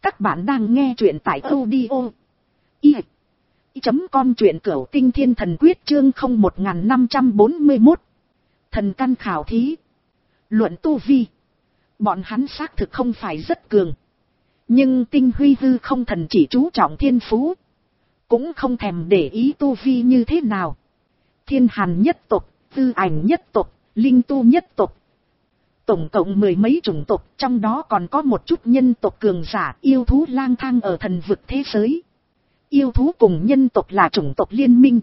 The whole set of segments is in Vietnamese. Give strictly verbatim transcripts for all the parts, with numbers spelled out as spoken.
Các bạn đang nghe truyện tại audio i chấm com truyện cửu tinh thiên thần quyết chương không một năm bốn mốt. Thần căn khảo thí. Luận tu vi. Bọn hắn xác thực không phải rất cường. Nhưng tinh huy hư không thần chỉ chú trọng thiên phú. Cũng không thèm để ý tu vi như thế nào. Thiên hàn nhất tộc, tư ảnh nhất tộc, linh tu nhất tộc. Tổng cộng mười mấy chủng tộc, trong đó còn có một chút nhân tộc cường giả yêu thú lang thang ở thần vực thế giới. Yêu thú cùng nhân tộc là chủng tộc liên minh.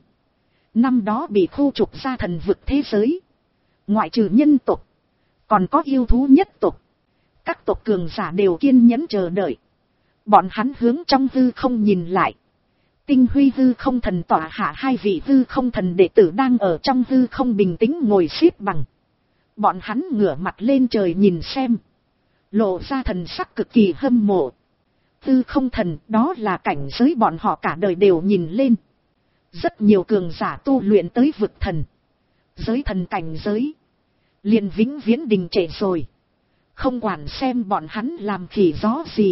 Năm đó bị khu trục ra thần vực thế giới. Ngoại trừ nhân tộc, còn có yêu thú nhất tộc. Các tộc cường giả đều kiên nhẫn chờ đợi. Bọn hắn hướng trong hư không nhìn lại. Tinh huy hư không thần tọa hạ hai vị hư không thần đệ tử đang ở trong hư không bình tĩnh ngồi xếp bằng. Bọn hắn ngửa mặt lên trời nhìn xem. Lộ ra thần sắc cực kỳ hâm mộ. Hư không thần đó là cảnh giới bọn họ cả đời đều nhìn lên. Rất nhiều cường giả tu luyện tới vực thần. Giới thần cảnh giới. Liền vĩnh viễn đình trệ rồi. Không quản xem bọn hắn làm khỉ gió gì.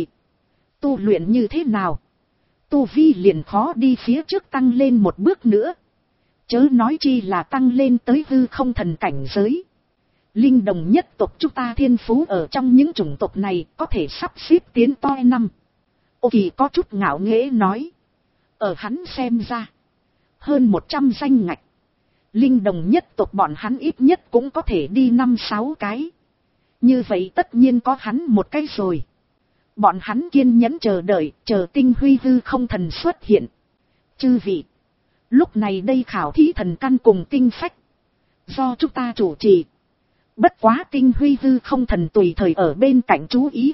Tu luyện như thế nào. Tu vi liền khó đi phía trước tăng lên một bước nữa. Chớ nói chi là tăng lên tới hư không thần cảnh giới. Linh đồng nhất tộc chúng ta thiên phú ở trong những chủng tộc này có thể sắp xếp tiến toi năm. Ô Kỳ có chút ngạo nghễ nói. Ở hắn xem ra. Hơn một trăm danh ngạch. Linh đồng nhất tộc bọn hắn ít nhất cũng có thể đi năm sáu cái. Như vậy tất nhiên có hắn một cái rồi. Bọn hắn kiên nhẫn chờ đợi, chờ tinh huy hư không thần xuất hiện. Chư vị. Lúc này đây khảo thí thần căn cùng tinh phách. Do chúng ta chủ trì. Bất quá tinh huy hư không thần tùy thời ở bên cạnh chú ý.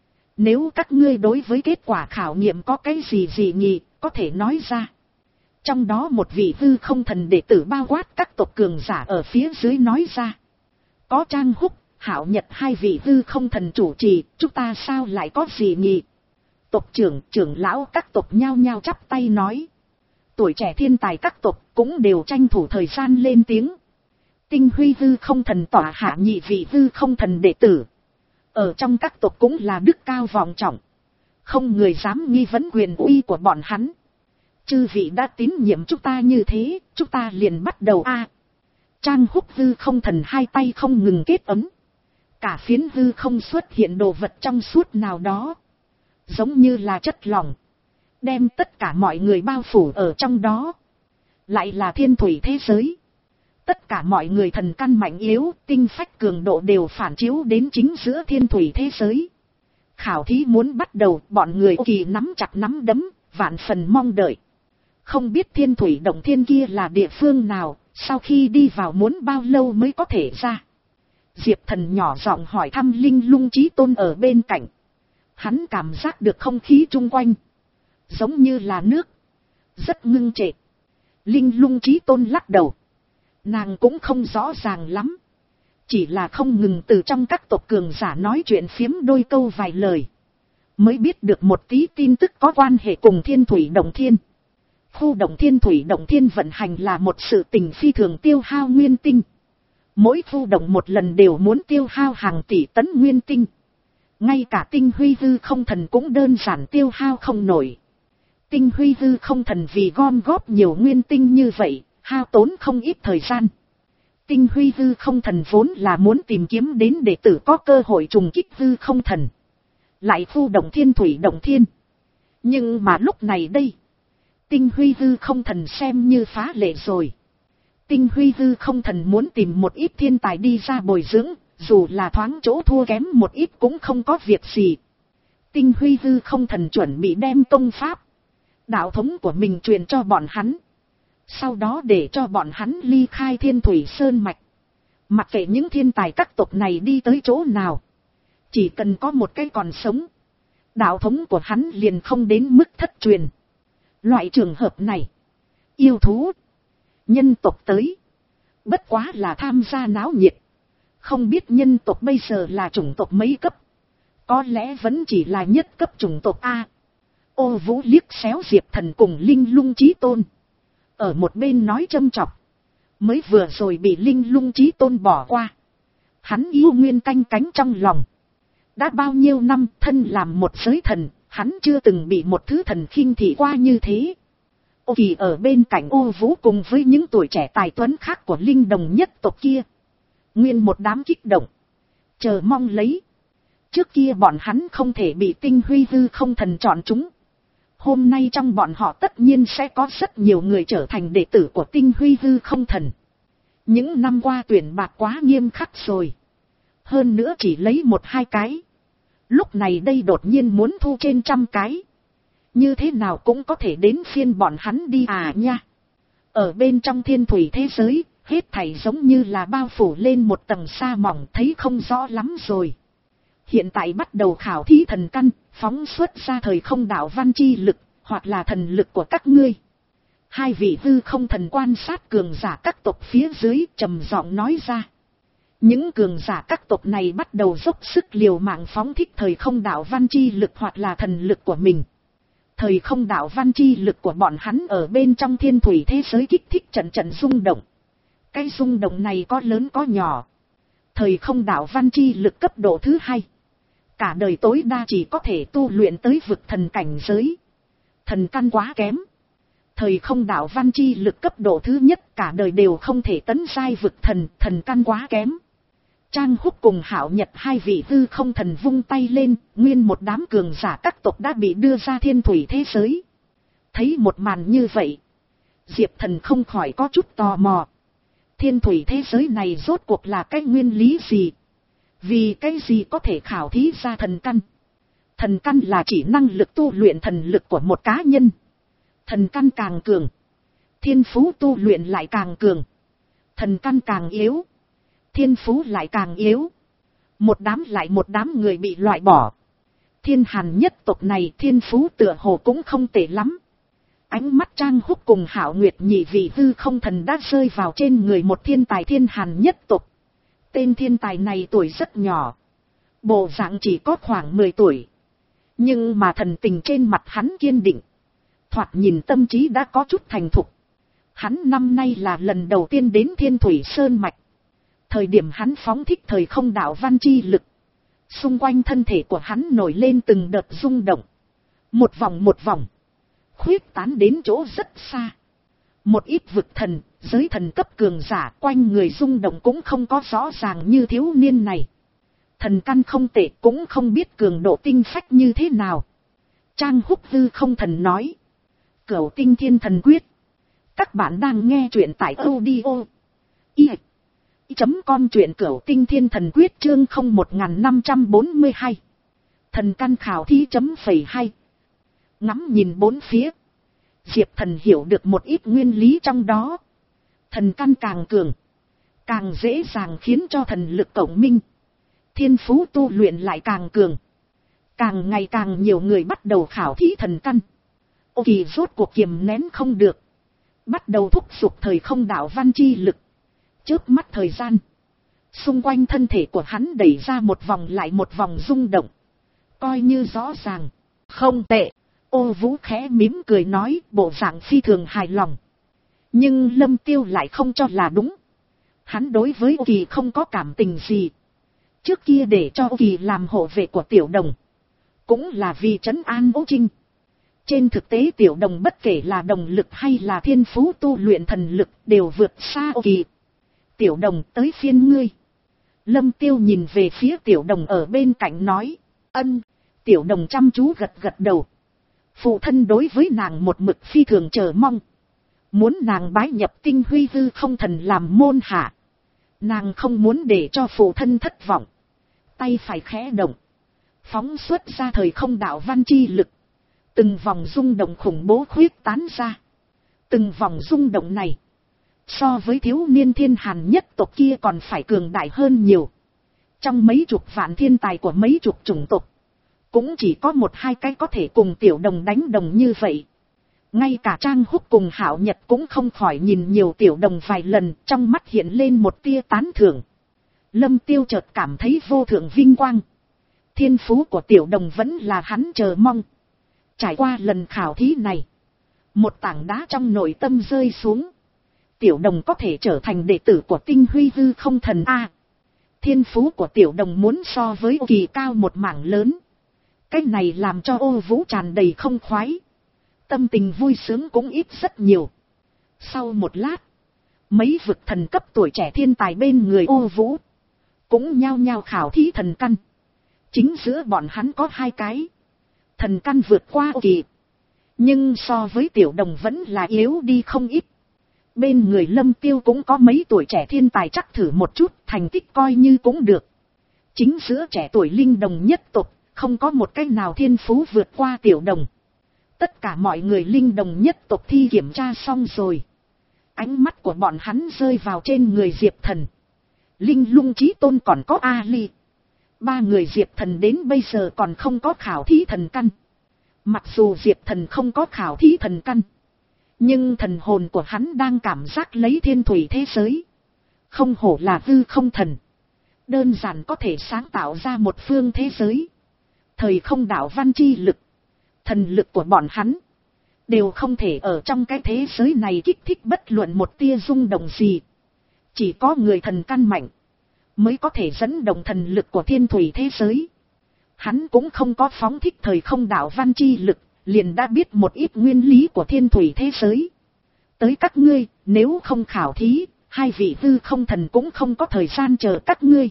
Nếu các ngươi đối với kết quả khảo nghiệm có cái gì gì nhỉ, có thể nói ra. Trong đó một vị hư không thần đệ tử bao quát các tộc cường giả ở phía dưới nói ra. Có Trang Húc, Hảo Nhật hai vị hư không thần chủ trì, chúng ta sao lại có gì nhỉ? Tộc trưởng, trưởng lão các tộc nhao nhao chắp tay nói. Tuổi trẻ thiên tài các tộc cũng đều tranh thủ thời gian lên tiếng. Tinh huy hư không thần tỏa hạ nhị vị hư không thần đệ tử. Ở trong các tộc cũng là đức cao vọng trọng. Không người dám nghi vấn quyền uy của bọn hắn. Chư vị đã tín nhiệm chúng ta như thế, chúng ta liền bắt đầu a. À, Trang Húc hư không thần hai tay không ngừng kết ấm. Cả phiến hư không xuất hiện đồ vật trong suốt nào đó. Giống như là chất lỏng. Đem tất cả mọi người bao phủ ở trong đó. Lại là thiên thủy thế giới. Tất cả mọi người thần căn mạnh yếu, tinh phách cường độ đều phản chiếu đến chính giữa thiên thủy thế giới. Khảo thí muốn bắt đầu, bọn người Kỳ nắm chặt nắm đấm, vạn phần mong đợi. Không biết thiên thủy động thiên kia là địa phương nào, sau khi đi vào muốn bao lâu mới có thể ra. Diệp Thần nhỏ giọng hỏi thăm Linh Lung Chí Tôn ở bên cạnh. Hắn cảm giác được không khí chung quanh. Giống như là nước. Rất ngưng trệ. Linh Lung Chí Tôn lắc đầu. Nàng cũng không rõ ràng lắm. Chỉ là không ngừng từ trong các tộc cường giả nói chuyện phiếm đôi câu vài lời. Mới biết được một tí tin tức có quan hệ cùng thiên thủy động thiên. Khu động thiên thủy động thiên vận hành là một sự tình phi thường tiêu hao nguyên tinh. Mỗi khu động một lần đều muốn tiêu hao hàng tỷ tấn nguyên tinh. Ngay cả tinh huy hư không thần cũng đơn giản tiêu hao không nổi. Tinh huy hư không thần vì gom góp nhiều nguyên tinh như vậy. Hao tốn không ít thời gian. Tinh huy hư không thần vốn là muốn tìm kiếm đến đệ tử có cơ hội trùng kích hư không thần. Lại khu động thiên thủy động thiên. Nhưng mà lúc này đây. Tinh huy hư không thần xem như phá lệ rồi. Tinh huy hư không thần muốn tìm một ít thiên tài đi ra bồi dưỡng. Dù là thoáng chỗ thua kém một ít cũng không có việc gì. Tinh huy hư không thần chuẩn bị đem công pháp. Đạo thống của mình truyền cho bọn hắn. Sau đó để cho bọn hắn ly khai thiên thủy sơn mạch. Mặc kệ những thiên tài các tộc này đi tới chỗ nào. Chỉ cần có một cái còn sống. Đạo thống của hắn liền không đến mức thất truyền. Loại trường hợp này. Yêu thú. Nhân tộc tới. Bất quá là tham gia náo nhiệt. Không biết nhân tộc bây giờ là chủng tộc mấy cấp. Có lẽ vẫn chỉ là nhất cấp chủng tộc A. Ô Vũ liếc xéo Diệp Thần cùng Linh Lung Chí Tôn. Ở một bên nói châm chọc. Mới vừa rồi bị Linh Lung Chí Tôn bỏ qua. Hắn yêu nguyên canh cánh trong lòng. Đã bao nhiêu năm thân làm một giới thần. Hắn chưa từng bị một thứ thần khinh thị qua như thế. Ô Kỳ ở bên cạnh Ô Vũ cùng với những tuổi trẻ tài tuấn khác của linh đồng nhất tộc kia. Nguyên một đám kích động. Chờ mong lấy. Trước kia bọn hắn không thể bị tinh huy hư không thần chọn chúng. Hôm nay trong bọn họ tất nhiên sẽ có rất nhiều người trở thành đệ tử của tinh huy hư không thần. Những năm qua tuyển bạc quá nghiêm khắc rồi. Hơn nữa chỉ lấy một hai cái. Lúc này đây đột nhiên muốn thu trên trăm cái. Như thế nào cũng có thể đến phiên bọn hắn đi à nha. Ở bên trong thiên thủy thế giới, hết thảy giống như là bao phủ lên một tầng sa mỏng, thấy không rõ lắm rồi. Hiện tại bắt đầu khảo thí thần căn, phóng xuất ra thời không đạo văn chi lực, hoặc là thần lực của các ngươi. Hai vị hư không thần quan sát cường giả các tộc phía dưới trầm giọng nói ra. Những cường giả các tộc này bắt đầu dốc sức liều mạng phóng thích thời không đạo văn chi lực hoặc là thần lực của mình. Thời không đạo văn chi lực của bọn hắn ở bên trong thiên thủy thế giới kích thích trận trận rung động. Cái rung động này có lớn có nhỏ. Thời không đạo văn chi lực cấp độ thứ hai. Cả đời tối đa chỉ có thể tu luyện tới vực thần cảnh giới. Thần căn quá kém. Thời không đạo văn chi lực cấp độ thứ nhất cả đời đều không thể tấn giai vực thần, thần căn quá kém. Trang Húc cùng Hạo Nhật hai vị hư không thần vung tay lên, nguyên một đám cường giả các tộc đã bị đưa ra thiên thủy thế giới. Thấy một màn như vậy, Diệp Thần không khỏi có chút tò mò. Thiên thủy thế giới này rốt cuộc là cái nguyên lý gì? Vì cái gì có thể khảo thí ra thần căn? Thần căn là chỉ năng lực tu luyện thần lực của một cá nhân. Thần căn càng cường, thiên phú tu luyện lại càng cường. Thần căn càng yếu, thiên phú lại càng yếu. Một đám lại một đám người bị loại bỏ. Thiên Hàn nhất tộc này thiên phú tựa hồ cũng không tệ lắm. Ánh mắt Trang Húc cùng Hạo Nguyệt nhị vị hư không thần đã rơi vào trên người một thiên tài Thiên Hàn nhất tộc. Tên thiên tài này tuổi rất nhỏ, bộ dạng chỉ có khoảng mười tuổi. Nhưng mà thần tình trên mặt hắn kiên định. Thoạt nhìn tâm trí đã có chút thành thục. Hắn năm nay là lần đầu tiên đến Thiên Thủy Sơn Mạch. Thời điểm hắn phóng thích thời không đạo văn chi lực. Xung quanh thân thể của hắn nổi lên từng đợt rung động. Một vòng một vòng. Khuyết tán đến chỗ rất xa. Một ít vực thần, giới thần cấp cường giả quanh người rung động cũng không có rõ ràng như thiếu niên này. Thần căn không tệ cũng không biết cường độ tinh phách như thế nào. Trang Húc hư không thần nói. Cửu tinh thiên thần quyết. Các bạn đang nghe truyện tại audio. I. Chấm con truyện cửu tinh thiên thần quyết chương không một năm bốn hai. Thần căn khảo thí chấm phẩy hai. Ngắm nhìn bốn phía. Diệp Thần hiểu được một ít nguyên lý trong đó. Thần căn càng cường, càng dễ dàng khiến cho thần lực cộng minh. Thiên phú tu luyện lại càng cường. Càng ngày càng nhiều người bắt đầu khảo thí thần căn. Ô Kỳ rốt cuộc kiềm nén không được. Bắt đầu thúc giục thời không đạo văn chi lực. Chớp mắt thời gian. Xung quanh thân thể của hắn đẩy ra một vòng lại một vòng rung động. Coi như rõ ràng. Không tệ. Ô Vũ khẽ mím cười nói bộ dạng phi thường hài lòng. Nhưng Lâm Tiêu lại không cho là đúng. Hắn đối với Ô Kỳ không có cảm tình gì. Trước kia để cho Ô Kỳ làm hộ vệ của Tiểu Đồng. Cũng là vì trấn an Ô Trinh. Trên thực tế Tiểu Đồng bất kể là đồng lực hay là thiên phú tu luyện thần lực đều vượt xa Ô Kỳ. Tiểu Đồng tới phiên ngươi. Lâm Tiêu nhìn về phía Tiểu Đồng ở bên cạnh nói. Ân. Tiểu Đồng chăm chú gật gật đầu. Phụ thân đối với nàng một mực phi thường chờ mong. Muốn nàng bái nhập tinh huy hư không thần làm môn hạ. Nàng không muốn để cho phụ thân thất vọng. Tay phải khẽ động. Phóng xuất ra thời không đạo văn chi lực. Từng vòng rung động khủng bố khuyết tán ra. Từng vòng rung động này. So với thiếu niên Thiên Hàn nhất tộc kia còn phải cường đại hơn nhiều. Trong mấy chục vạn thiên tài của mấy chục chủng tộc. Cũng chỉ có một hai cái có thể cùng Tiểu Đồng đánh đồng như vậy. Ngay cả Trang Húc cùng Hạo Nhật cũng không khỏi nhìn nhiều Tiểu Đồng vài lần, trong mắt hiện lên một tia tán thưởng. Lâm Tiêu chợt cảm thấy vô thượng vinh quang. Thiên phú của Tiểu Đồng vẫn là hắn chờ mong. Trải qua lần khảo thí này, một tảng đá trong nội tâm rơi xuống. Tiểu Đồng có thể trở thành đệ tử của tinh huy hư không thần A. Thiên phú của Tiểu Đồng muốn so với Ô Kỳ cao một mảng lớn. Cái này làm cho Ô Vũ tràn đầy không khoái. Tâm tình vui sướng cũng ít rất nhiều. Sau một lát, mấy vực thần cấp tuổi trẻ thiên tài bên người Ô Vũ cũng nhao nhao khảo thí thần căn. Chính giữa bọn hắn có hai cái thần căn vượt qua kỳ, nhưng so với Tiểu Đồng vẫn là yếu đi không ít. Bên người Lâm Tiêu cũng có mấy tuổi trẻ thiên tài chắc thử một chút, thành tích coi như cũng được. Chính giữa trẻ tuổi linh đồng nhất tộc, không có một cái nào thiên phú vượt qua Tiểu Đồng. Tất cả mọi người linh đồng nhất tộc thi kiểm tra xong rồi. Ánh mắt của bọn hắn rơi vào trên người Diệp Thần, Linh Lung Chí Tôn còn có A Ly. Ba người Diệp Thần đến bây giờ còn không có khảo thí thần căn. Mặc dù Diệp Thần không có khảo thí thần căn, nhưng thần hồn của hắn đang cảm giác lấy thiên thủy thế giới. Không hổ là hư không thần, đơn giản có thể sáng tạo ra một phương thế giới. Thời không đạo văn chi lực, thần lực của bọn hắn đều không thể ở trong cái thế giới này kích thích bất luận một tia rung động gì. Chỉ có người thần căn mạnh mới có thể dẫn động thần lực của thiên thủy thế giới. Hắn cũng không có phóng thích thời không đạo văn chi lực, liền đã biết một ít nguyên lý của thiên thủy thế giới. Tới các ngươi, nếu không khảo thí, hai vị hư không thần cũng không có thời gian chờ các ngươi.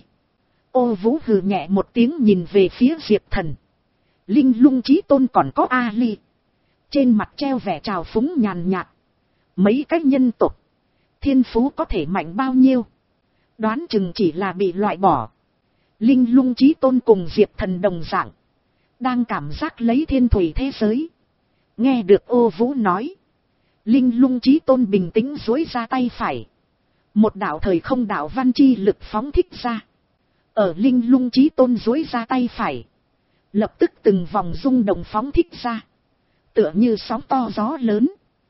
Ô Vũ hừ nhẹ một tiếng nhìn về phía Diệp Thần, Linh Lung Chí Tôn còn có A Ly. Trên mặt treo vẻ trào phúng nhàn nhạt. Mấy cái nhân tộc thiên phú có thể mạnh bao nhiêu, đoán chừng chỉ là bị loại bỏ. Linh Lung Chí Tôn cùng Diệp Thần đồng dạng, đang cảm giác lấy thiên thủy thế giới. Nghe được Ô Vũ nói, Linh Lung Chí Tôn bình tĩnh duỗi ra tay phải. Một đạo thời không đạo văn chi lực phóng thích ra. Ở Linh Lung Chí Tôn duỗi ra tay phải, lập tức từng vòng rung động phóng thích ra, tựa như sóng to gió lớn.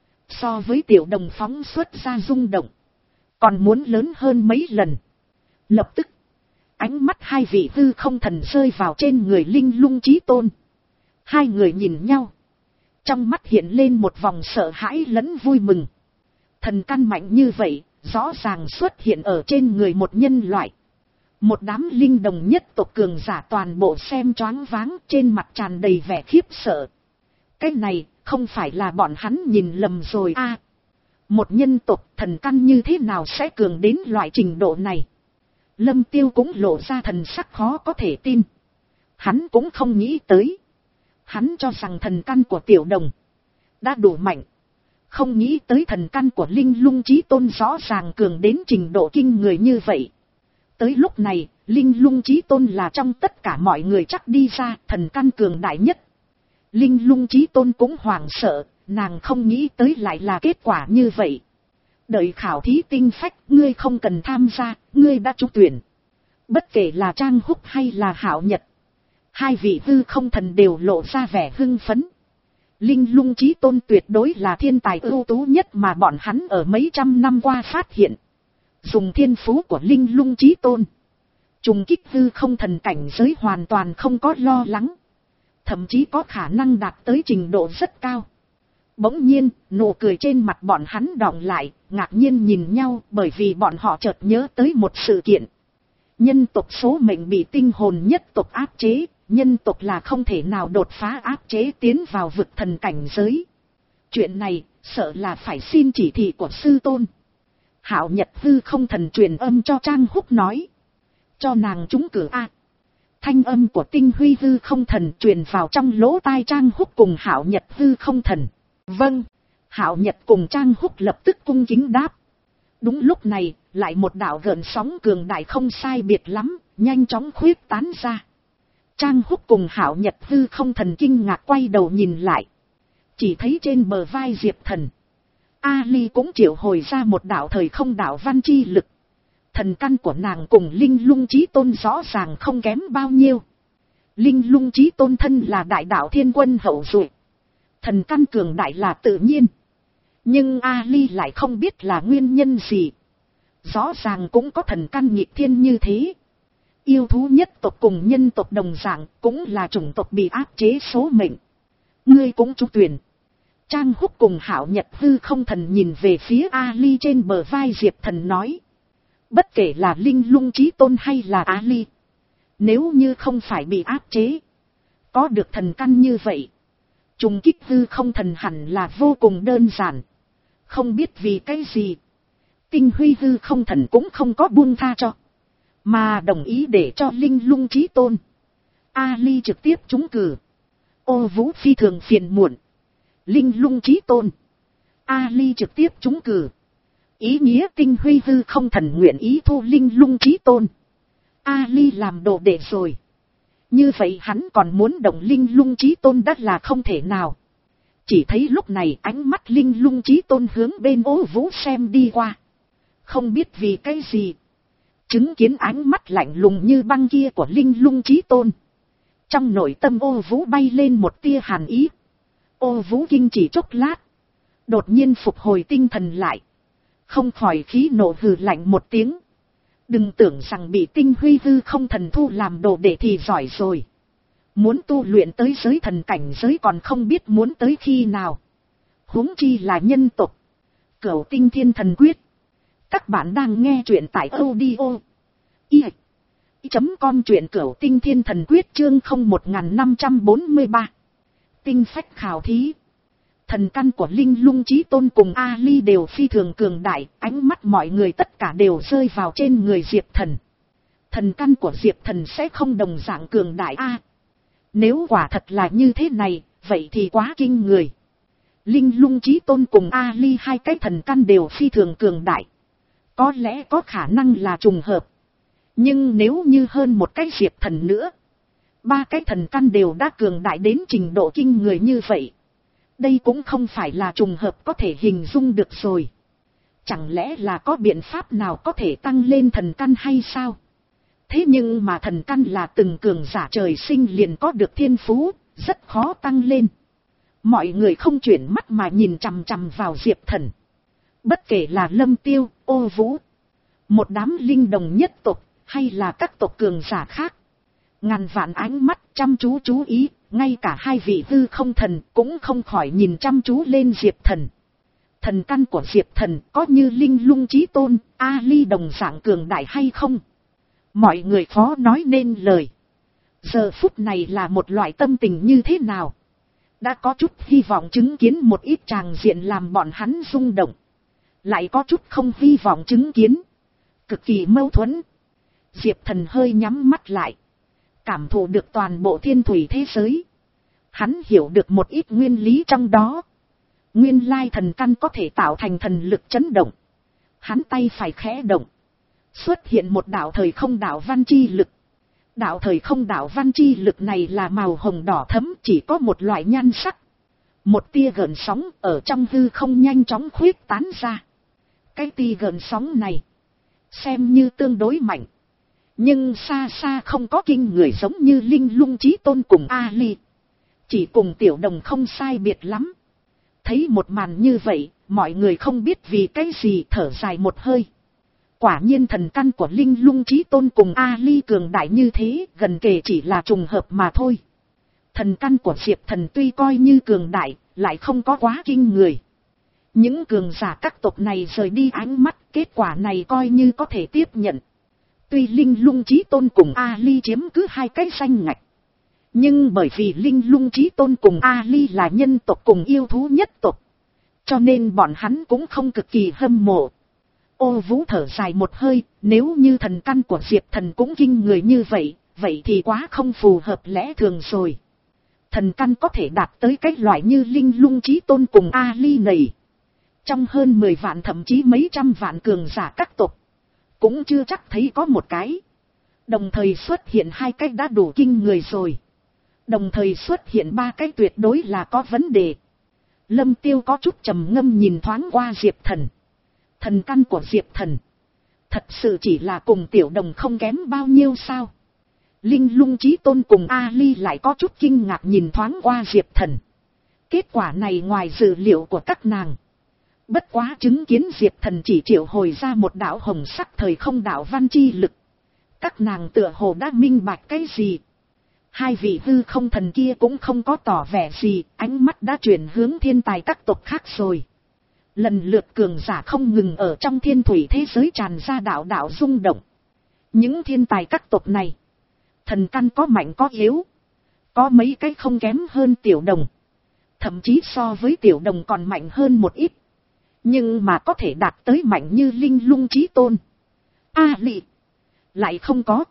So với Tiểu Đồng phóng xuất ra rung động, còn muốn lớn hơn mấy lần. Lập tức, ánh mắt hai vị hư không thần rơi vào trên người Linh Lung Chí Tôn. Hai người nhìn nhau, trong mắt hiện lên một vòng sợ hãi lẫn vui mừng. Thần căn mạnh như vậy, rõ ràng xuất hiện ở trên người một nhân loại. Một đám linh đồng nhất tộc cường giả toàn bộ xem choáng váng, trên mặt tràn đầy vẻ khiếp sợ. Cái này không phải là bọn hắn nhìn lầm rồi à? Một nhân tộc thần căn như thế nào sẽ cường đến loại trình độ này? Lâm Tiêu cũng lộ ra thần sắc khó có thể tin. Hắn cũng không nghĩ tới. Hắn cho rằng thần căn của Tiểu Đồng đã đủ mạnh, không nghĩ tới thần căn của Linh Lung Chí Tôn rõ ràng cường đến trình độ kinh người như vậy. Tới lúc này, Linh Lung Chí Tôn là trong tất cả mọi người chắc đi ra thần căn cường đại nhất. Linh Lung Chí Tôn cũng hoảng sợ, nàng không nghĩ tới lại là kết quả như vậy. Đợi khảo thí tinh phách, ngươi không cần tham gia, ngươi đã trúng tuyển. Bất kể là Trang Húc hay là Hạo Nhật, hai vị hư không thần đều lộ ra vẻ hưng phấn. Linh Lung Chí Tôn tuyệt đối là thiên tài ưu tú nhất mà bọn hắn ở mấy trăm năm qua phát hiện. Dùng thiên phú của Linh Lung Chí Tôn, trùng kích hư không thần cảnh giới hoàn toàn không có lo lắng. Thậm chí có khả năng đạt tới trình độ rất cao. Bỗng nhiên, nụ cười trên mặt bọn hắn đọng lại, ngạc nhiên nhìn nhau bởi vì bọn họ chợt nhớ tới một sự kiện. Nhân tộc số mệnh bị tinh hồn nhất tộc áp chế, nhân tộc là không thể nào đột phá áp chế tiến vào vực thần cảnh giới. Chuyện này, sợ là phải xin chỉ thị của sư tôn. Hạo Nhật hư không thần truyền âm cho Trang Húc nói. Cho nàng trúng cử a. Thanh âm của Tinh Huy hư không thần truyền vào trong lỗ tai Trang Húc cùng Hạo Nhật hư không thần. Vâng. Hạo Nhật cùng Trang Húc lập tức cung kính đáp. Đúng lúc này, lại một đạo gợn sóng cường đại không sai biệt lắm, nhanh chóng khuyết tán ra. Trang Húc cùng Hạo Nhật hư không thần kinh ngạc quay đầu nhìn lại. Chỉ thấy trên bờ vai Diệp Thần, A Ly cũng triệu hồi ra một đạo thời không đạo văn chi lực. Thần căn của nàng cùng Linh Lung Chí Tôn rõ ràng không kém bao nhiêu. Linh Lung Chí Tôn thân là đại đạo thiên quân hậu duệ, thần căn cường đại là tự nhiên. Nhưng A Ly lại không biết là nguyên nhân gì. Rõ ràng cũng có thần căn nghịch thiên như thế. Yêu thú nhất tộc cùng nhân tộc đồng dạng cũng là chủng tộc bị áp chế số mệnh. Ngươi cũng trúng tuyển. Trang Húc cùng Hạo Nhật hư không thần nhìn về phía A Ly trên bờ vai Diệp Thần nói. Bất kể là Linh Lung Chí Tôn hay là A Ly, nếu như không phải bị áp chế, Có được thần căn như vậy, trùng kích hư không thần hẳn là vô cùng đơn giản. Không biết vì cái gì, tinh huy hư không thần cũng không có buông tha cho, mà đồng ý để cho linh lung chí tôn Ali trực tiếp trúng cử. Ô Vũ phi thường phiền muộn. Linh lung chí tôn Ali trực tiếp trúng cử, ý nghĩa tinh huy hư không thần nguyện ý thu linh lung chí tôn Ali làm đồ đệ rồi. Như vậy hắn còn muốn động linh lung chí tôn đắt là không thể nào. Chỉ thấy lúc này ánh mắt linh lung chí tôn hướng bên Ô Vũ xem đi qua. Không biết vì cái gì, chứng kiến ánh mắt lạnh lùng như băng kia của linh lung chí tôn, trong nội tâm Ô Vũ bay lên một tia hàn ý. Ô Vũ kinh chỉ chốc lát, đột nhiên phục hồi tinh thần lại, không khỏi khí nộ hừ lạnh một tiếng. Đừng tưởng rằng bị tinh huy hư không thần thu làm đồ đệ thì giỏi rồi. Muốn tu luyện tới giới thần cảnh giới còn không biết muốn tới khi nào. Huống chi là nhân tộc. Cửu tinh thiên thần quyết. Các bạn đang nghe truyện tại audio i chấm com truyện cửu tinh thiên thần quyết chương không một năm bốn ba. Tinh phách khảo thí. Thần căn của linh lung chí tôn cùng Ali đều phi thường cường đại, ánh mắt mọi người tất cả đều rơi vào trên người Diệp Thần. Thần căn của Diệp Thần sẽ không đồng dạng cường đại a. Nếu quả thật là như thế này, vậy thì quá kinh người. Linh lung chí tôn cùng Ali hai cái thần căn đều phi thường cường đại. Có lẽ có khả năng là trùng hợp. Nhưng nếu như hơn một cái Diệp Thần nữa, ba cái thần căn đều đã cường đại đến trình độ kinh người như vậy. Đây cũng không phải là trùng hợp có thể hình dung được rồi. Chẳng lẽ là có biện pháp nào có thể tăng lên thần căn hay sao? Thế nhưng mà thần căn là từng cường giả trời sinh liền có được thiên phú, rất khó tăng lên. Mọi người không chuyển mắt mà nhìn chằm chằm vào Diệp Thần. Bất kể là Lâm Tiêu, Ô Vũ, một đám linh đồng nhất tộc, hay là các tộc cường giả khác. Ngàn vạn ánh mắt chăm chú chú ý, ngay cả hai vị hư không thần cũng không khỏi nhìn chăm chú lên Diệp Thần. Thần căn của Diệp Thần có như linh lung chí tôn, Ali đồng dạng cường đại hay không? Mọi người khó nói nên lời. Giờ phút này là một loại tâm tình như thế nào? Đã có chút hy vọng chứng kiến một ít tràng diện làm bọn hắn rung động. Lại có chút không hy vọng chứng kiến. Cực kỳ mâu thuẫn. Diệp Thần hơi nhắm mắt lại, cảm thụ được toàn bộ thiên thủy thế giới. Hắn hiểu được một ít nguyên lý trong đó. Nguyên lai thần căn có thể tạo thành thần lực chấn động. Hắn tay phải khẽ động, xuất hiện một đạo thời không đạo văn chi lực. Đạo thời không đạo văn chi lực này là màu hồng đỏ thẫm, chỉ có một loại nhan sắc. Một tia gợn sóng ở trong hư không nhanh chóng khuyết tán ra. Cái tia gợn sóng này xem như tương đối mạnh, nhưng xa xa không có kinh người giống như linh lung chí tôn cùng Ali. Chỉ cùng tiểu đồng không sai biệt lắm. Thấy một màn như vậy, mọi người không biết vì cái gì thở dài một hơi. Quả nhiên thần căn của linh lung chí tôn cùng Ali cường đại như thế, gần kề chỉ là trùng hợp mà thôi. Thần căn của Diệp Thần tuy coi như cường đại, lại không có quá kinh người. Những cường giả các tộc này rời đi ánh mắt, kết quả này coi như có thể tiếp nhận. Tuy linh lung chí tôn cùng Ali chiếm cứ hai cái danh ngạch, nhưng bởi vì linh lung chí tôn cùng Ali là nhân tộc cùng yêu thú nhất tộc, cho nên bọn hắn cũng không cực kỳ hâm mộ. Ô Vũ thở dài một hơi, nếu như thần căn của Diệp Thần cũng kinh người như vậy, vậy thì quá không phù hợp lẽ thường rồi. Thần căn có thể đạt tới cái loại như linh lung chí tôn cùng Ali này, trong hơn mười vạn thậm chí mấy trăm vạn cường giả các tộc, cũng chưa chắc thấy có một cái. Đồng thời xuất hiện hai cái đã đủ kinh người rồi. Đồng thời xuất hiện ba cái tuyệt đối là có vấn đề. Lâm Tiêu có chút trầm ngâm nhìn thoáng qua Diệp Thần. Thần căn của Diệp Thần thật sự chỉ là cùng tiểu đồng không kém bao nhiêu sao? Linh lung chí tôn cùng Ali lại có chút kinh ngạc nhìn thoáng qua Diệp Thần. Kết quả này ngoài dự liệu của các nàng. Bất quá chứng kiến Diệp Thần chỉ triệu hồi ra một đạo hồng sắc thời không đạo văn chi lực, các nàng tựa hồ đã minh bạch cái gì. Hai vị hư không thần kia cũng không có tỏ vẻ gì, ánh mắt đã chuyển hướng thiên tài các tộc khác rồi. Lần lượt cường giả không ngừng ở trong thiên thủy thế giới tràn ra đạo đạo rung động. Những thiên tài các tộc này, thần căn có mạnh có yếu, Có mấy cái không kém hơn tiểu đồng. Thậm chí so với tiểu đồng còn mạnh hơn một ít. Nhưng mà có thể đạt tới mạnh như linh lung chí tôn. A Lị. Lại không có.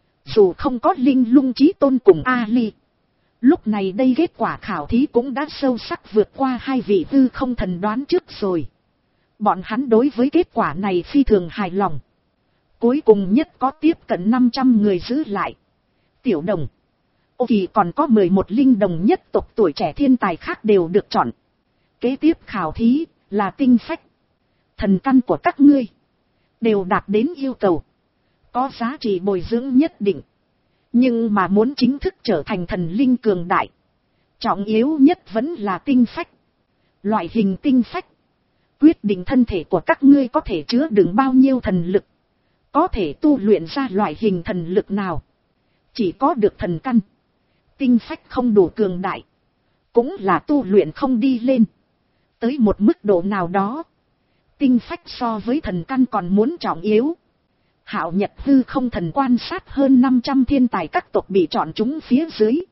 Dù không có linh lung chí tôn cùng A Lị. Lúc này đây kết quả khảo thí cũng đã sâu sắc vượt qua hai vị hư không thần đoán trước rồi. Bọn hắn đối với kết quả này phi thường hài lòng. Cuối cùng nhất có tiếp cận năm trăm người giữ lại. Tiểu đồng. Ô kỳ còn có mười một linh đồng nhất tộc tuổi trẻ thiên tài khác đều được chọn. Kế tiếp khảo thí là tinh phách. Thần căn của các ngươi đều đạt đến yêu cầu. Có giá trị bồi dưỡng nhất định. Nhưng mà muốn chính thức trở thành thần linh cường đại. Trọng yếu nhất vẫn là tinh phách. Loại hình tinh phách. Quyết định thân thể của các ngươi có thể chứa đựng bao nhiêu thần lực. Có thể tu luyện ra loại hình thần lực nào. Chỉ có được thần căn. Tinh phách không đủ cường đại. Cũng là tu luyện không đi lên. Tới một mức độ nào đó. Tinh phách so với thần căn còn muốn trọng yếu. Hạo Nhật hư không thần quan sát hơn năm trăm thiên tài các tộc bị chọn chúng phía dưới.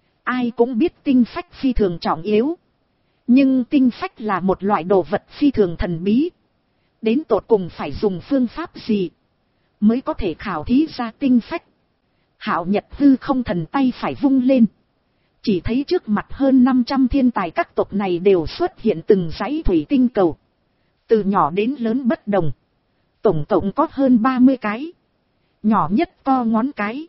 Ai cũng biết tinh phách phi thường trọng yếu. Nhưng tinh phách là một loại đồ vật phi thường thần bí. Đến tột cùng phải dùng phương pháp gì mới có thể khảo thí ra tinh phách. Hạo Nhật hư không thần tay phải vung lên. Chỉ thấy trước mặt hơn năm trăm thiên tài các tộc này đều xuất hiện từng dãy thủy tinh cầu. Từ nhỏ đến lớn bất đồng. Tổng cộng có hơn ba mươi cái. Nhỏ nhất to ngón cái.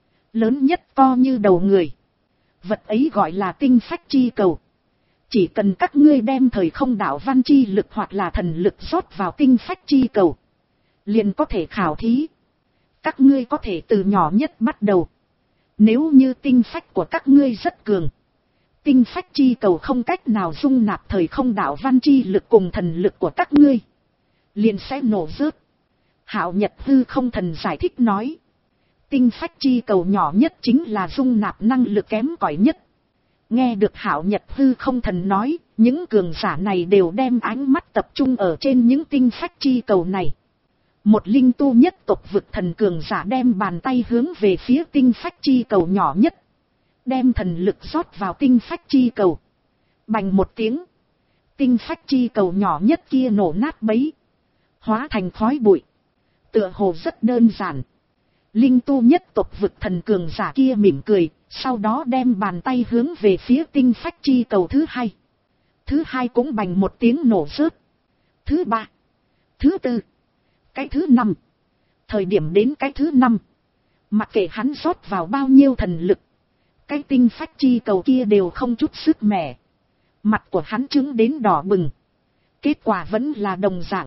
Lớn nhất to như đầu người. Vật ấy gọi là tinh phách chi cầu. Chỉ cần các ngươi đem thời không đạo văn chi lực hoặc là thần lực rót vào tinh phách chi cầu. Liền có thể khảo thí. Các ngươi có thể từ nhỏ nhất bắt đầu. Nếu như tinh phách của các ngươi rất cường. Tinh phách chi cầu không cách nào dung nạp thời không đạo văn chi lực cùng thần lực của các ngươi. Liền sẽ nổ rớt. Hạo Nhật hư không thần giải thích nói. Tinh phách chi cầu nhỏ nhất chính là dung nạp năng lực kém cỏi nhất. Nghe được Hạo Nhật hư không thần nói, những cường giả này đều đem ánh mắt tập trung ở trên những tinh phách chi cầu này. Một linh tu nhất tộc vực thần cường giả đem bàn tay hướng về phía tinh phách chi cầu nhỏ nhất. Đem thần lực rót vào tinh phách chi cầu. Bành một tiếng. Tinh phách chi cầu nhỏ nhất kia nổ nát bấy. Hóa thành khói bụi. Tựa hồ rất đơn giản. Linh tu nhất tộc vực thần cường giả kia mỉm cười. Sau đó đem bàn tay hướng về phía tinh phách chi cầu thứ hai. Thứ hai cũng bành một tiếng nổ rớt. Thứ ba. Thứ tư. Cái thứ năm. Thời điểm đến cái thứ năm. Mặc kệ hắn rót vào bao nhiêu thần lực. Cái tinh phách chi cầu kia đều không chút sức mẻ. Mặt của hắn trứng đến đỏ bừng. Kết quả vẫn là đồng dạng.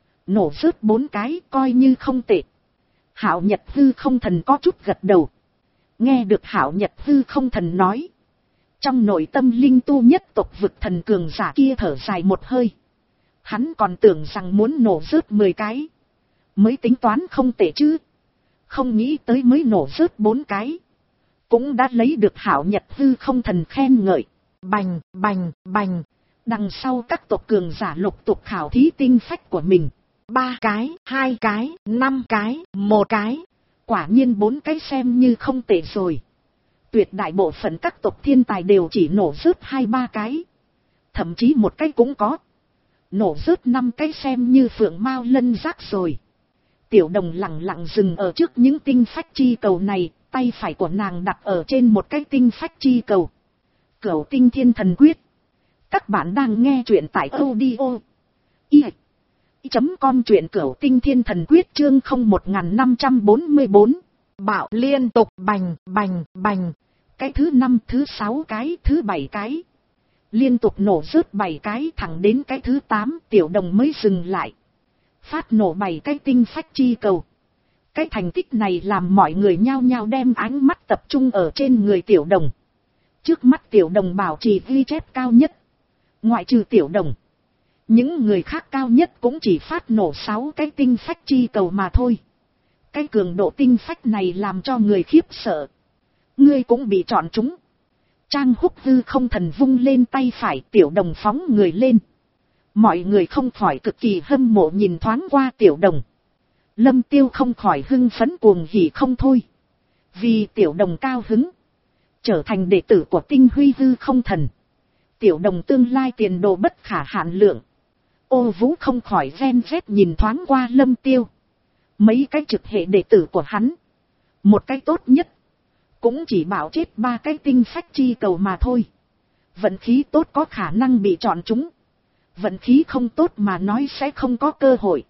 Nổ rớt bốn cái coi như không tệ. Hạo Nhật hư không thần có chút gật đầu. Nghe được Hạo Nhật hư không thần nói. Trong nội tâm linh tu nhất tộc vực thần cường giả kia thở dài một hơi. Hắn còn tưởng rằng muốn nổ rớt mười cái. Mới tính toán không tệ chứ. Không nghĩ tới mới nổ rớt bốn cái. Cũng đã lấy được Hạo Nhật hư không thần khen ngợi. Bành, bành, bành. Đằng sau các tộc cường giả lục tục khảo thí tinh phách của mình. Ba cái, hai cái, năm cái, một cái. Quả nhiên bốn cái xem như không tệ rồi. Tuyệt đại bộ phận các tộc thiên tài đều chỉ nổ rớt hai ba cái. Thậm chí một cái cũng có. Nổ rớt năm cái xem như phượng mao lân giác rồi. Tiểu đồng lặng lặng dừng ở trước những tinh phách chi cầu này. Tay phải của nàng đặt ở trên một cái tinh phách chi cầu. Cửu tinh thiên thần quyết. Các bạn đang nghe truyện tại audio i chấm com truyện cửu tinh thiên thần quyết chương không một năm bốn bốn. Bạo liên tục bành bành bành. Cái thứ năm, thứ sáu cái, thứ bảy cái. Liên tục nổ rớt bảy cái thẳng đến cái thứ tám tiểu đồng mới dừng lại. Phát nổ bảy cái tinh phách chi cầu. Cái thành tích này làm mọi người nhao nhao đem ánh mắt tập trung ở trên người tiểu đồng. Trước mắt tiểu đồng bảo trì ghi chép cao nhất. Ngoại trừ tiểu đồng. Những người khác cao nhất cũng chỉ phát nổ sáu cái tinh phách chi cầu mà thôi. Cái cường độ tinh phách này làm cho người khiếp sợ. Ngươi cũng bị chọn trúng. Trang Húc hư không thần vung lên tay phải tiểu đồng phóng người lên. Mọi người không khỏi cực kỳ hâm mộ nhìn thoáng qua tiểu đồng. Lâm Tiêu không khỏi hưng phấn cuồng hỉ không thôi. Vì tiểu đồng cao hứng. trở thành đệ tử của tinh huy hư không thần. Tiểu đồng tương lai tiền đồ bất khả hạn lượng. Ô Vũ không khỏi ven vét nhìn thoáng qua Lâm Tiêu. Mấy cái trực hệ đệ tử của hắn. Một cái tốt nhất. Cũng chỉ bảo chết ba cái tinh phách chi cầu mà thôi. Vận khí tốt có khả năng bị chọn chúng. Vận khí không tốt mà nói sẽ không có cơ hội.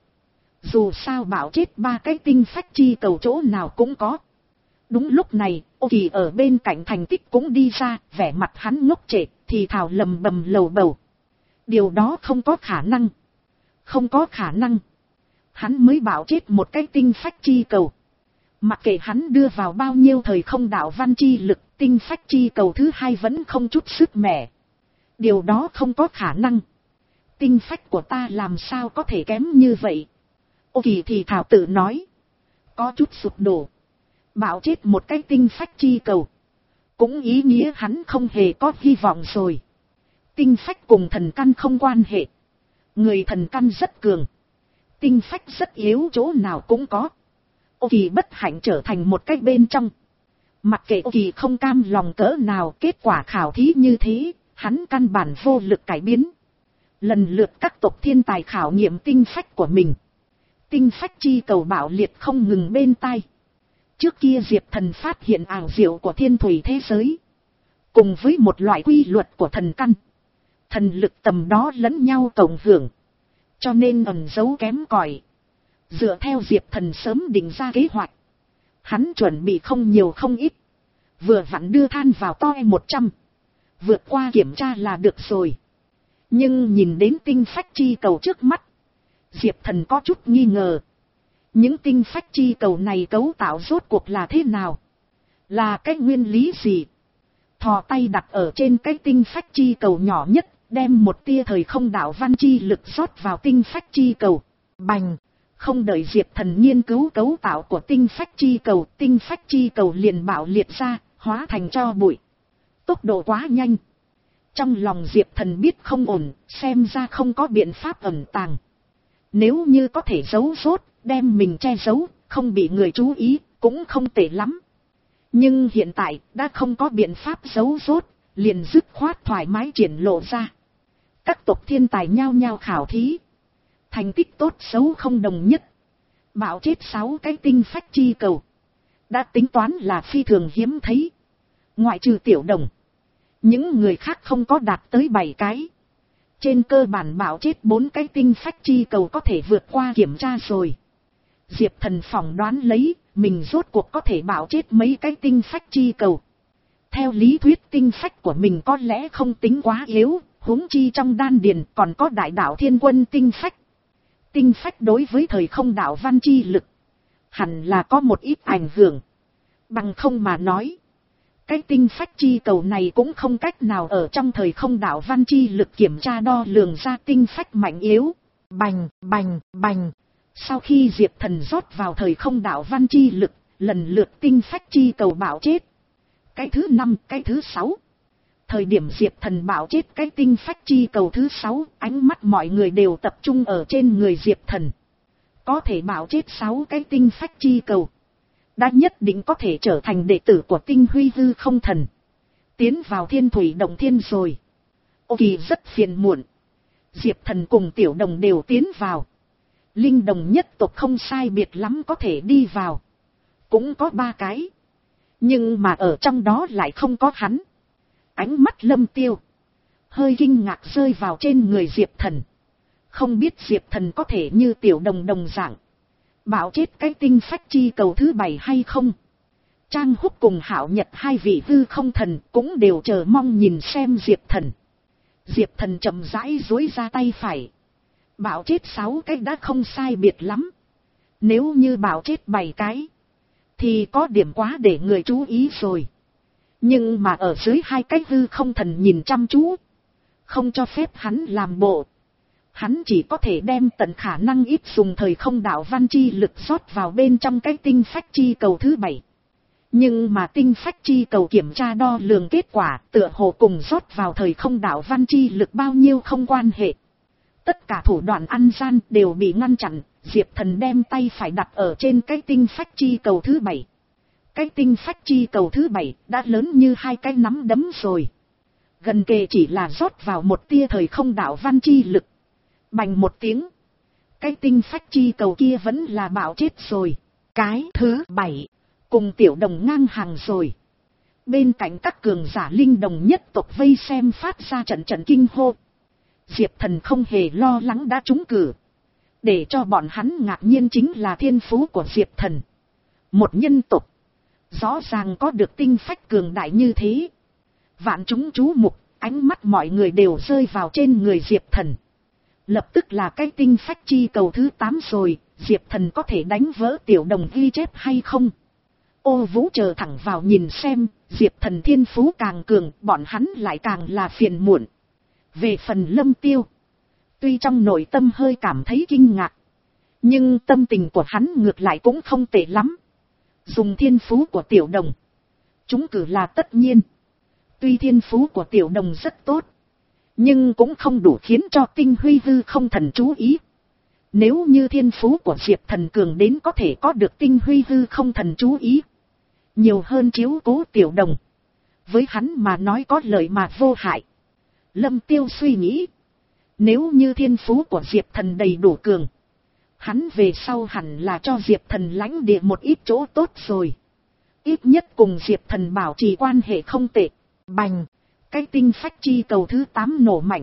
Dù sao bảo chết ba cái tinh phách chi cầu chỗ nào cũng có. Đúng lúc này, Ô Kỳ ở bên cạnh thành tích cũng đi ra, vẻ mặt hắn ngốc trệ, thì thào lầm bầm lầu bầu. Điều đó không có khả năng. Không có khả năng. Hắn mới bảo chết một cái tinh phách chi cầu. Mặc kệ hắn đưa vào bao nhiêu thời không đạo văn chi lực, tinh phách chi cầu thứ hai vẫn không chút sức mẻ. Điều đó không có khả năng. Tinh phách của ta làm sao có thể kém như vậy? Ô Kỳ thì thảo tự nói. Có chút sụp đổ. Bảo chết một cái tinh phách chi cầu. Cũng ý nghĩa hắn không hề có hy vọng rồi. Tinh phách cùng thần căn không quan hệ. Người thần căn rất cường. Tinh phách rất yếu chỗ nào cũng có. Ô Kỳ bất hạnh trở thành một cái bên trong. Mặc kệ Ô Kỳ không cam lòng cỡ nào, kết quả khảo thí như thế, hắn căn bản vô lực cải biến. Lần lượt các tộc thiên tài khảo nghiệm tinh phách của mình. Tinh phách chi cầu bạo liệt không ngừng bên tai. Trước kia Diệp Thần phát hiện ảo diệu của thiên thủy thế giới. Cùng với một loại quy luật của thần căn. Thần lực tầm đó lẫn nhau cộng hưởng. Cho nên ẩn giấu kém cỏi. Dựa theo Diệp Thần sớm định ra kế hoạch. Hắn chuẩn bị không nhiều không ít. Vừa vặn đưa than vào toi một trăm. Vượt qua kiểm tra là được rồi. Nhưng nhìn đến tinh phách chi cầu trước mắt. Diệp Thần có chút nghi ngờ. Những tinh phách chi cầu này cấu tạo rốt cuộc là thế nào? Là cái nguyên lý gì? Thò tay đặt ở trên cái tinh phách chi cầu nhỏ nhất. Đem một tia thời không đạo văn chi lực rót vào tinh phách chi cầu. Bành! Không đợi Diệp Thần nghiên cứu cấu tạo của tinh phách chi cầu. Tinh phách chi cầu liền bạo liệt ra, hóa thành tro bụi. Tốc độ quá nhanh. Trong lòng Diệp Thần biết không ổn, xem ra không có biện pháp ẩn tàng. Nếu như có thể giấu rốt, đem mình che giấu, không bị người chú ý, cũng không tệ lắm. Nhưng hiện tại, đã không có biện pháp giấu rốt, liền dứt khoát thoải mái triển lộ ra. Các tộc thiên tài nhao nhao khảo thí. Thành tích tốt xấu không đồng nhất. Bạo chết sáu cái tinh phách chi cầu. Đã tính toán là phi thường hiếm thấy. Ngoại trừ Tiểu Đồng. Những người khác không có đạt tới bảy cái. Trên cơ bản bạo chết bốn cái tinh phách chi cầu có thể vượt qua kiểm tra rồi. Diệp Thần phỏng đoán lấy, mình rốt cuộc có thể bạo chết mấy cái tinh phách chi cầu. Theo lý thuyết tinh phách của mình có lẽ không tính quá yếu, huống chi trong đan điền còn có đại đạo thiên quân tinh phách. Tinh phách đối với thời không đạo văn chi lực, hẳn là có một ít ảnh hưởng. Bằng không mà nói, cái tinh phách chi cầu này cũng không cách nào ở trong thời không đạo văn chi lực kiểm tra đo lường ra tinh phách mạnh yếu. Bành, bành, bành. Sau khi Diệp Thần rót vào thời không đạo văn chi lực, lần lượt tinh phách chi cầu bạo chết. Cái thứ năm, cái thứ sáu. Thời điểm Diệp Thần bạo chết cái tinh phách chi cầu thứ sáu, ánh mắt mọi người đều tập trung ở trên người Diệp Thần. Có thể bạo chết sáu cái tinh phách chi cầu. Đã nhất định có thể trở thành đệ tử của tinh huy hư không thần. Tiến vào thiên thủy động thiên rồi. Ô Kỳ rất phiền muộn. Diệp Thần cùng Tiểu Đồng đều tiến vào. Linh đồng nhất tộc không sai biệt lắm có thể đi vào. Cũng có ba cái. Nhưng mà ở trong đó lại không có hắn. Ánh mắt Lâm Tiêu hơi kinh ngạc rơi vào trên người Diệp Thần. Không biết Diệp Thần có thể như Tiểu Đồng đồng dạng bạo chết cái tinh phách chi cầu thứ bảy hay không. Trang Húc cùng Hạo Nhật hai vị hư không thần cũng đều chờ mong nhìn xem Diệp Thần. Diệp Thần chậm rãi duỗi ra tay phải. Bạo chết sáu cái đã không sai biệt lắm. Nếu như bạo chết bảy cái thì có điểm quá để người chú ý rồi. Nhưng mà ở dưới hai cái hư không thần nhìn chăm chú, không cho phép hắn làm bộ. Hắn chỉ có thể đem tận khả năng ít dùng thời không đạo văn chi lực rót vào bên trong cái tinh phách chi cầu thứ bảy. Nhưng mà tinh phách chi cầu kiểm tra đo lường kết quả tựa hồ cùng rót vào thời không đạo văn chi lực bao nhiêu không quan hệ. Tất cả thủ đoạn ăn gian đều bị ngăn chặn. Diệp Thần đem tay phải đặt ở trên cái tinh phách chi cầu thứ bảy. Cái tinh phách chi cầu thứ bảy đã lớn như hai cái nắm đấm rồi. Gần kề chỉ là rót vào một tia thời không đạo văn chi lực. Bành một tiếng. Cái tinh phách chi cầu kia vẫn là bạo chết rồi. Cái thứ bảy. Cùng tiểu đồng ngang hàng rồi. Bên cạnh các cường giả linh đồng nhất tộc vây xem phát ra trận trận kinh hô. Diệp Thần không hề lo lắng đã trúng cử. Để cho bọn hắn ngạc nhiên chính là thiên phú của Diệp Thần. Một nhân tộc. Rõ ràng có được tinh phách cường đại như thế. Vạn chúng chú mục, ánh mắt mọi người đều rơi vào trên người Diệp Thần. Lập tức là cái tinh phách chi cầu thứ tám rồi, Diệp Thần có thể đánh vỡ tiểu đồng ghi chép hay không? Ô Vũ chờ thẳng vào nhìn xem, Diệp Thần thiên phú càng cường, bọn hắn lại càng là phiền muộn. Về phần Lâm Tiêu, tuy trong nội tâm hơi cảm thấy kinh ngạc, nhưng tâm tình của hắn ngược lại cũng không tệ lắm. Dùng thiên phú của tiểu đồng, trúng cử là tất nhiên. Tuy thiên phú của tiểu đồng rất tốt, nhưng cũng không đủ khiến cho tinh huy hư không thần chú ý. Nếu như thiên phú của Diệp Thần cường đến có thể có được tinh huy hư không thần chú ý, nhiều hơn chiếu cố tiểu đồng, với hắn mà nói có lợi mà vô hại. Lâm Tiêu suy nghĩ, nếu như thiên phú của Diệp Thần đầy đủ cường, hắn về sau hẳn là cho Diệp Thần lãnh địa một ít chỗ tốt rồi. Ít nhất cùng Diệp Thần bảo trì quan hệ không tệ. Bành, cái tinh phách chi cầu thứ tám nổ mạnh.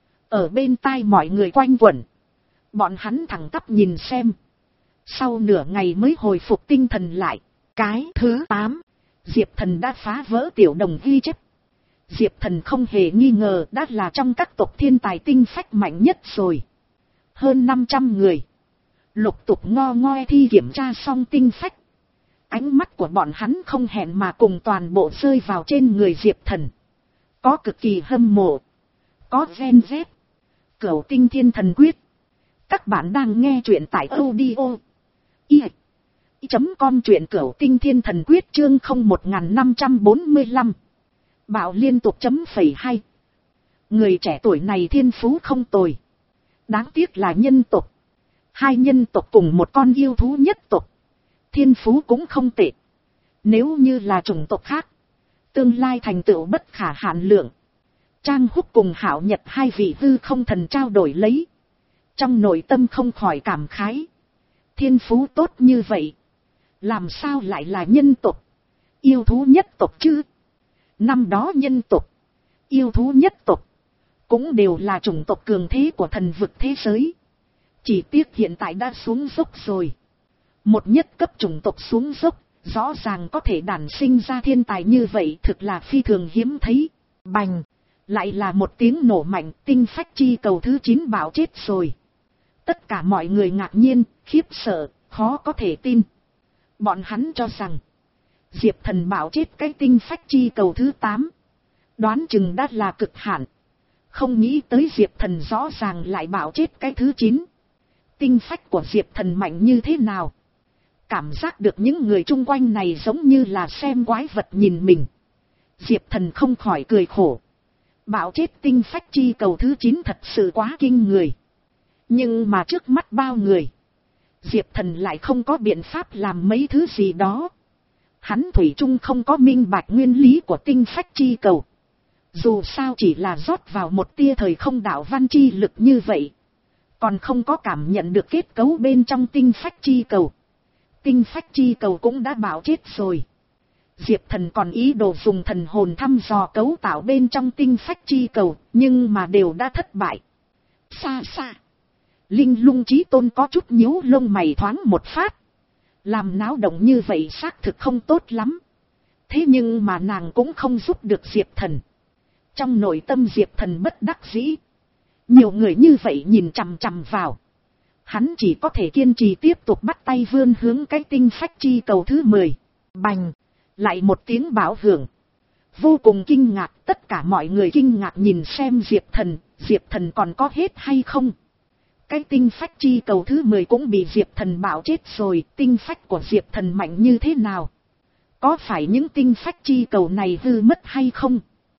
Ở bên tai mọi người quanh quẩn. Bọn hắn thẳng tắp nhìn xem. Sau nửa ngày mới hồi phục tinh thần lại. Cái thứ tám, Diệp Thần đã phá vỡ tiểu đồng ghi chép. Diệp Thần không hề nghi ngờ đã là trong các tộc thiên tài tinh phách mạnh nhất rồi. Hơn năm trăm người. Lục tục ngo ngoe thi kiểm tra xong tinh phách. Ánh mắt của bọn hắn không hẹn mà cùng toàn bộ rơi vào trên người Diệp Thần. Có cực kỳ hâm mộ. Có ghen ghét. Cửu tinh thiên thần quyết. Các bạn đang nghe truyện tại audio. I. Chấm com truyện cửu tinh thiên thần quyết chương không một năm bốn lăm. Bạo liên tục chấm phẩy hai. Người trẻ tuổi này thiên phú không tồi. Đáng tiếc là nhân tộc. Hai nhân tộc cùng một con yêu thú nhất tộc. Thiên phú cũng không tệ. Nếu như là chủng tộc khác, tương lai thành tựu bất khả hạn lượng. Trang Húc cùng Hạo Nhật hai vị hư không thần trao đổi lấy. Trong nội tâm không khỏi cảm khái. Thiên phú tốt như vậy, làm sao lại là nhân tộc, yêu thú nhất tộc chứ? Năm đó nhân tộc, yêu thú nhất tộc, cũng đều là chủng tộc cường thế của thần vực thế giới. Chỉ tiếc hiện tại đã xuống dốc rồi. Một nhất cấp chủng tộc xuống dốc, rõ ràng có thể đản sinh ra thiên tài như vậy thực là phi thường hiếm thấy. Bành, lại là một tiếng nổ mạnh, tinh phách chi cầu thứ chín bạo chết rồi. Tất cả mọi người ngạc nhiên, khiếp sợ, khó có thể tin. Bọn hắn cho rằng, Diệp Thần bạo chết cái tinh phách chi cầu thứ tám. Đoán chừng đã là cực hạn. Không nghĩ tới Diệp Thần rõ ràng lại bạo chết cái thứ chín. Tinh phách của Diệp Thần mạnh như thế nào? Cảm giác được những người chung quanh này giống như là xem quái vật nhìn mình. Diệp Thần không khỏi cười khổ. Bạo chết tinh phách chi cầu thứ chín thật sự quá kinh người. Nhưng mà trước mắt bao người, Diệp Thần lại không có biện pháp làm mấy thứ gì đó. Hắn thủy chung không có minh bạch nguyên lý của tinh phách chi cầu. Dù sao chỉ là rót vào một tia thời không đạo văn chi lực như vậy, còn không có cảm nhận được kết cấu bên trong tinh phách chi cầu. Tinh phách chi cầu cũng đã bạo chết rồi. Diệp Thần còn ý đồ dùng thần hồn thăm dò cấu tạo bên trong tinh phách chi cầu, nhưng mà đều đã thất bại. Xa xa, Linh Lung Chí Tôn có chút nhíu lông mày thoáng một phát. Làm náo động như vậy xác thực không tốt lắm. Thế nhưng mà nàng cũng không giúp được Diệp Thần. Trong nội tâm Diệp Thần bất đắc dĩ. Nhiều người như vậy nhìn chằm chằm vào. Hắn chỉ có thể kiên trì tiếp tục bắt tay vươn hướng cái tinh phách chi cầu thứ mười. Bành, lại một tiếng bão hưởng. Vô cùng kinh ngạc, tất cả mọi người kinh ngạc nhìn xem Diệp Thần, Diệp Thần còn có hết hay không? Cái tinh phách chi cầu thứ mười cũng bị Diệp Thần bạo chết rồi, tinh phách của Diệp Thần mạnh như thế nào? Có phải những tinh phách chi cầu này hư mất hay không?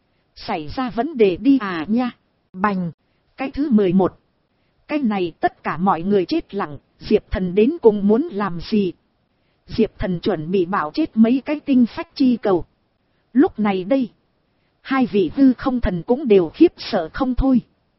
Xảy ra vấn đề đi à nha. Bành, cái thứ mười một. Cái này tất cả mọi người chết lặng, Diệp Thần đến cùng muốn làm gì? Diệp Thần chuẩn bị bảo chết mấy cái tinh phách chi cầu. Lúc này đây, hai vị hư không thần cũng đều khiếp sợ không thôi.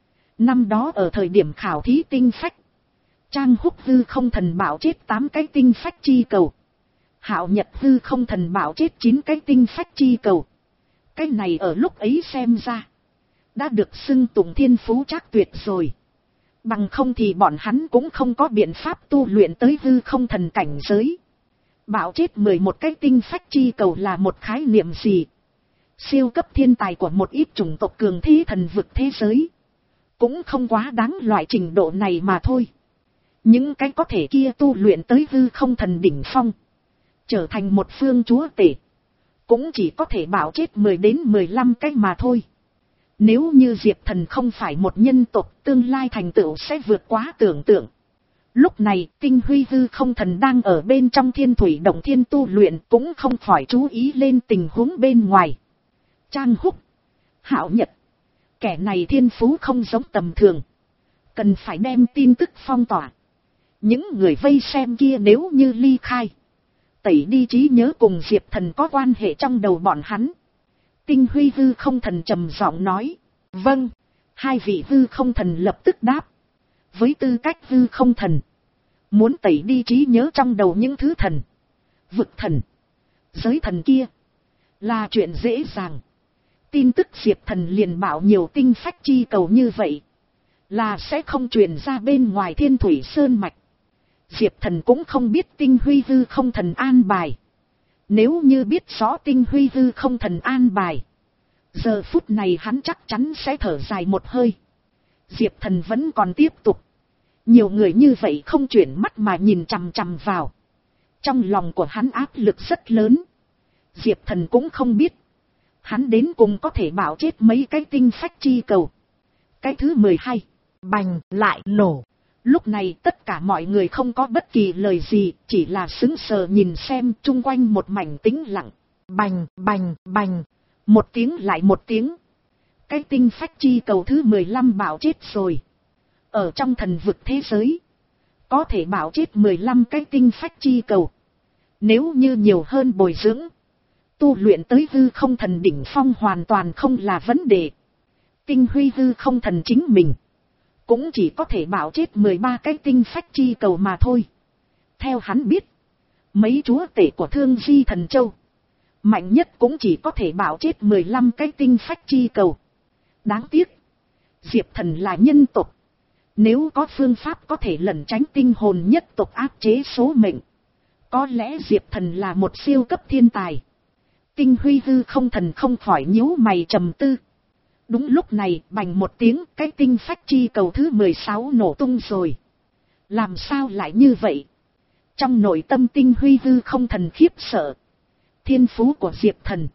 Năm đó ở thời điểm khảo thí tinh phách, Trang Húc hư không thần bảo chết tám cái tinh phách chi cầu. Hạo Nhật hư không thần bảo chết chín cái tinh phách chi cầu. Cái này ở lúc ấy xem ra, đã được xưng tụng thiên phú trác tuyệt rồi. Bằng không thì bọn hắn cũng không có biện pháp tu luyện tới hư không thần cảnh giới. Bảo chết mười một cái tinh phách chi cầu là một khái niệm gì? Siêu cấp thiên tài của một ít chủng tộc cường thế thần vực thế giới. Cũng không quá đáng loại trình độ này mà thôi. Những cái có thể kia tu luyện tới hư không thần đỉnh phong, trở thành một phương chúa tể, cũng chỉ có thể bảo chết mười đến mười lăm cái mà thôi. Nếu như Diệp Thần không phải một nhân tộc, tương lai thành tựu sẽ vượt quá tưởng tượng. Lúc này, tinh huy hư không thần đang ở bên trong thiên thủy động thiên tu luyện, cũng không khỏi chú ý lên tình huống bên ngoài. Trang Húc, Hạo Nhật, kẻ này thiên phú không giống tầm thường, cần phải đem tin tức phong tỏa. Những người vây xem kia nếu như ly khai, tẩy đi trí nhớ cùng Diệp Thần có quan hệ trong đầu bọn hắn. Tinh huy hư không thần trầm giọng nói. Vâng. Hai vị hư không thần lập tức đáp. Với tư cách hư không thần, muốn tẩy đi trí nhớ trong đầu những thứ thần, vực thần, giới thần kia, là chuyện dễ dàng. Tin tức Diệp Thần liền bảo nhiều tinh phách chi cầu như vậy, là sẽ không truyền ra bên ngoài thiên thủy sơn mạch. Diệp Thần cũng không biết tinh huy hư không thần an bài. Nếu như biết rõ tinh huy hư không thần an bài, giờ phút này hắn chắc chắn sẽ thở dài một hơi. Diệp Thần vẫn còn tiếp tục. Nhiều người như vậy không chuyển mắt mà nhìn chằm chằm vào. Trong lòng của hắn áp lực rất lớn. Diệp Thần cũng không biết hắn đến cùng có thể bảo chết mấy cái tinh phách chi cầu. Cái thứ mười hai, bành lại nổ. Lúc này tất cả mọi người không có bất kỳ lời gì, chỉ là sững sờ nhìn xem chung quanh một mảnh tĩnh lặng. Bành, bành, bành. Một tiếng lại một tiếng. Cái tinh phách chi cầu thứ mười lăm bảo chết rồi. Ở trong thần vực thế giới, có thể bảo chết mười lăm cái tinh phách chi cầu. Nếu như nhiều hơn bồi dưỡng, tu luyện tới hư không thần đỉnh phong hoàn toàn không là vấn đề. Tinh huy hư không thần chính mình cũng chỉ có thể bảo chết mười ba cái tinh phách chi cầu mà thôi. Theo hắn biết, mấy chúa tể của Thương Di Thần Châu, mạnh nhất cũng chỉ có thể bảo chết mười lăm cái tinh phách chi cầu. Đáng tiếc, Diệp Thần là nhân tộc. Nếu có phương pháp có thể lẩn tránh tinh hồn nhất tộc áp chế số mệnh, có lẽ Diệp Thần là một siêu cấp thiên tài. Tinh huy hư không thần không khỏi nhíu mày trầm tư. Đúng lúc này, bành một tiếng, cái tinh phách chi cầu thứ mười sáu nổ tung rồi. Làm sao lại như vậy? Trong nội tâm tinh huy hư không thần khiếp sợ. Thiên phú của Diệp Thần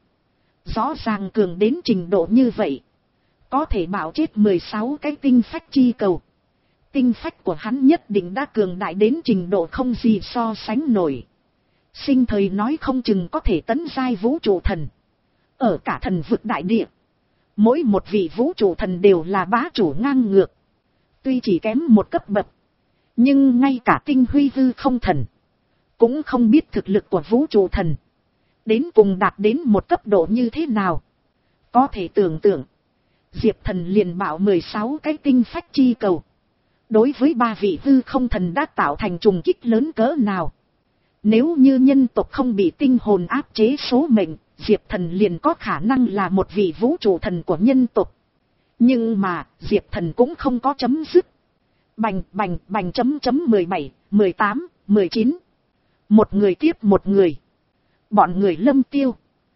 rõ ràng cường đến trình độ như vậy, có thể bảo chết mười sáu cái tinh phách chi cầu. Tinh phách của hắn nhất định đã cường đại đến trình độ không gì so sánh nổi. Sinh thời nói không chừng có thể tấn giai vũ trụ thần. Ở cả thần vực đại địa, mỗi một vị vũ trụ thần đều là bá chủ ngang ngược. Tuy chỉ kém một cấp bậc, nhưng ngay cả tinh huy hư không thần cũng không biết thực lực của vũ trụ thần đến cùng đạt đến một cấp độ như thế nào. Có thể tưởng tượng, Diệp Thần liền bảo mười sáu cái tinh phách chi cầu, đối với ba vị hư không thần đã tạo thành trùng kích lớn cỡ nào. Nếu như nhân tộc không bị tinh hồn áp chế số mệnh, Diệp Thần liền có khả năng là một vị vũ trụ thần của nhân tộc. Nhưng mà, Diệp Thần cũng không có chấm dứt. Bành, bành, bành chấm chấm mười bảy, mười tám, mười chín. Một người tiếp một người. Bọn người Lâm Tiêu,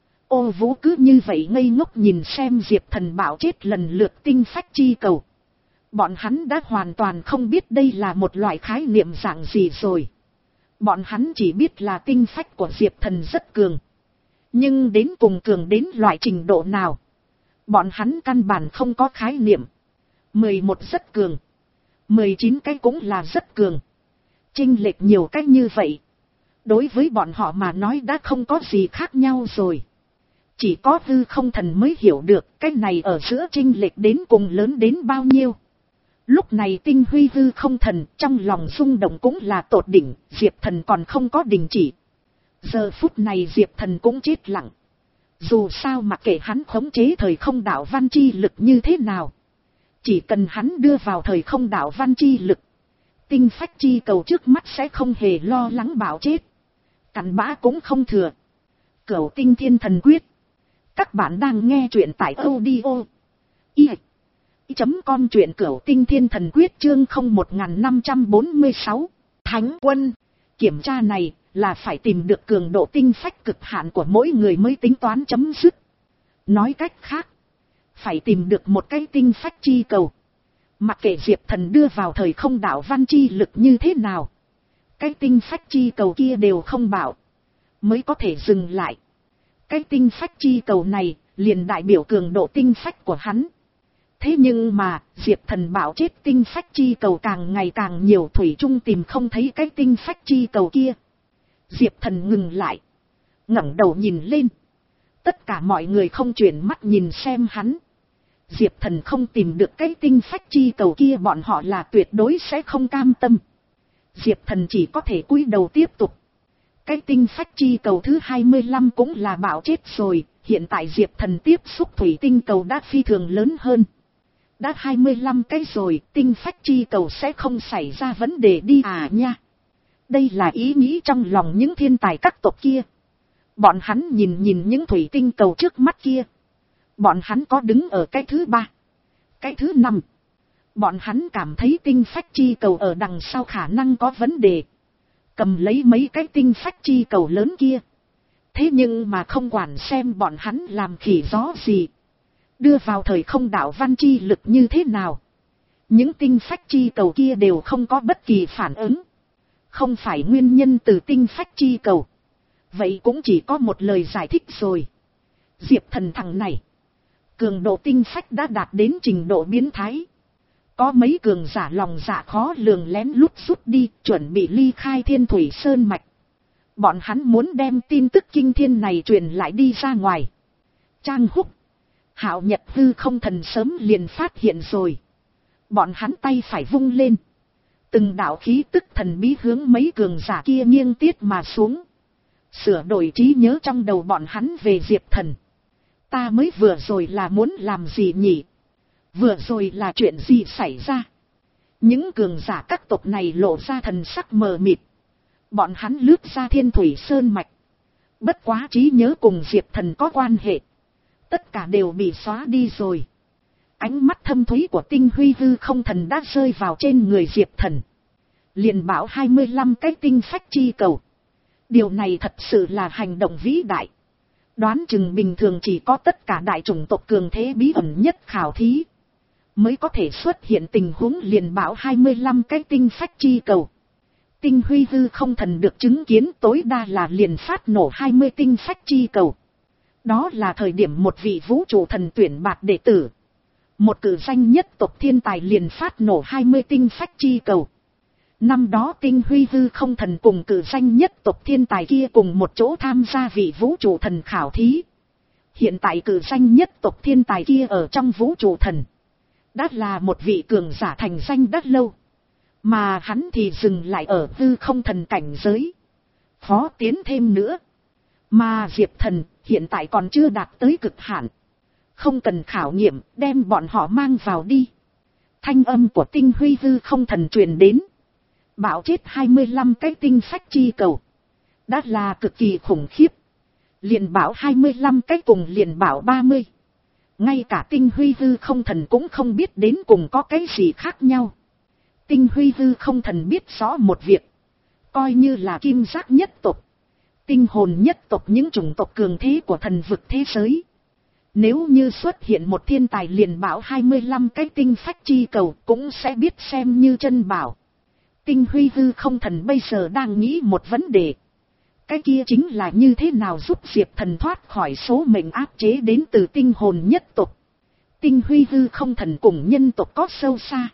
Ô Vũ cứ như vậy ngây ngốc nhìn xem Diệp Thần bảo chết lần lượt tinh phách chi cầu. Bọn hắn đã hoàn toàn không biết đây là một loại khái niệm dạng gì rồi. Bọn hắn chỉ biết là tinh phách của Diệp Thần rất cường. Nhưng đến cùng cường đến loại trình độ nào, bọn hắn căn bản không có khái niệm. mười một rất cường, mười chín cái cũng là rất cường. Chênh lệch nhiều cách như vậy, đối với bọn họ mà nói đã không có gì khác nhau rồi. Chỉ có hư không thần mới hiểu được cái này ở giữa chênh lệch đến cùng lớn đến bao nhiêu. Lúc này tinh huy hư không thần trong lòng rung động cũng là tột đỉnh. Diệp Thần còn không có đình chỉ. Giờ phút này Diệp Thần cũng chết lặng. Dù sao mặc kệ hắn khống chế thời không đạo văn chi lực như thế nào, chỉ cần hắn đưa vào thời không đạo văn chi lực, tinh phách chi cầu trước mắt sẽ không hề lo lắng bạo chết. Cặn bã cũng không thừa. Cửu tinh thiên thần quyết. Các bạn đang nghe truyện tại audio i chấm com truyện cửu tinh thiên thần quyết chương không một năm bốn sáu. Thánh quân. Kiểm tra này là phải tìm được cường độ tinh phách cực hạn của mỗi người mới tính toán chấm dứt. Nói cách khác, phải tìm được một cái tinh phách chi cầu. Mặc kệ Diệp Thần đưa vào thời không đạo văn chi lực như thế nào, cái tinh phách chi cầu kia đều không bảo, mới có thể dừng lại. Cái tinh phách chi cầu này liền đại biểu cường độ tinh phách của hắn. Thế nhưng mà Diệp Thần bảo chết tinh phách chi cầu càng ngày càng nhiều, thủy chung tìm không thấy cái tinh phách chi cầu kia. Diệp Thần ngừng lại, ngẩng đầu nhìn lên. Tất cả mọi người không chuyển mắt nhìn xem hắn. Diệp Thần không tìm được cái tinh phách chi cầu kia, bọn họ là tuyệt đối sẽ không cam tâm. Diệp Thần chỉ có thể cúi đầu tiếp tục. Cái tinh phách chi cầu thứ hai mươi lăm cũng là bảo chết rồi. Hiện tại Diệp Thần tiếp xúc thủy tinh cầu đã phi thường lớn hơn. Đã hai mươi lăm cái rồi, tinh phách chi cầu sẽ không xảy ra vấn đề đi à nha. Đây là ý nghĩ trong lòng những thiên tài các tộc kia. Bọn hắn nhìn nhìn những thủy tinh cầu trước mắt kia. Bọn hắn có đứng ở cái thứ ba, cái thứ năm. Bọn hắn cảm thấy tinh phách chi cầu ở đằng sau khả năng có vấn đề. Cầm lấy mấy cái tinh phách chi cầu lớn kia. Thế nhưng mà không quản xem bọn hắn làm khỉ gió gì. Đưa vào thời không đạo văn chi lực như thế nào. Những tinh phách chi cầu kia đều không có bất kỳ phản ứng. Không phải nguyên nhân từ tinh phách chi cầu. Vậy cũng chỉ có một lời giải thích rồi. Diệp Thần thằng này, cường độ tinh phách đã đạt đến trình độ biến thái. Có mấy cường giả lòng dạ khó lường lén lút rút đi, chuẩn bị ly khai Thiên Thủy Sơn Mạch. Bọn hắn muốn đem tin tức kinh thiên này truyền lại đi ra ngoài. Trang Húc, Hạo Nhật Hư Không Thần sớm liền phát hiện rồi. Bọn hắn tay phải vung lên. Từng đạo khí tức thần bí hướng mấy cường giả kia nghiêng tiết mà xuống. Sửa đổi trí nhớ trong đầu bọn hắn về Diệp Thần. Ta mới vừa rồi là muốn làm gì nhỉ? Vừa rồi là chuyện gì xảy ra? Những cường giả các tộc này lộ ra thần sắc mờ mịt. Bọn hắn lướt ra Thiên Thủy Sơn Mạch. Bất quá trí nhớ cùng Diệp Thần có quan hệ. Tất cả đều bị xóa đi rồi. Ánh mắt thâm thúy của Tinh Huy Hư Không Thần đã rơi vào trên người Diệp Thần. Liền bảo hai mươi lăm cái tinh phách chi cầu. Điều này thật sự là hành động vĩ đại. Đoán chừng bình thường chỉ có tất cả đại chủng tộc cường thế bí ẩn nhất khảo thí mới có thể xuất hiện tình huống liền bảo hai mươi lăm cái tinh phách chi cầu. Tinh Huy Hư Không Thần được chứng kiến tối đa là liền phát nổ hai mươi tinh phách chi cầu. Đó là thời điểm một vị vũ trụ thần tuyển bạt đệ tử. Một cử danh nhất tộc thiên tài liền phát nổ hai mươi tinh phách chi cầu. Năm đó Tinh Huy Hư Không Thần cùng cử danh nhất tộc thiên tài kia cùng một chỗ tham gia vị vũ trụ thần khảo thí. Hiện tại cử danh nhất tộc thiên tài kia ở trong vũ trụ thần. Đã là một vị cường giả thành danh đã lâu. Mà hắn thì dừng lại ở hư không thần cảnh giới. Khó tiến thêm nữa. Mà Diệp Thần hiện tại còn chưa đạt tới cực hạn. Không cần khảo nghiệm, đem bọn họ mang vào đi. Thanh âm của Tinh Huy Hư Không Thần truyền đến. Bảo chết hai mươi lăm cái tinh phách chi cầu. Đã là cực kỳ khủng khiếp. Liền bảo hai mươi lăm cái cùng liền bảo ba mươi. Ngay cả Tinh Huy Hư Không Thần cũng không biết đến cùng có cái gì khác nhau. Tinh Huy Hư Không Thần biết rõ một việc. Coi như là kim giác nhất tộc, tinh hồn nhất tộc, những chủng tộc cường thế của thần vực thế giới. Nếu như xuất hiện một thiên tài liền bảo hai mươi lăm cái tinh phách chi cầu cũng sẽ biết xem như chân bảo. Tinh Huy Hư Không Thần bây giờ đang nghĩ một vấn đề. Cái kia chính là như thế nào giúp Diệp Thần thoát khỏi số mệnh áp chế đến từ tinh hồn nhất tộc. Tinh Huy Hư Không Thần cùng nhân tộc có sâu xa.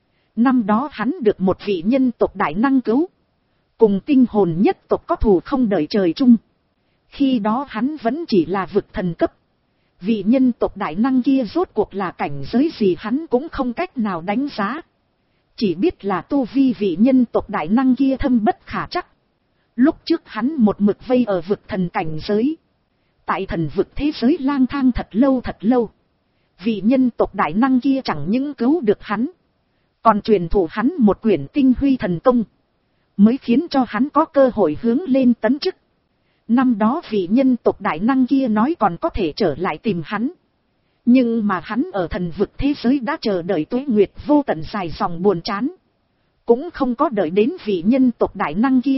Năm đó hắn được một vị nhân tộc đại năng cứu. Cùng tinh hồn nhất tộc có thù không đợi trời chung. Khi đó hắn vẫn chỉ là vực thần cấp. Vị nhân tộc đại năng kia rốt cuộc là cảnh giới gì hắn cũng không cách nào đánh giá. Chỉ biết là tu vi vị nhân tộc đại năng kia thâm bất khả chắc. Lúc trước hắn một mực vây ở vực thần cảnh giới. Tại thần vực thế giới lang thang thật lâu thật lâu. Vị nhân tộc đại năng kia chẳng những cứu được hắn, còn truyền thụ hắn một quyển tinh huy thần công, mới khiến cho hắn có cơ hội hướng lên tấn chức. Năm đó vị nhân tộc đại năng kia nói còn có thể trở lại tìm hắn. Nhưng mà hắn ở thần vực thế giới đã chờ đợi tuế nguyệt vô tận dài dòng buồn chán. Cũng không có đợi đến vị nhân tộc đại năng kia.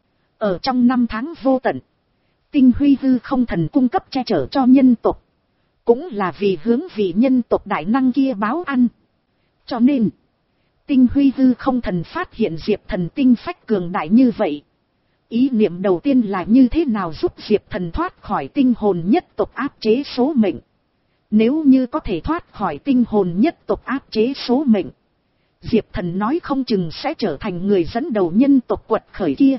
Ở trong năm tháng vô tận, tinh huy hư không thần cung cấp che chở cho nhân tộc. Cũng là vì hướng vị nhân tộc đại năng kia báo ăn. Cho nên, tinh huy hư không thần phát hiện Diệp Thần tinh phách cường đại như vậy. Ý niệm đầu tiên là như thế nào giúp Diệp Thần thoát khỏi tinh hồn nhất tộc áp chế số mệnh. Nếu như có thể thoát khỏi tinh hồn nhất tộc áp chế số mệnh, Diệp Thần nói không chừng sẽ trở thành người dẫn đầu nhân tộc quật khởi kia.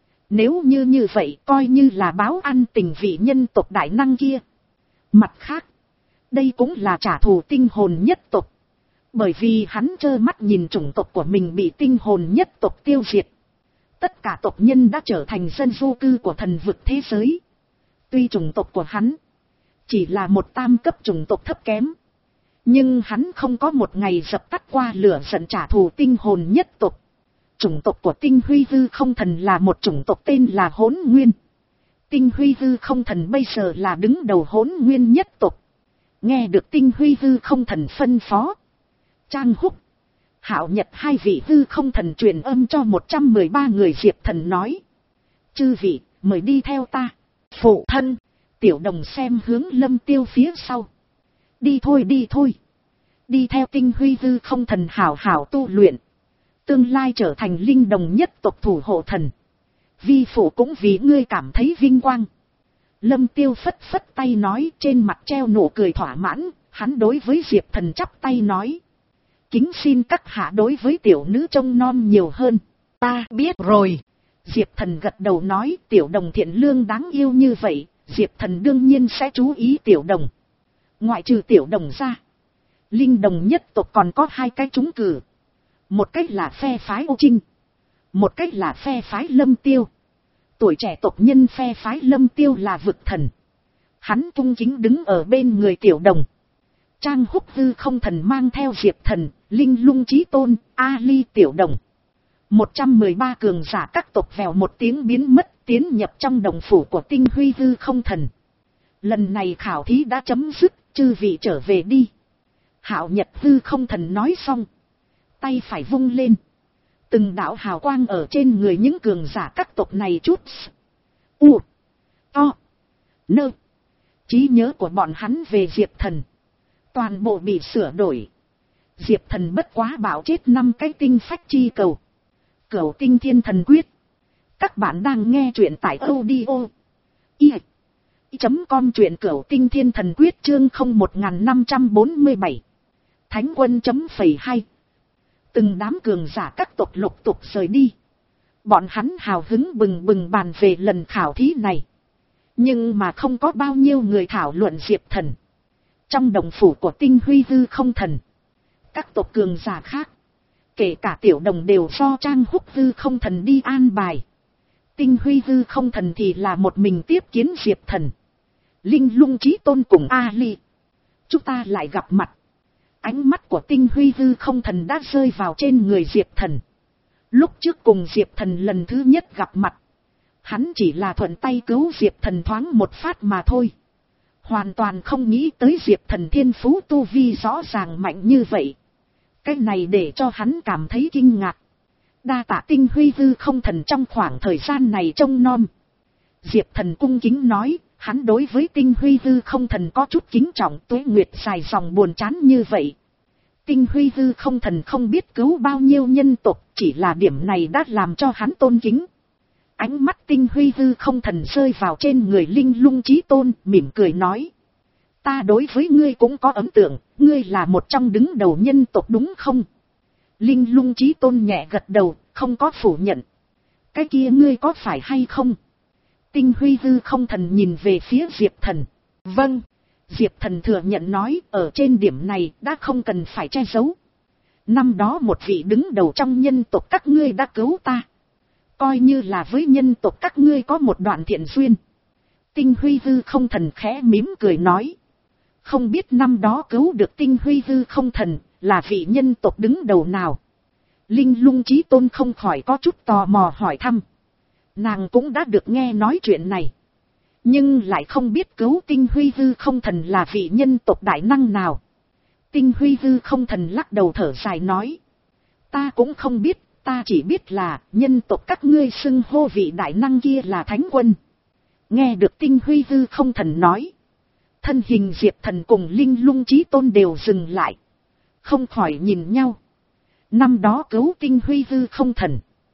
Nếu như như vậy coi như là báo ăn tình vị nhân tộc đại năng kia. Mặt khác, đây cũng là trả thù tinh hồn nhất tộc. Bởi vì hắn trơ mắt nhìn chủng tộc của mình bị tinh hồn nhất tộc tiêu diệt. Tất cả tộc nhân đã trở thành dân du cư của thần vực thế giới. Tuy chủng tộc của hắn chỉ là một tam cấp chủng tộc thấp kém, nhưng hắn không có một ngày dập tắt qua lửa giận trả thù tinh hồn nhất tộc. Chủng tộc của tinh huy hư không thần là một chủng tộc tên là Hỗn Nguyên. Tinh huy hư không thần bây giờ là đứng đầu Hỗn Nguyên nhất tộc. Nghe được tinh huy hư không thần phân phó, Trang Húc, Hạo Nhật hai vị hư không thần truyền âm cho một trăm mười ba người Diệp Thần nói: chư vị, mời đi theo ta. Phụ thân, Tiểu Đồng xem hướng Lâm Tiêu phía sau. Đi thôi đi thôi. Đi theo tinh huy hư không thần hảo hảo tu luyện. Tương lai trở thành linh đồng nhất tộc thủ hộ thần. Vi phụ cũng vì ngươi cảm thấy vinh quang. Lâm Tiêu phất phất tay nói, trên mặt treo nụ cười thỏa mãn. Hắn đối với Diệp Thần chắp tay nói: kính xin các hạ đối với tiểu nữ trông nom nhiều hơn. Ta biết rồi. Diệp Thần gật đầu nói, Tiểu Đồng thiện lương đáng yêu như vậy, Diệp Thần đương nhiên sẽ chú ý Tiểu Đồng. Ngoại trừ Tiểu Đồng ra, linh đồng nhất tộc còn có hai cái trúng cử. Một cách là phe phái Ô Trinh, một cách là phe phái Lâm Tiêu. Tuổi trẻ tộc nhân phe phái Lâm Tiêu là vực thần. Hắn cung kính đứng ở bên người Tiểu Đồng. Trang Húc hư không thần mang theo Diệp Thần, Linh Lung Chí Tôn, A Ly Tiểu Đồng. một trăm mười ba cường giả các tộc vèo một tiếng biến mất, tiến nhập trong đồng phủ của tinh huy hư không thần. Lần này khảo thí đã chấm dứt, chư vị trở về đi. Hạo Nhật hư không thần nói xong, tay phải vung lên. Từng đạo hào quang ở trên người những cường giả các tộc này chút. U, To, Nơ. Trí nhớ của bọn hắn về Diệp Thần toàn bộ bị sửa đổi. Diệp Thần bất quá bảo chết năm cái tinh phách chi cầu. Cửu tinh thiên thần quyết. Các bạn đang nghe truyện tại audio i chấm com truyện cửu tinh thiên thần quyết chương không một năm bốn bảy. Thánh quân chấm phẩy hai. Từng đám cường giả các tộc lục tục rời đi. Bọn hắn hào hứng bừng bừng bàn về lần khảo thí này. Nhưng mà không có bao nhiêu người thảo luận Diệp Thần. Trong đồng phủ của tinh huy hư không thần, các tộc cường giả khác, kể cả Tiểu Đồng đều do Trang Húc hư không thần đi an bài. Tinh huy hư không thần thì là một mình tiếp kiến Diệp Thần, Linh Lung Chí Tôn cùng A Ly. Chúng ta lại gặp mặt. Ánh mắt của tinh huy hư không thần đã rơi vào trên người Diệp Thần. Lúc trước cùng Diệp Thần lần thứ nhất gặp mặt, hắn chỉ là thuận tay cứu Diệp Thần thoáng một phát mà thôi. Hoàn toàn không nghĩ tới Diệp Thần thiên phú tu vi rõ ràng mạnh như vậy. Cái này để cho hắn cảm thấy kinh ngạc. Đa tạ tinh huy hư không thần trong khoảng thời gian này trông nom. Diệp Thần cung kính nói, hắn đối với tinh huy hư không thần có chút kính trọng, tuế nguyệt dài dòng buồn chán như vậy. Tinh huy hư không thần không biết cứu bao nhiêu nhân tộc, chỉ là điểm này đã làm cho hắn tôn kính. Ánh mắt tinh huy hư không thần rơi vào trên người Linh Lung Chí Tôn, mỉm cười nói: ta đối với ngươi cũng có ấn tượng, ngươi là một trong đứng đầu nhân tộc đúng không? Linh Lung Chí Tôn nhẹ gật đầu, không có phủ nhận. Cái kia ngươi có phải hay không? Tinh huy hư không thần nhìn về phía Diệp Thần. Vâng. Diệp Thần thừa nhận nói, ở trên điểm này đã không cần phải che giấu. Năm đó một vị đứng đầu trong nhân tộc các ngươi đã cứu ta. Coi như là với nhân tộc các ngươi có một đoạn thiện duyên. Tinh huy hư không thần khẽ mím cười nói. Không biết năm đó cứu được tinh huy hư không thần là vị nhân tộc đứng đầu nào. Linh Lung Chí Tôn không khỏi có chút tò mò hỏi thăm. Nàng cũng đã được nghe nói chuyện này. Nhưng lại không biết cứu tinh huy hư không thần là vị nhân tộc đại năng nào. Tinh huy hư không thần lắc đầu thở dài nói. Ta cũng không biết, ta chỉ biết là nhân tộc các ngươi xưng hô vị đại năng kia là Thánh Quân. Nghe được tinh huy hư không thần nói. Thân hình Diệp Thần cùng Linh Lung Chí Tôn đều dừng lại. Không khỏi nhìn nhau. Năm đó cứu tinh huy hư không thần.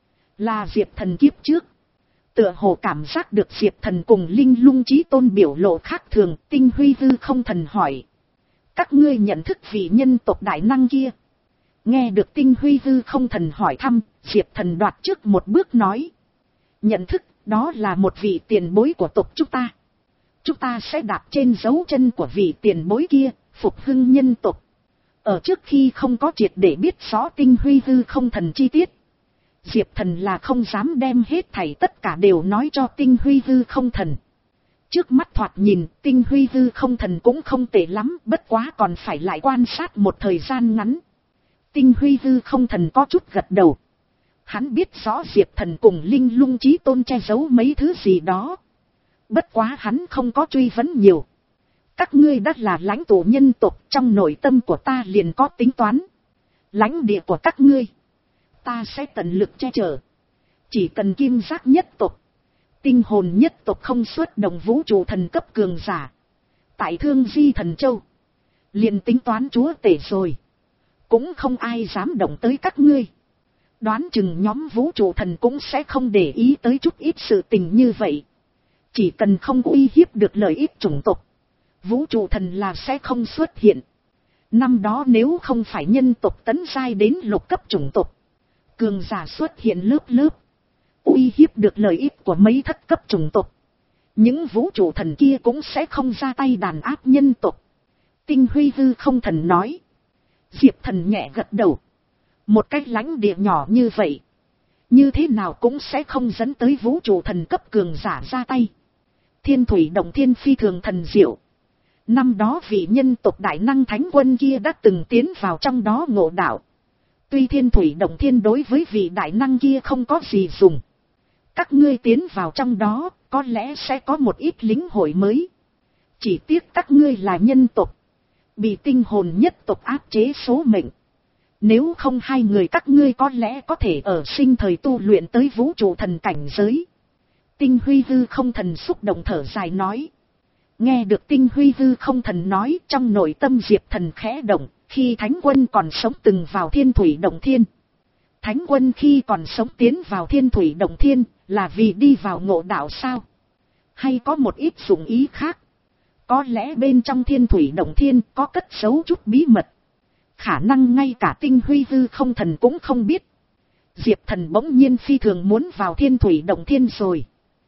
Là Diệp Thần kiếp trước. Tựa hồ cảm giác được Diệp Thần cùng Linh Lung Chí Tôn biểu lộ khác thường. Tinh huy hư không thần hỏi. Các ngươi nhận thức vị nhân tộc đại năng kia. Nghe được tinh huy hư không thần hỏi thăm. Diệp Thần đoạt trước một bước nói. Nhận thức đó là một vị tiền bối của tộc chúng ta. Chúng ta sẽ đạp trên dấu chân của vị tiền bối kia. Phục hưng nhân tộc. Ở trước khi không có triệt để biết rõ tinh huy hư không thần chi tiết. Diệp Thần là không dám đem hết thảy tất cả đều nói cho tinh huy hư không thần. Trước mắt thoạt nhìn tinh huy hư không thần cũng không tệ lắm. Bất quá còn phải lại quan sát một thời gian ngắn. Tinh huy hư không thần có chút gật đầu. Hắn biết rõ Diệp Thần cùng Linh Lung Chí Tôn che giấu mấy thứ gì đó. Bất quá hắn không có truy vấn nhiều. Các ngươi đã là lãnh tụ nhân tộc, trong nội tâm của ta liền có tính toán. Lãnh địa của các ngươi, ta sẽ tận lực che chở. Chỉ cần kim giác nhất tộc, tinh hồn nhất tộc không xuất động vũ trụ thần cấp cường giả. Tại Thương Di Thần Châu, liền tính toán chúa tể rồi. Cũng không ai dám động tới các ngươi. Đoán chừng nhóm vũ trụ thần cũng sẽ không để ý tới chút ít sự tình như vậy. Chỉ cần không uy hiếp được lợi ích chủng tộc, vũ trụ thần là sẽ không xuất hiện. Năm đó nếu không phải nhân tộc tấn giai đến lục cấp chủng tộc, cường giả xuất hiện lớp lớp, uy hiếp được lợi ích của mấy thất cấp chủng tộc, những vũ trụ thần kia cũng sẽ không ra tay đàn áp nhân tộc. Tinh huy hư không thần nói. Diệp Thần nhẹ gật đầu. Một cái lãnh địa nhỏ như vậy, như thế nào cũng sẽ không dẫn tới vũ trụ thần cấp cường giả ra tay. Thiên thủy động thiên phi thường thần diệu. Năm đó vị nhân tộc đại năng Thánh Quân kia đã từng tiến vào trong đó ngộ đạo. Tuy thiên thủy động thiên đối với vị đại năng kia không có gì dùng. Các ngươi tiến vào trong đó, có lẽ sẽ có một ít lính hội mới. Chỉ tiếc các ngươi là nhân tộc, bị tinh hồn nhất tộc áp chế số mệnh. Nếu không hai người các ngươi có lẽ có thể ở sinh thời tu luyện tới vũ trụ thần cảnh giới. Tinh huy hư không thần xúc động thở dài nói. Nghe được tinh huy hư không thần nói, trong nội tâm Diệp Thần khẽ động. Khi Thánh Quân còn sống từng vào thiên thủy động thiên. Thánh Quân khi còn sống tiến vào thiên thủy động thiên là vì đi vào ngộ đạo sao? Hay có một ít dụng ý khác? Có lẽ bên trong thiên thủy động thiên có cất giấu chút bí mật. Khả năng ngay cả tinh huy hư không thần cũng không biết. Diệp Thần bỗng nhiên phi thường muốn vào thiên thủy động thiên rồi.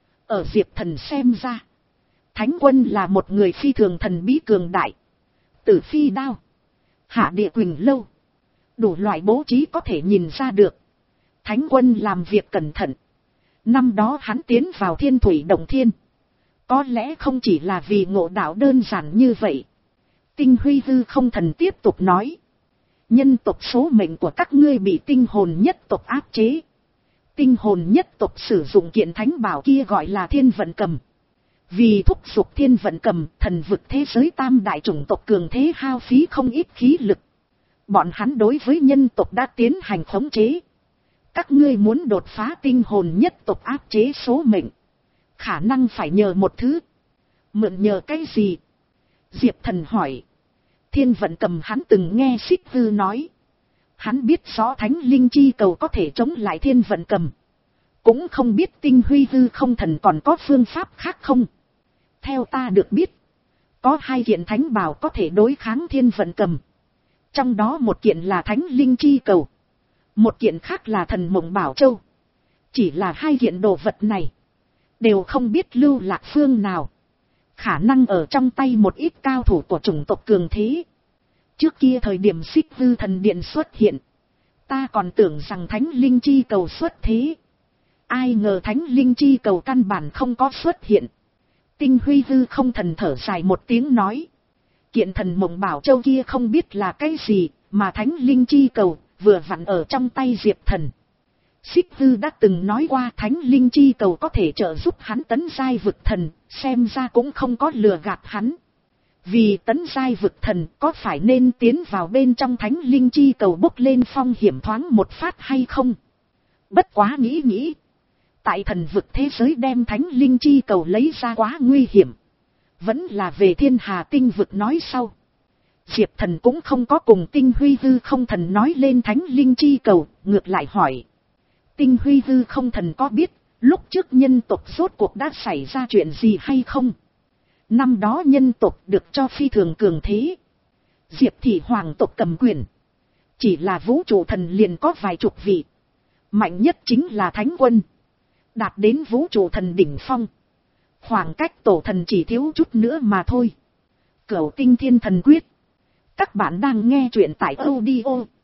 Ở Diệp Thần xem ra, Thánh Quân là một người phi thường thần bí cường đại. Tử phi đao, hạ địa quỳnh lâu, đủ loại bố trí có thể nhìn ra được. Thánh Quân làm việc cẩn thận. Năm đó hắn tiến vào thiên thủy động thiên, có lẽ không chỉ là vì ngộ đạo đơn giản như vậy. Tinh huy hư không thần tiếp tục nói. Nhân tộc số mệnh của các ngươi bị tinh hồn nhất tộc áp chế. Tinh hồn nhất tộc sử dụng kiện thánh bảo kia gọi là thiên vận cầm. Vì thúc giục thiên vận cầm, thần vực thế giới tam đại chủng tộc cường thế hao phí không ít khí lực. Bọn hắn đối với nhân tộc đã tiến hành khống chế. Các ngươi muốn đột phá tinh hồn nhất tộc áp chế số mệnh, khả năng phải nhờ một thứ. Mượn nhờ cái gì? Diệp Thần hỏi. Thiên vận cầm hắn từng nghe Xích Hư nói. Hắn biết rõ thánh linh chi cầu có thể chống lại thiên vận cầm. Cũng không biết tinh huy hư không thần còn có phương pháp khác không. Theo ta được biết, có hai kiện thánh bảo có thể đối kháng thiên vận cầm. Trong đó một kiện là thánh linh chi cầu, một kiện khác là thần mộng bảo châu. Chỉ là hai kiện đồ vật này đều không biết lưu lạc phương nào. Khả năng ở trong tay một ít cao thủ của chủng tộc cường thế. Trước kia thời điểm Xích Hư thần điện xuất hiện, ta còn tưởng rằng thánh linh chi cầu xuất thế. Ai ngờ thánh linh chi cầu căn bản không có xuất hiện. Tinh huy hư không thần thở dài một tiếng nói. Kiện thần mộng bảo châu kia không biết là cái gì, mà thánh linh chi cầu vừa vặn ở trong tay Diệp Thần. Xích Hư đã từng nói qua thánh linh chi cầu có thể trợ giúp hắn tấn giai vực thần, xem ra cũng không có lừa gạt hắn. Vì tấn giai vực thần có phải nên tiến vào bên trong thánh linh chi cầu bốc lên phong hiểm thoáng một phát hay không? Bất quá nghĩ nghĩ. Tại thần vực thế giới đem thánh linh chi cầu lấy ra quá nguy hiểm. Vẫn là về thiên hà tinh vực nói sau. Diệp Thần cũng không có cùng tinh huy hư không thần nói lên thánh linh chi cầu, ngược lại hỏi. Tinh huy hư không thần có biết, lúc trước nhân tộc rốt cuộc đã xảy ra chuyện gì hay không? Năm đó nhân tộc được cho phi thường cường thế. Diệp thị hoàng tộc cầm quyền. Chỉ là vũ trụ thần liền có vài chục vị. Mạnh nhất chính là thánh quân. Đạt đến vũ trụ thần đỉnh phong. Khoảng cách tổ thần chỉ thiếu chút nữa mà thôi. Cửu tinh thiên thần quyết. Các bạn đang nghe truyện tại audio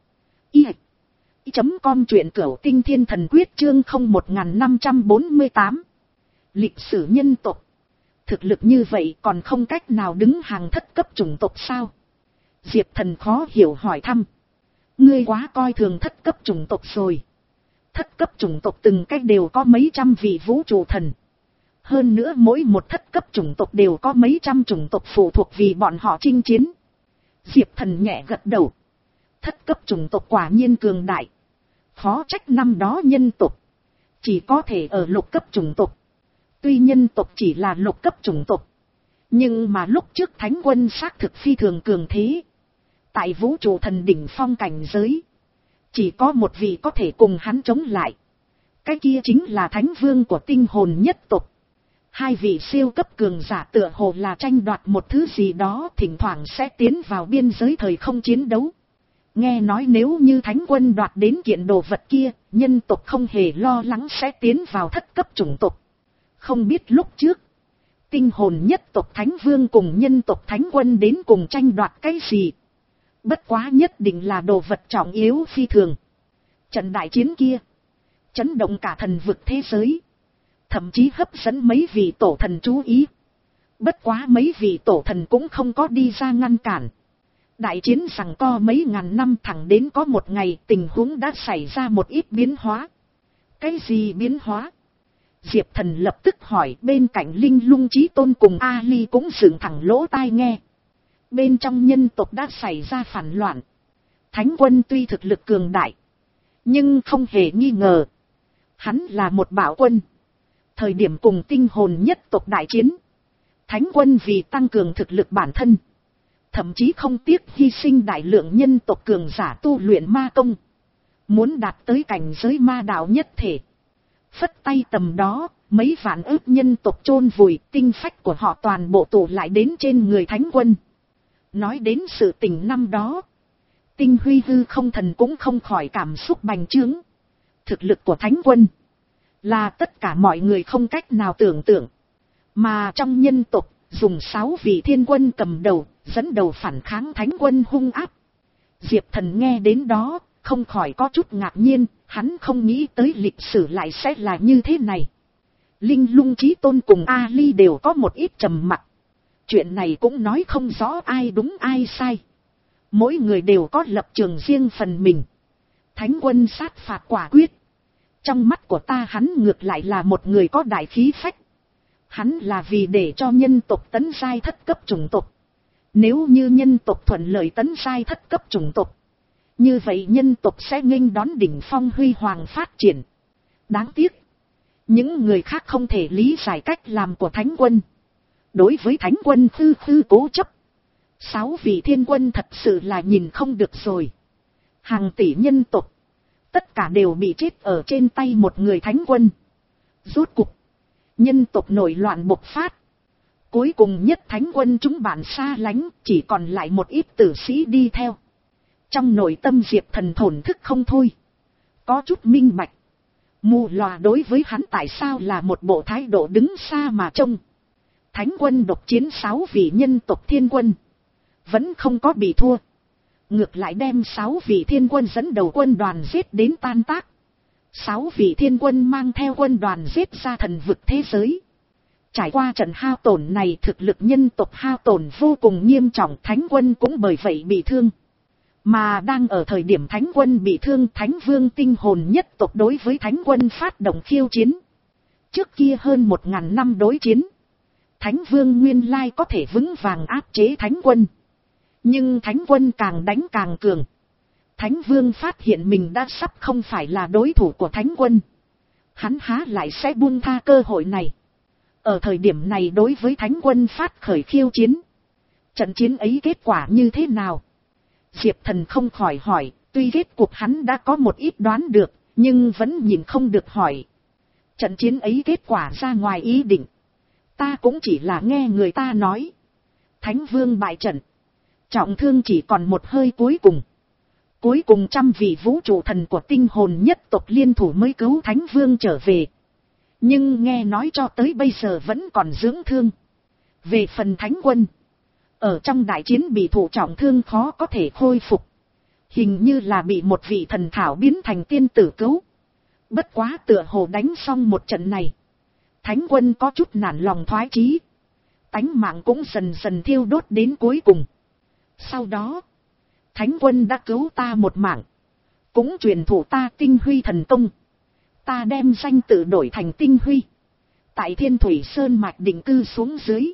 i chấm com truyện cửu tinh thiên thần quyết chương không một năm bốn tám. Lịch sử nhân tộc. Thực lực như vậy còn không cách nào đứng hàng thất cấp chủng tộc sao? Diệp Thần khó hiểu hỏi thăm. Ngươi quá coi thường thất cấp chủng tộc rồi. Thất cấp chủng tộc từng cách đều có mấy trăm vị vũ trụ thần. Hơn nữa mỗi một thất cấp chủng tộc đều có mấy trăm chủng tộc phụ thuộc vì bọn họ chinh chiến. Diệp Thần nhẹ gật đầu. Thất cấp chủng tộc quả nhiên cường đại. Khó trách năm đó nhân tộc chỉ có thể ở lục cấp chủng tộc. Tuy nhân tộc chỉ là lục cấp chủng tộc, nhưng mà lúc trước thánh quân xác thực phi thường cường thế. Tại vũ trụ thần đỉnh phong cảnh giới, chỉ có một vị có thể cùng hắn chống lại. Cái kia chính là thánh vương của tinh hồn nhất tộc. Hai vị siêu cấp cường giả tựa hồ là tranh đoạt một thứ gì đó, thỉnh thoảng sẽ tiến vào biên giới thời không chiến đấu. Nghe nói nếu như thánh quân đoạt đến kiện đồ vật kia, nhân tộc không hề lo lắng sẽ tiến vào thất cấp chủng tộc. Không biết lúc trước, tinh hồn nhất tộc thánh vương cùng nhân tộc thánh quân đến cùng tranh đoạt cái gì. Bất quá nhất định là đồ vật trọng yếu phi thường. Trận đại chiến kia, chấn động cả thần vực thế giới. Thậm chí hấp dẫn mấy vị tổ thần chú ý. Bất quá mấy vị tổ thần cũng không có đi ra ngăn cản. Đại chiến giằng co mấy ngàn năm thẳng đến có một ngày tình huống đã xảy ra một ít biến hóa. Cái gì biến hóa? Diệp Thần lập tức hỏi. Bên cạnh Linh Lung Chí Tôn cùng Ali cũng dựng thẳng lỗ tai nghe. Bên trong nhân tộc đã xảy ra phản loạn. Thánh quân tuy thực lực cường đại, nhưng không hề nghi ngờ, hắn là một bạo quân. Thời điểm cùng tinh hồn nhất tộc đại chiến, thánh quân vì tăng cường thực lực bản thân, thậm chí không tiếc hy sinh đại lượng nhân tộc cường giả tu luyện ma công, muốn đạt tới cảnh giới ma đạo nhất thể. Phất tay tầm đó, mấy vạn ức nhân tộc chôn vùi, tinh phách của họ toàn bộ tụ lại đến trên người thánh quân. Nói đến sự tình năm đó, tinh huy hư không thần cũng không khỏi cảm xúc bành trướng. Thực lực của thánh quân là tất cả mọi người không cách nào tưởng tượng. Mà trong nhân tộc, dùng sáu vị thiên quân cầm đầu, dẫn đầu phản kháng thánh quân hung áp. Diệp Thần nghe đến đó, không khỏi có chút ngạc nhiên, hắn không nghĩ tới lịch sử lại sẽ là như thế này. Linh Lung Chí Tôn cùng Ali đều có một ít trầm mặc. Chuyện này cũng nói không rõ ai đúng ai sai. Mỗi người đều có lập trường riêng phần mình. Thánh quân sát phạt quả quyết. Trong mắt của ta hắn ngược lại là một người có đại khí phách. Hắn là vì để cho nhân tộc tấn giai thất cấp chủng tộc. Nếu như nhân tộc thuận lợi tấn giai thất cấp chủng tộc, như vậy nhân tộc sẽ nghênh đón đỉnh phong huy hoàng phát triển. Đáng tiếc, những người khác không thể lý giải cách làm của thánh quân. Đối với thánh quân khư khư cố chấp, sáu vị thiên quân thật sự là nhìn không được rồi. Hàng tỷ nhân tộc, tất cả đều bị chết ở trên tay một người thánh quân. Rốt cục, nhân tộc nổi loạn bộc phát. Cuối cùng nhất thánh quân chúng bạn xa lánh, chỉ còn lại một ít tử sĩ đi theo. Trong nội tâm Diệp Thần thổn thức không thôi. Có chút minh bạch. Mù lòa đối với hắn tại sao là một bộ thái độ đứng xa mà trông. Thánh quân độc chiến sáu vị nhân tộc thiên quân, vẫn không có bị thua. Ngược lại đem sáu vị thiên quân dẫn đầu quân đoàn giết đến tan tác. Sáu vị thiên quân mang theo quân đoàn giết ra thần vực thế giới. Trải qua trận hao tổn này, thực lực nhân tộc hao tổn vô cùng nghiêm trọng, thánh quân cũng bởi vậy bị thương. Mà đang ở thời điểm thánh quân bị thương, thánh vương tinh hồn nhất tộc đối với thánh quân phát động khiêu chiến. Trước kia hơn một ngàn năm đối chiến, thánh vương nguyên lai có thể vững vàng áp chế thánh quân. Nhưng thánh quân càng đánh càng cường. Thánh vương phát hiện mình đã sắp không phải là đối thủ của thánh quân. Hắn há lại sẽ buông tha cơ hội này. Ở thời điểm này đối với thánh quân phát khởi khiêu chiến. Trận chiến ấy kết quả như thế nào? Diệp Thần không khỏi hỏi, tuy kết cục hắn đã có một ít đoán được, nhưng vẫn nhìn không được hỏi. Trận chiến ấy kết quả ra ngoài ý định. Ta cũng chỉ là nghe người ta nói. Thánh vương bại trận. Trọng thương chỉ còn một hơi cuối cùng. Cuối cùng trăm vị vũ trụ thần của tinh hồn nhất tộc liên thủ mới cứu thánh vương trở về. Nhưng nghe nói cho tới bây giờ vẫn còn dưỡng thương. Về phần thánh quân, ở trong đại chiến bị thụ trọng thương khó có thể khôi phục. Hình như là bị một vị thần thảo biến thành tiên tử cứu. Bất quá tựa hồ đánh xong một trận này, thánh quân có chút nản lòng thoái chí. Tánh mạng cũng dần dần thiêu đốt đến cuối cùng. Sau đó, thánh quân đã cứu ta một mạng, cũng truyền thụ ta tinh huy thần công. Ta đem danh tự đổi thành tinh huy, tại Thiên Thủy Sơn mạch định cư xuống dưới.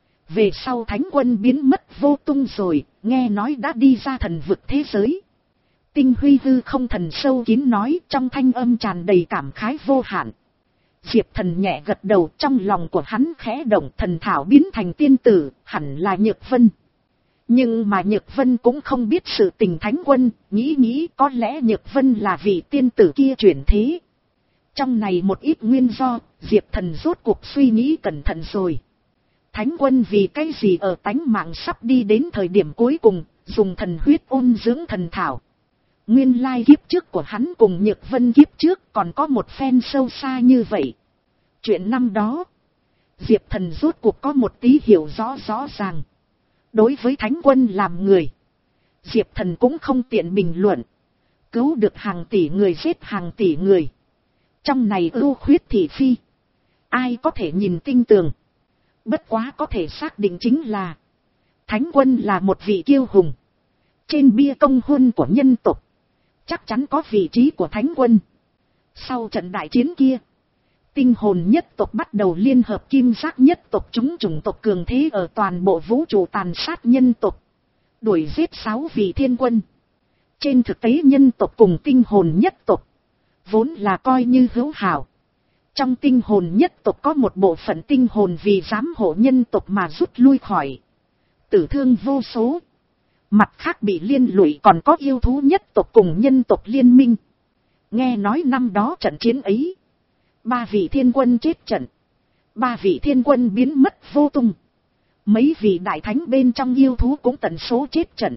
Về sau thánh quân biến mất vô tung rồi, nghe nói đã đi ra thần vực thế giới. Tinh huy hư không thần sâu kín nói, trong thanh âm tràn đầy cảm khái vô hạn. Diệp Thần nhẹ gật đầu, trong lòng của hắn khẽ động, thần thảo biến thành tiên tử, hẳn là Nhược Vân. Nhưng mà Nhược Vân cũng không biết sự tình thánh quân, nghĩ nghĩ có lẽ Nhược Vân là vị tiên tử kia chuyển thế. Trong này một ít nguyên do, Diệp Thần rốt cuộc suy nghĩ cẩn thận rồi. Thánh quân vì cái gì ở tánh mạng sắp đi đến thời điểm cuối cùng, dùng thần huyết ôn dưỡng thần thảo. Nguyên lai kiếp trước của hắn cùng Nhược Vân kiếp trước còn có một phen sâu xa như vậy. Chuyện năm đó, Diệp Thần rốt cuộc có một tí hiểu rõ rõ ràng. Đối với thánh quân làm người, Diệp Thần cũng không tiện bình luận. Cứu được hàng tỷ người, giết hàng tỷ người. Trong này ưu khuyết thị phi, ai có thể nhìn tinh tường. Bất quá có thể xác định chính là thánh quân là một vị kiêu hùng. Trên bia công huân của nhân tộc chắc chắn có vị trí của thánh quân. Sau trận đại chiến kia, tinh hồn nhất tộc bắt đầu liên hợp kim giác nhất tộc chúng chủng tộc cường thế ở toàn bộ vũ trụ tàn sát nhân tộc, đuổi giết sáu vị thiên quân. Trên thực tế nhân tộc cùng tinh hồn nhất tộc vốn là coi như hữu hảo. Trong tinh hồn nhất tộc có một bộ phận tinh hồn vì giám hộ nhân tộc mà rút lui khỏi, tử thương vô số. Mặt khác bị liên lụy còn có yêu thú nhất tộc cùng nhân tộc liên minh. Nghe nói năm đó trận chiến ấy, ba vị thiên quân chết trận, ba vị thiên quân biến mất vô tung. Mấy vị đại thánh bên trong yêu thú cũng tận số chết trận.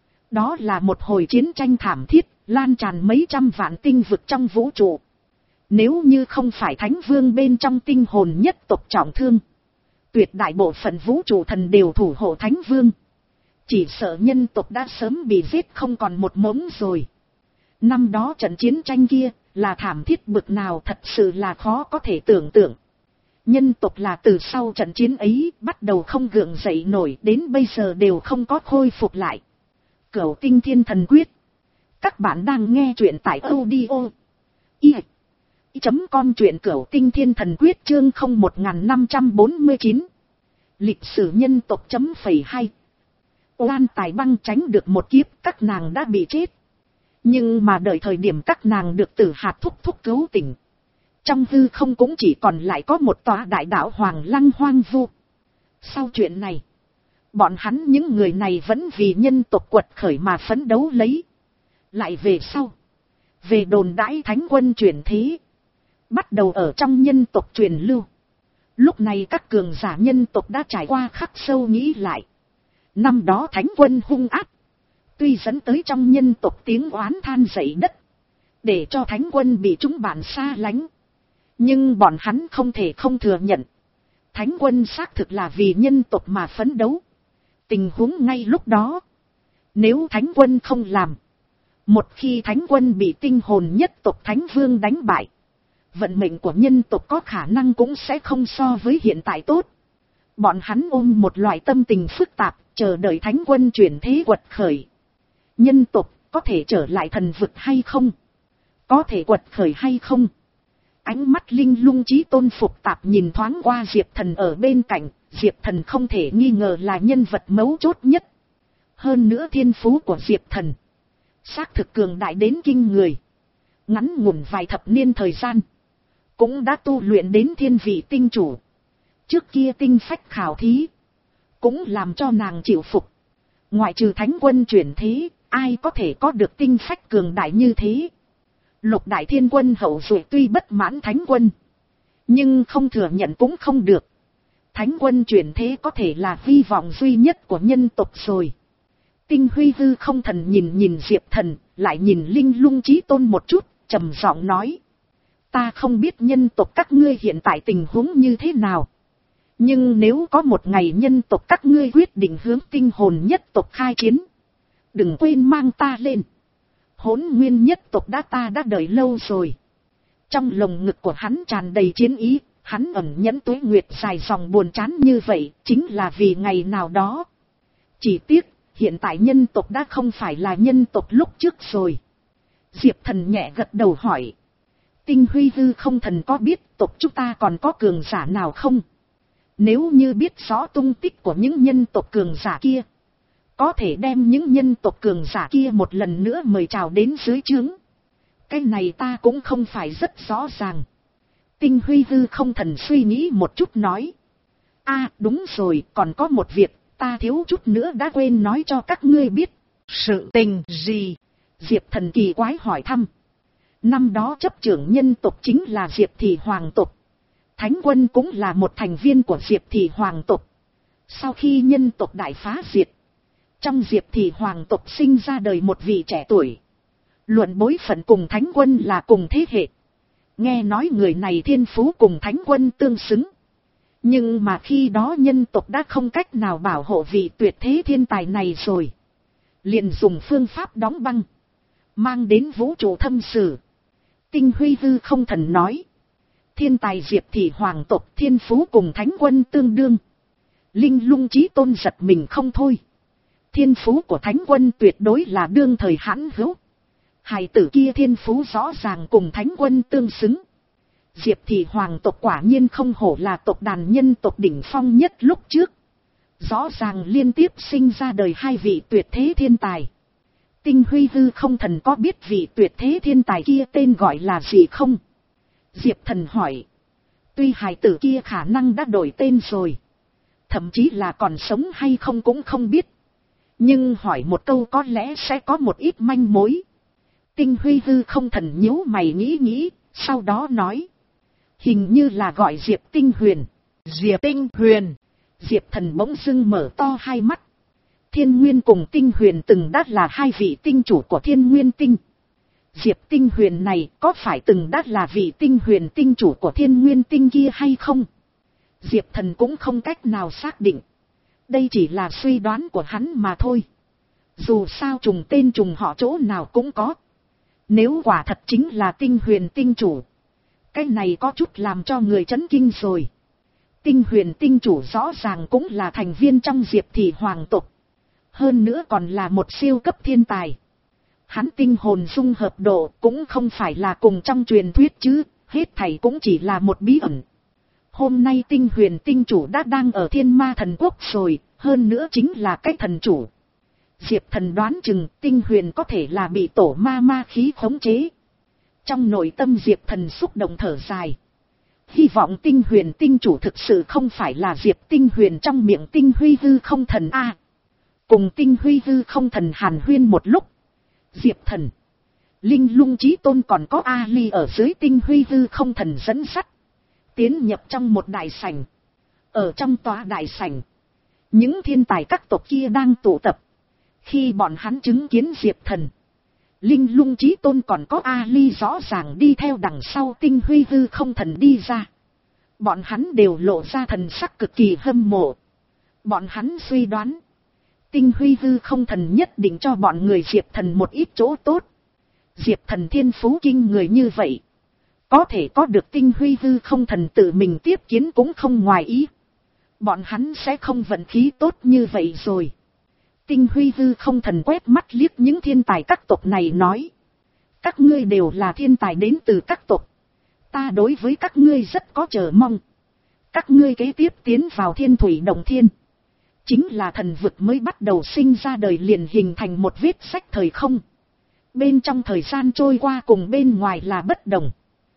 Đó là một hồi chiến tranh thảm thiết, lan tràn mấy trăm vạn tinh vực trong vũ trụ. Nếu như không phải thánh vương bên trong tinh hồn nhất tộc trọng thương, tuyệt đại bộ phận vũ trụ thần đều thủ hộ thánh vương, chỉ sợ nhân tộc đã sớm bị giết không còn một mống rồi. Năm đó trận chiến tranh kia là thảm thiết bực nào thật sự là khó có thể tưởng tượng. Nhân tộc là từ sau trận chiến ấy bắt đầu không gượng dậy nổi, đến bây giờ đều không có khôi phục lại. Cửu Tinh Thiên Thần Quyết. Các bạn đang nghe truyện tại audio i chấm com, truyện Cửu Tinh Thiên Thần Quyết chương không một năm bốn chín. Lịch sử nhân tộc chấm phẩy hai. Oan tài băng tránh được một kiếp, các nàng đã bị chết. Nhưng mà đợi thời điểm các nàng được Tử Hạt thúc thúc cứu tỉnh, trong hư không cũng chỉ còn lại có một tòa đại đạo Hoàng Lăng hoang vu. Sau chuyện này, bọn hắn những người này vẫn vì nhân tộc quật khởi mà phấn đấu lấy. Lại về sau, về đồn đãi thánh quân chuyển thế, bắt đầu ở trong nhân tộc truyền lưu. Lúc này các cường giả nhân tộc đã trải qua khắc sâu nghĩ lại. Năm đó thánh quân hung ác, tuy dẫn tới trong nhân tộc tiếng oán than dậy đất, để cho thánh quân bị chúng bạn xa lánh. Nhưng bọn hắn không thể không thừa nhận, thánh quân xác thực là vì nhân tộc mà phấn đấu. Tình huống ngay lúc đó, nếu thánh quân không làm, Một khi thánh quân bị tinh hồn nhất tộc thánh vương đánh bại, vận mệnh của nhân tộc có khả năng cũng sẽ không so với hiện tại tốt. Bọn hắn ôm một loại tâm tình phức tạp, chờ đợi thánh quân chuyển thế quật khởi. Nhân tộc có thể trở lại thần vực hay không? Có thể quật khởi hay không? Ánh mắt linh lung trí tôn phục tạp nhìn thoáng qua Diệp Thần ở bên cạnh. Diệp Thần không thể nghi ngờ là nhân vật mấu chốt nhất. Hơn nữa thiên phú của Diệp Thần xác thực cường đại đến kinh người. Ngắn ngủn vài thập niên thời gian, cũng đã tu luyện đến thiên vị tinh chủ. Trước kia tinh phách khảo thí, cũng làm cho nàng chịu phục. Ngoại trừ thánh quân chuyển thế, ai có thể có được tinh phách cường đại như thế? Lục đại thiên quân hậu duệ tuy bất mãn thánh quân, nhưng không thừa nhận cũng không được. Thánh quân chuyển thế có thể là hy vọng duy nhất của nhân tộc rồi. Tinh huy hư không thần nhìn nhìn Diệp Thần, lại nhìn linh lung trí tôn một chút, trầm giọng nói. Ta không biết nhân tộc các ngươi hiện tại tình huống như thế nào. Nhưng nếu có một ngày nhân tộc các ngươi quyết định hướng tinh hồn nhất tộc khai chiến, đừng quên mang ta lên. Hỗn nguyên nhất tộc đã ta đã đợi lâu rồi. Trong lồng ngực của hắn tràn đầy chiến ý, hắn ẩn nhẫn tuế nguyệt dài dòng buồn chán như vậy, chính là vì ngày nào đó. Chỉ tiếc, hiện tại nhân tộc đã không phải là nhân tộc lúc trước rồi. Diệp Thần nhẹ gật đầu hỏi. Tinh huy hư không thần có biết tộc chúng ta còn có cường giả nào không? Nếu như biết rõ tung tích của những nhân tộc cường giả kia, có thể đem những nhân tộc cường giả kia một lần nữa mời chào đến dưới trướng. Cái này ta cũng không phải rất rõ ràng. Tinh huy hư không thần suy nghĩ một chút nói. À đúng rồi, còn có một việc, ta thiếu chút nữa đã quên nói cho các ngươi biết. Sự tình gì? Diệp Thần kỳ quái hỏi thăm. Năm đó chấp trưởng nhân tộc chính là Diệp Thị Hoàng tộc. Thánh quân cũng là một thành viên của Diệp Thị Hoàng tộc. Sau khi nhân tộc đại phá diệt, trong Diệp Thị Hoàng tộc sinh ra đời một vị trẻ tuổi. Luận bối phận cùng thánh quân là cùng thế hệ. Nghe nói người này thiên phú cùng thánh quân tương xứng. Nhưng mà khi đó nhân tộc đã không cách nào bảo hộ vị tuyệt thế thiên tài này rồi. Liền dùng phương pháp đóng băng, mang đến vũ trụ thâm sử. Tinh huy hư không thần nói. Thiên tài Diệp Thị Hoàng tộc thiên phú cùng thánh quân tương đương. Linh lung trí tôn giật mình không thôi. Thiên phú của thánh quân tuyệt đối là đương thời hãn hữu. Hài tử kia thiên phú rõ ràng cùng thánh quân tương xứng. Diệp Thị Hoàng tộc quả nhiên không hổ là tộc đàn nhân tộc đỉnh phong nhất lúc trước. Rõ ràng liên tiếp sinh ra đời hai vị tuyệt thế thiên tài. Tinh huy hư không thần có biết vị tuyệt thế thiên tài kia tên gọi là gì không? Diệp Thần hỏi. Tuy hài tử kia khả năng đã đổi tên rồi, thậm chí là còn sống hay không cũng không biết. Nhưng hỏi một câu có lẽ sẽ có một ít manh mối. Tinh huy hư không thần nhíu mày nghĩ nghĩ, sau đó nói. Hình như là gọi Diệp Tinh Huyền. Diệp Tinh Huyền. Diệp Thần bỗng dưng mở to hai mắt. Thiên Nguyên cùng Tinh Huyền từng đã là hai vị tinh chủ của Thiên Nguyên Tinh. Diệp Tinh Huyền này có phải từng đã là vị Tinh Huyền tinh chủ của Thiên Nguyên Tinh kia hay không? Diệp Thần cũng không cách nào xác định. Đây chỉ là suy đoán của hắn mà thôi. Dù sao trùng tên trùng họ chỗ nào cũng có. Nếu quả thật chính là Tinh Huyền tinh chủ, cái này có chút làm cho người chấn kinh rồi. Tinh Huyền tinh chủ rõ ràng cũng là thành viên trong Diệp Thị Hoàng tộc. Hơn nữa còn là một siêu cấp thiên tài. Hắn tinh hồn dung hợp độ cũng không phải là cùng trong truyền thuyết chứ, hết thảy cũng chỉ là một bí ẩn. Hôm nay Tinh Huyền tinh chủ đã đang ở Thiên Ma Thần Quốc rồi, hơn nữa chính là cái thần chủ. Diệp Thần đoán chừng Tinh Huyền có thể là bị tổ ma ma khí khống chế. Trong nội tâm Diệp Thần xúc động thở dài. Hy vọng Tinh Huyền tinh chủ thực sự không phải là Diệp Tinh Huyền trong miệng Tinh Huy hư không thần A. Cùng Tinh Huy hư không thần hàn huyên một lúc, Diệp Thần, Linh lung trí tôn còn có A Ly ở dưới Tinh Huy hư không thần dẫn sắt, tiến nhập trong một đại sảnh. Ở trong tòa đại sảnh, những thiên tài các tộc kia đang tụ tập. Khi bọn hắn chứng kiến Diệp Thần, Linh lung trí tôn còn có A Ly rõ ràng đi theo đằng sau Tinh Huy hư không thần đi ra. Bọn hắn đều lộ ra thần sắc cực kỳ hâm mộ. Bọn hắn suy đoán, Tinh Huy hư không thần nhất định cho bọn người Diệp Thần một ít chỗ tốt. Diệp Thần thiên phú kinh người như vậy, có thể có được tinh huy hư không thần tự mình tiếp kiến cũng không ngoài ý. Bọn hắn sẽ không vận khí tốt như vậy rồi. Tinh huy hư không thần quét mắt liếc những thiên tài các tộc này nói. Các ngươi đều là thiên tài đến từ các tộc. Ta đối với các ngươi rất có chờ mong. Các ngươi kế tiếp tiến vào thiên thủy động thiên. Chính là thần vực mới bắt đầu sinh ra đời liền hình thành một vết sách thời không. Bên trong thời gian trôi qua cùng bên ngoài là bất đồng.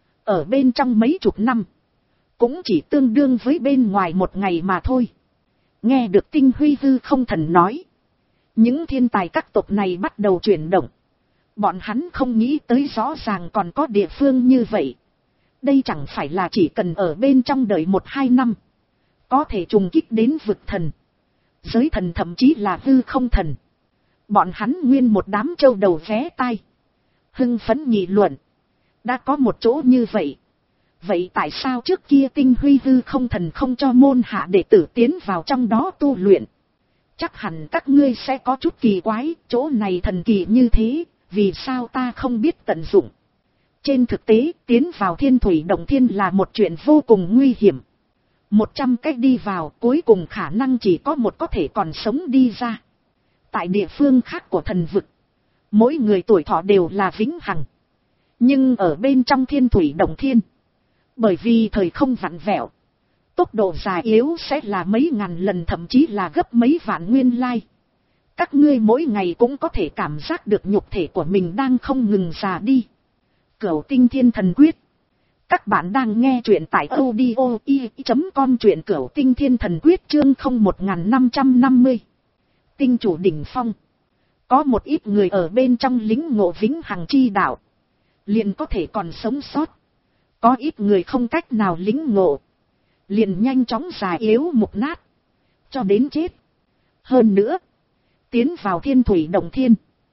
Ở bên trong mấy chục năm, cũng chỉ tương đương với bên ngoài một ngày mà thôi. Nghe được tinh huy hư không thần nói. Những thiên tài các tộc này bắt đầu chuyển động. Bọn hắn không nghĩ tới rõ ràng còn có địa phương như vậy. Đây chẳng phải là chỉ cần ở bên trong đợi một hai năm. Có thể trùng kích đến vực thần. Giới thần thậm chí là hư không thần. Bọn hắn nguyên một đám trâu đầu vé tai. Hưng phấn nghị luận. Đã có một chỗ như vậy. Vậy tại sao trước kia tinh huy hư không thần không cho môn hạ đệ tử tiến vào trong đó tu luyện? Chắc hẳn các ngươi sẽ có chút kỳ quái, chỗ này thần kỳ như thế, vì sao ta không biết tận dụng? Trên thực tế, tiến vào thiên thủy động thiên là một chuyện vô cùng nguy hiểm. Một trăm cách đi vào, cuối cùng khả năng chỉ có một có thể còn sống đi ra. Tại địa phương khác của thần vực, mỗi người tuổi thọ đều là vĩnh hằng. Nhưng ở bên trong thiên thủy động thiên, bởi vì thời không vặn vẹo, tốc độ già yếu sẽ là mấy ngàn lần thậm chí là gấp mấy vạn nguyên lai. Các ngươi mỗi ngày cũng có thể cảm giác được nhục thể của mình đang không ngừng già đi. Cửu tinh thiên thần quyết. Các bạn đang nghe truyện tại audio i chấm com truyện cửu tinh thiên thần quyết chương không một năm năm mươi. Tinh chủ đỉnh phong. Có một ít người ở bên trong lính ngộ vĩnh hằng chi đạo, liền có thể còn sống sót. Có ít người không cách nào lính ngộ, liền nhanh chóng già yếu mục nát, cho đến chết. Hơn nữa, tiến vào thiên thủy động thiên,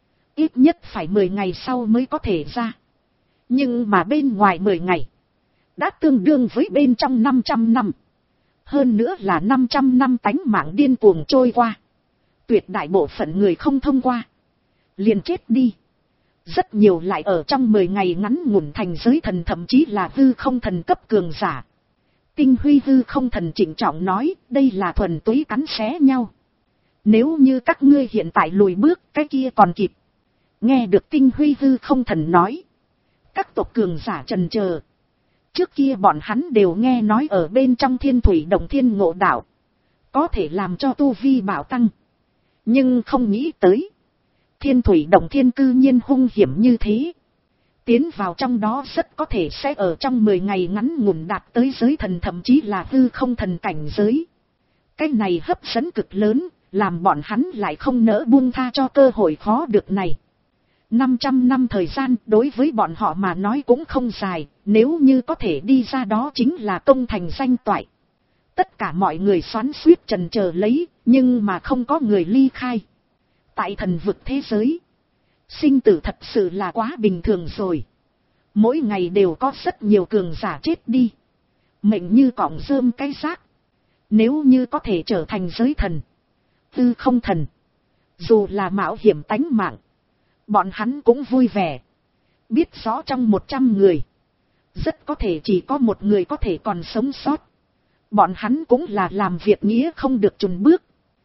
ít nhất phải mười ngày sau mới có thể ra. Nhưng mà bên ngoài mười ngày, đã tương đương với bên trong năm trăm năm. Hơn nữa là năm trăm năm tánh mạng điên cuồng trôi qua. Tuyệt đại bộ phận người không thông qua, liền chết đi. Rất nhiều lại ở trong mười ngày ngắn ngủn thành giới thần thậm chí là hư không thần cấp cường giả. Tinh huy hư không thần trịnh trọng nói, đây là thuần túy cắn xé nhau. Nếu như các ngươi hiện tại lùi bước, cái kia còn kịp. Nghe được tinh huy hư không thần nói, các tộc cường giả trần chờ. Trước kia bọn hắn đều nghe nói ở bên trong thiên thủy động thiên ngộ đạo, có thể làm cho tu vi bảo tăng. Nhưng không nghĩ tới, thiên thủy động thiên cư nhiên hung hiểm như thế. Tiến vào trong đó rất có thể sẽ ở trong mười ngày ngắn ngủn đạt tới giới thần thậm chí là hư không thần cảnh giới. Cái này hấp dẫn cực lớn, làm bọn hắn lại không nỡ buông tha cho cơ hội khó được này. năm trăm năm thời gian đối với bọn họ mà nói cũng không dài, nếu như có thể đi ra đó chính là công thành danh toại. Tất cả mọi người xoắn xuýt trần chờ lấy, nhưng mà không có người ly khai. Tại thần vực thế giới, sinh tử thật sự là quá bình thường rồi. Mỗi ngày đều có rất nhiều cường giả chết đi. Mệnh như cọng rơm cái xác. Nếu như có thể trở thành giới thần, tư không thần, dù là mạo hiểm tánh mạng, bọn hắn cũng vui vẻ. Biết rõ trong một trăm người, rất có thể chỉ có một người có thể còn sống sót. Bọn hắn cũng là làm việc nghĩa không được chùn bước.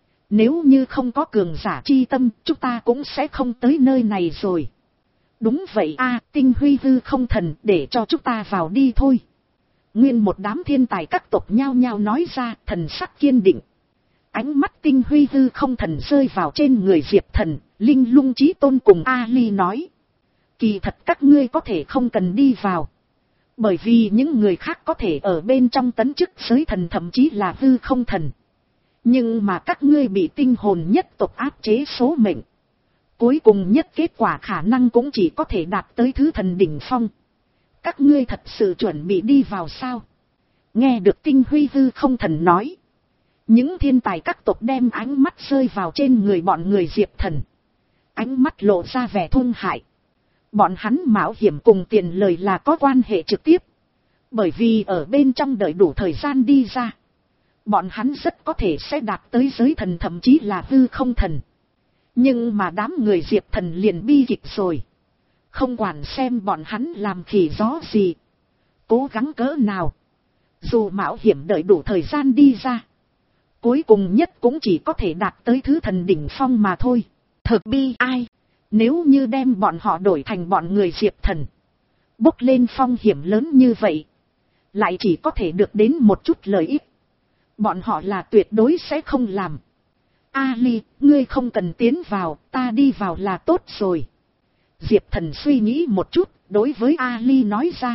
Nếu như không có cường giả chi tâm, chúng ta cũng sẽ không tới nơi này rồi. Đúng vậy a, tinh huy hư không thần, để cho chúng ta vào đi thôi. Nguyên một đám thiên tài các tộc nhao nhao nói ra, thần sắc kiên định. Ánh mắt tinh huy hư không thần rơi vào trên người Diệp Thần, Linh Lung Chí Tôn cùng Ali nói. Kỳ thật các ngươi có thể không cần đi vào. Bởi vì những người khác có thể ở bên trong tấn chức giới thần thậm chí là hư không thần. Nhưng mà các ngươi bị tinh hồn nhất tộc áp chế số mệnh. Cuối cùng nhất kết quả khả năng cũng chỉ có thể đạt tới thứ thần đỉnh phong. Các ngươi thật sự chuẩn bị đi vào sao? Nghe được tinh huy hư không thần nói. Những thiên tài các tộc đem ánh mắt rơi vào trên người bọn người Diệp Thần. Ánh mắt lộ ra vẻ thung hại. Bọn hắn mạo hiểm cùng tiền lời là có quan hệ trực tiếp. Bởi vì ở bên trong đợi đủ thời gian đi ra, bọn hắn rất có thể sẽ đạt tới giới thần thậm chí là hư không thần. Nhưng mà đám người Diệp Thần liền bi kịch rồi. Không quản xem bọn hắn làm khỉ gió gì. Cố gắng cỡ nào. Dù mạo hiểm đợi đủ thời gian đi ra. Cuối cùng nhất cũng chỉ có thể đạt tới thứ thần đỉnh phong mà thôi. Thật bi ai. Nếu như đem bọn họ đổi thành bọn người Diệp Thần. Bốc lên phong hiểm lớn như vậy. Lại chỉ có thể được đến một chút lợi ích. Bọn họ là tuyệt đối sẽ không làm. Ali, ngươi không cần tiến vào, ta đi vào là tốt rồi. Diệp Thần suy nghĩ một chút, đối với Ali nói ra.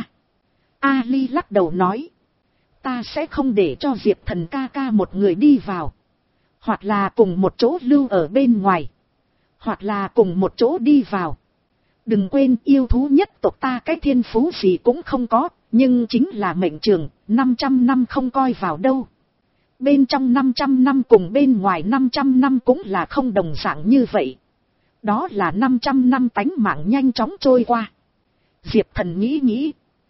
Ali lắc đầu nói. Ta sẽ không để cho Diệp Thần ca ca một người đi vào. Hoặc là cùng một chỗ lưu ở bên ngoài. Hoặc là cùng một chỗ đi vào. Đừng quên yêu thú nhất tộc ta cái thiên phú gì cũng không có. Nhưng chính là mệnh trường, năm trăm năm không coi vào đâu. Bên trong năm trăm năm cùng bên ngoài năm trăm năm cũng là không đồng dạng như vậy. Đó là năm trăm năm tánh mạng nhanh chóng trôi qua. Diệp Thần nghĩ nghĩ.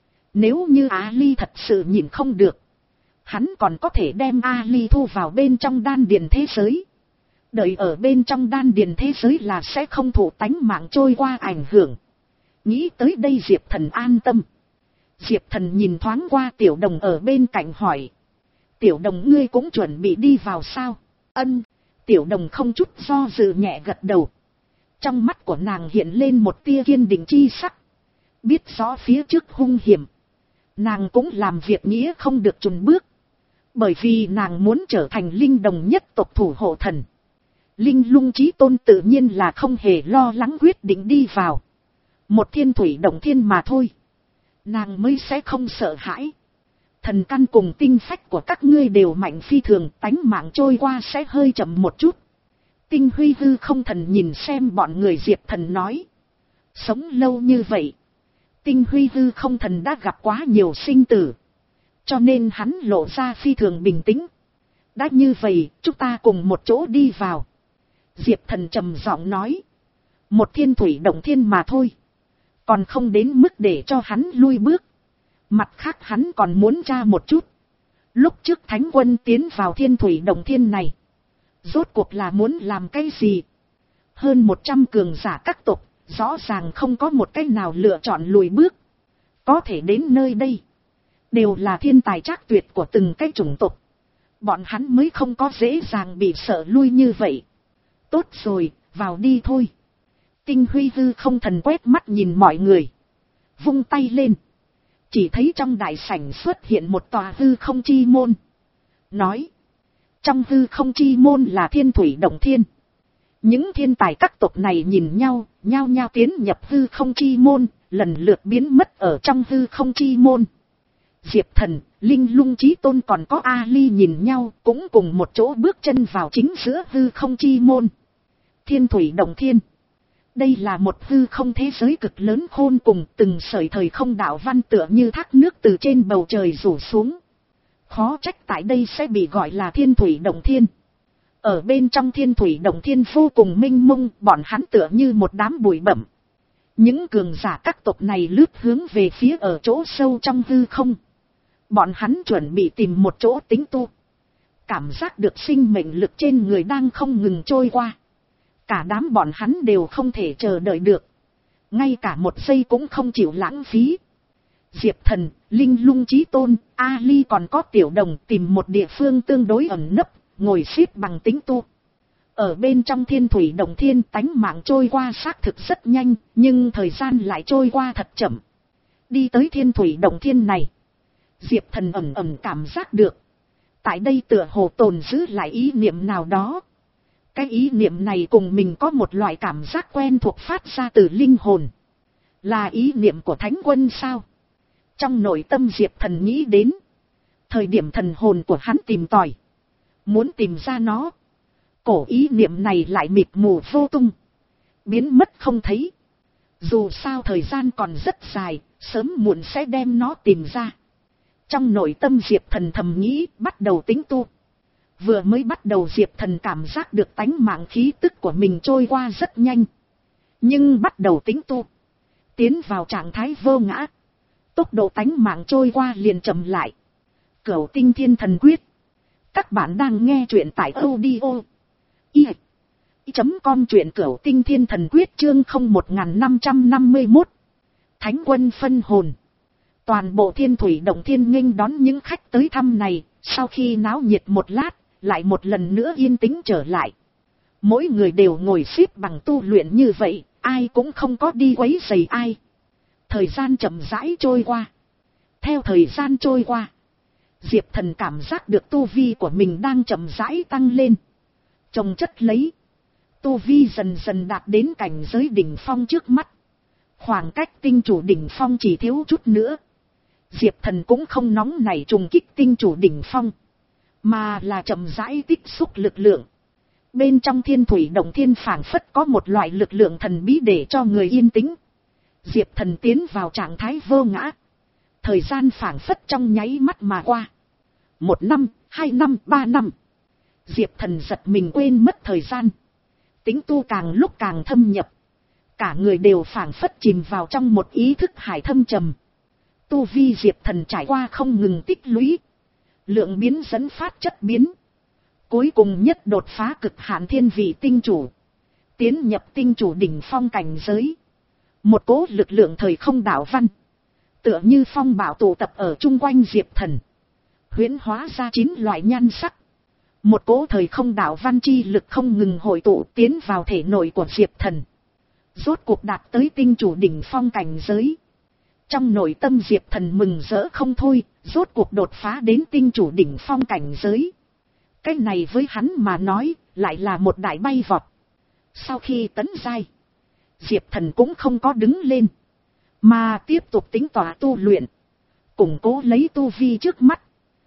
Nếu như Ali thật sự nhìn không được. Hắn còn có thể đem Ali thu vào bên trong đan điền thế giới. Đợi ở bên trong đan điền thế giới là sẽ không thụ tánh mạng trôi qua ảnh hưởng. Nghĩ tới đây Diệp Thần an tâm. Diệp Thần nhìn thoáng qua Tiểu Đồng ở bên cạnh hỏi. Tiểu Đồng ngươi cũng chuẩn bị đi vào sao? Ân. Tiểu Đồng không chút do dự nhẹ gật đầu. Trong mắt của nàng hiện lên một tia kiên định chi sắc. Biết rõ phía trước hung hiểm. Nàng cũng làm việc nghĩa không được chùn bước. Bởi vì nàng muốn trở thành linh đồng nhất tộc thủ hộ thần. Linh Lung Chí Tôn tự nhiên là không hề lo lắng quyết định đi vào. Một thiên thủy động thiên mà thôi. Nàng mới sẽ không sợ hãi. Thần căn cùng tinh phách của các ngươi đều mạnh phi thường, tánh mạng trôi qua sẽ hơi chậm một chút. Tinh Huy Hư Không Thần nhìn xem bọn người Diệp Thần nói. Sống lâu như vậy. Tinh Huy Hư Không Thần đã gặp quá nhiều sinh tử. Cho nên hắn lộ ra phi thường bình tĩnh. Đã như vậy, chúng ta cùng một chỗ đi vào. Diệp Thần trầm giọng nói. Một thiên thủy động thiên mà thôi. Còn không đến mức để cho hắn lui bước. Mặt khác hắn còn muốn tra một chút. Lúc trước Thánh Quân tiến vào thiên thủy động thiên này. Rốt cuộc là muốn làm cái gì? Hơn một trăm cường giả các tộc. Rõ ràng không có một cái nào lựa chọn lùi bước. Có thể đến nơi đây. Đều là thiên tài trác tuyệt của từng cái chủng tộc. Bọn hắn mới không có dễ dàng bị sợ lui như vậy. Tốt rồi, vào đi thôi. Tinh Huy Hư Không Thần quét mắt nhìn mọi người. Vung tay lên. Chỉ thấy trong đại sảnh xuất hiện một tòa hư không chi môn. Nói. Trong hư không chi môn là thiên thủy động thiên. Những thiên tài các tộc này nhìn nhau, nhao nhao tiến nhập hư không chi môn, lần lượt biến mất ở trong hư không chi môn. Diệp Thần, Linh Lung Chí Tôn còn có Ali nhìn nhau, cũng cùng một chỗ bước chân vào chính giữa hư không chi môn. Thiên thủy động thiên. Đây là một hư không thế giới cực lớn khôn cùng, từng sợi thời không đạo văn tựa như thác nước từ trên bầu trời rủ xuống. Khó trách tại đây sẽ bị gọi là thiên thủy động thiên. Ở bên trong thiên thủy động thiên vô cùng mênh mông, bọn hắn tựa như một đám bụi bặm. Những cường giả các tộc này lướt hướng về phía ở chỗ sâu trong hư không. Bọn hắn chuẩn bị tìm một chỗ tĩnh tu. Cảm giác được sinh mệnh lực trên người đang không ngừng trôi qua. Cả đám bọn hắn đều không thể chờ đợi được. Ngay cả một giây cũng không chịu lãng phí. Diệp Thần, Linh Lung Chí Tôn, Ali còn có Tiểu Đồng tìm một địa phương tương đối ẩn nấp, ngồi xếp bằng tĩnh tu. Ở bên trong thiên thủy động thiên tánh mạng trôi qua xác thực rất nhanh, nhưng thời gian lại trôi qua thật chậm. Đi tới thiên thủy động thiên này. Diệp Thần ẩn ẩn cảm giác được. Tại đây tựa hồ tồn giữ lại ý niệm nào đó. Cái ý niệm này cùng mình có một loại cảm giác quen thuộc phát ra từ linh hồn. Là ý niệm của Thánh Quân sao? Trong nội tâm Diệp Thần nghĩ đến. Thời điểm thần hồn của hắn tìm tòi. Muốn tìm ra nó. Cổ ý niệm này lại mịt mù vô tung. Biến mất không thấy. Dù sao thời gian còn rất dài, sớm muộn sẽ đem nó tìm ra. Trong nội tâm Diệp Thần thầm nghĩ, bắt đầu tính tu. Vừa mới bắt đầu Diệp Thần cảm giác được tánh mạng khí tức của mình trôi qua rất nhanh. Nhưng bắt đầu tính tu. Tiến vào trạng thái vô ngã. Tốc độ tánh mạng trôi qua liền chậm lại. Cửu Tinh Thiên Thần Quyết. Các bạn đang nghe truyện tại audio. i chấm com truyện Cửu Tinh Thiên Thần Quyết chương không một năm năm mươi mốt. Thánh quân phân hồn. Toàn bộ Thiên Thủy Động Thiên nghênh đón những khách tới thăm này, sau khi náo nhiệt một lát, lại một lần nữa yên tĩnh trở lại. Mỗi người đều ngồi xếp bằng tu luyện như vậy, ai cũng không có đi quấy rầy ai. Thời gian chậm rãi trôi qua. Theo thời gian trôi qua, Diệp Thần cảm giác được tu vi của mình đang chậm rãi tăng lên. Chồng chất lấy, tu vi dần dần đạt đến cảnh giới đỉnh phong trước mắt. Khoảng cách tinh chủ đỉnh phong chỉ thiếu chút nữa. Diệp Thần cũng không nóng nảy trùng kích tinh chủ đỉnh phong, mà là chậm rãi tích xúc lực lượng. Bên trong Thiên Thủy Động Thiên phảng phất có một loại lực lượng thần bí để cho người yên tĩnh. Diệp Thần tiến vào trạng thái vô ngã. Thời gian phảng phất trong nháy mắt mà qua. Một năm, hai năm, ba năm. Diệp Thần giật mình quên mất thời gian. Tính tu càng lúc càng thâm nhập. Cả người đều phảng phất chìm vào trong một ý thức hải thâm trầm. Tu vi Diệp Thần trải qua không ngừng tích lũy. Lượng biến dẫn phát chất biến. Cuối cùng nhất đột phá cực hạn thiên vị tinh chủ. Tiến nhập tinh chủ đỉnh phong cảnh giới. Một cỗ lực lượng thời không đảo văn. Tựa như phong bạo tụ tập ở chung quanh Diệp Thần. Huyễn hóa ra chín loại nhan sắc. Một cỗ thời không đảo văn chi lực không ngừng hội tụ tiến vào thể nội của Diệp Thần. Rốt cuộc đạt tới tinh chủ đỉnh phong cảnh giới. Trong nội tâm Diệp Thần mừng rỡ không thôi, rốt cuộc đột phá đến tinh chủ đỉnh phong cảnh giới. Cái này với hắn mà nói, lại là một đại bay vọt. Sau khi tấn giai, Diệp Thần cũng không có đứng lên, mà tiếp tục tính tỏa tu luyện, củng cố lấy tu vi trước mắt.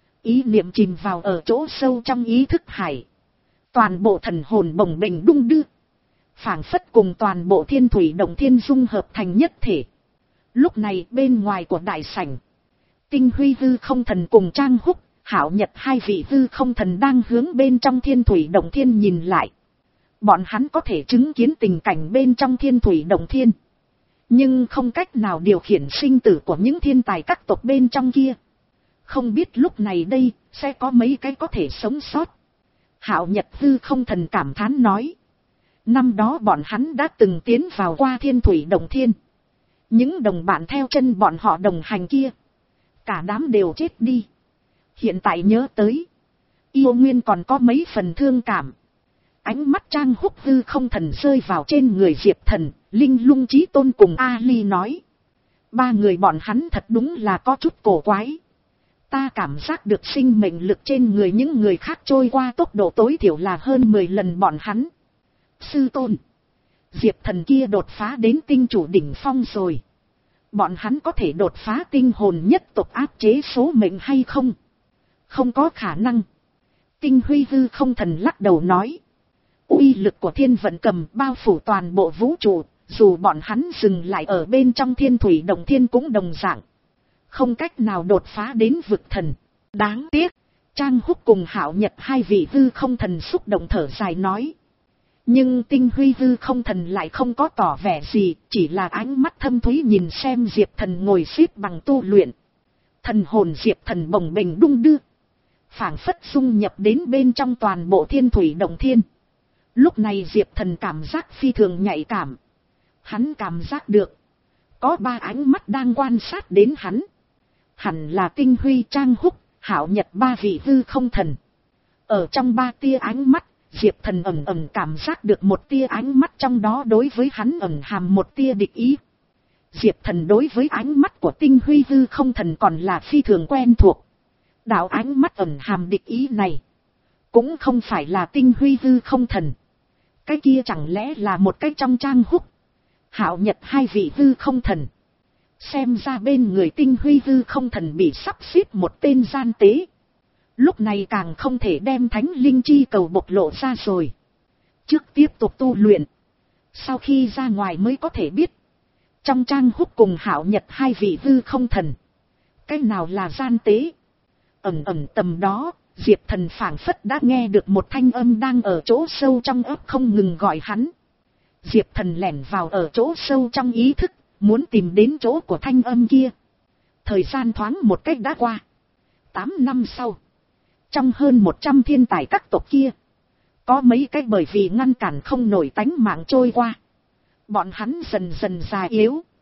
Ý niệm chìm vào ở chỗ sâu trong ý thức hải. Toàn bộ thần hồn bồng bềnh đung đưa. Phảng phất cùng toàn bộ Thiên Thủy Động Thiên dung hợp thành nhất thể. Lúc này bên ngoài của đại sảnh, Tinh Huy Hư Không Thần cùng Trang Húc, Hạo Nhật hai vị hư không thần đang hướng bên trong Thiên Thủy Động Thiên nhìn lại. Bọn hắn có thể chứng kiến tình cảnh bên trong Thiên Thủy Động Thiên, nhưng không cách nào điều khiển sinh tử của những thiên tài các tộc bên trong kia. Không biết lúc này đây, sẽ có mấy cái có thể sống sót. Hạo Nhật Hư Không Thần cảm thán nói. Năm đó bọn hắn đã từng tiến vào qua Thiên Thủy Động Thiên. Những đồng bạn theo chân bọn họ đồng hành kia, cả đám đều chết đi. Hiện tại nhớ tới, yêu nguyên còn có mấy phần thương cảm. Ánh mắt Trang Húc Hư Không Thần rơi vào trên người Diệp Thần, Linh Lung Chí Tôn cùng Ali nói. Ba người bọn hắn thật đúng là có chút cổ quái. Ta cảm giác được sinh mệnh lực trên người những người khác trôi qua tốc độ tối thiểu là hơn mười lần bọn hắn. Sư Tôn, Diệp Thần kia đột phá đến tinh chủ đỉnh phong rồi. Bọn hắn có thể đột phá tinh hồn nhất tộc áp chế số mệnh hay không? Không có khả năng. Tinh Huy Hư Không Thần lắc đầu nói. Uy lực của thiên vận cầm bao phủ toàn bộ vũ trụ, dù bọn hắn dừng lại ở bên trong Thiên Thủy Động Thiên cũng đồng dạng. Không cách nào đột phá đến vực thần. Đáng tiếc, Trang Húc cùng Hạo Nhật hai vị hư không thần xúc động thở dài nói. Nhưng Tinh Huy Hư Không Thần lại không có tỏ vẻ gì, chỉ là ánh mắt thâm thúy nhìn xem Diệp Thần ngồi xếp bằng tu luyện. Thần hồn Diệp Thần bồng bềnh đung đưa, phảng phất dung nhập đến bên trong toàn bộ Thiên Thủy Động Thiên. Lúc này Diệp Thần cảm giác phi thường nhạy cảm. Hắn cảm giác được, có ba ánh mắt đang quan sát đến hắn. Hẳn là Tinh Huy, Trang Húc, Hạo Nhật ba vị hư không thần. Ở trong ba tia ánh mắt, Diệp Thần ẩn ẩn cảm giác được một tia ánh mắt trong đó đối với hắn ẩn hàm một tia địch ý. Diệp Thần đối với ánh mắt của Tinh Huy hư không thần còn là phi thường quen thuộc. Đạo ánh mắt ẩn hàm địch ý này, cũng không phải là Tinh Huy hư không thần. Cái kia chẳng lẽ là một cái trong Trang Húc, Hạo Nhật hai vị hư không thần. Xem ra bên người Tinh Huy hư không thần bị sắp xếp một tên gian tế. Lúc này càng không thể đem thánh linh chi cầu bộc lộ ra rồi. Trước tiếp tục tu luyện, sau khi ra ngoài mới có thể biết. Trong Trang Húc cùng Hạo Nhật hai vị hư không thần, cái nào là gian tế? Ẩn ẩn tầm đó, Diệp Thần phảng phất đã nghe được một thanh âm đang ở chỗ sâu trong óc không ngừng gọi hắn. Diệp Thần lẻn vào ở chỗ sâu trong ý thức, muốn tìm đến chỗ của thanh âm kia. Thời gian thoáng một cách đã qua. Tám năm sau, trong hơn một trăm thiên tài các tộc kia, có mấy cái bởi vì ngăn cản không nổi tánh mạng trôi qua. Bọn hắn dần dần già yếu,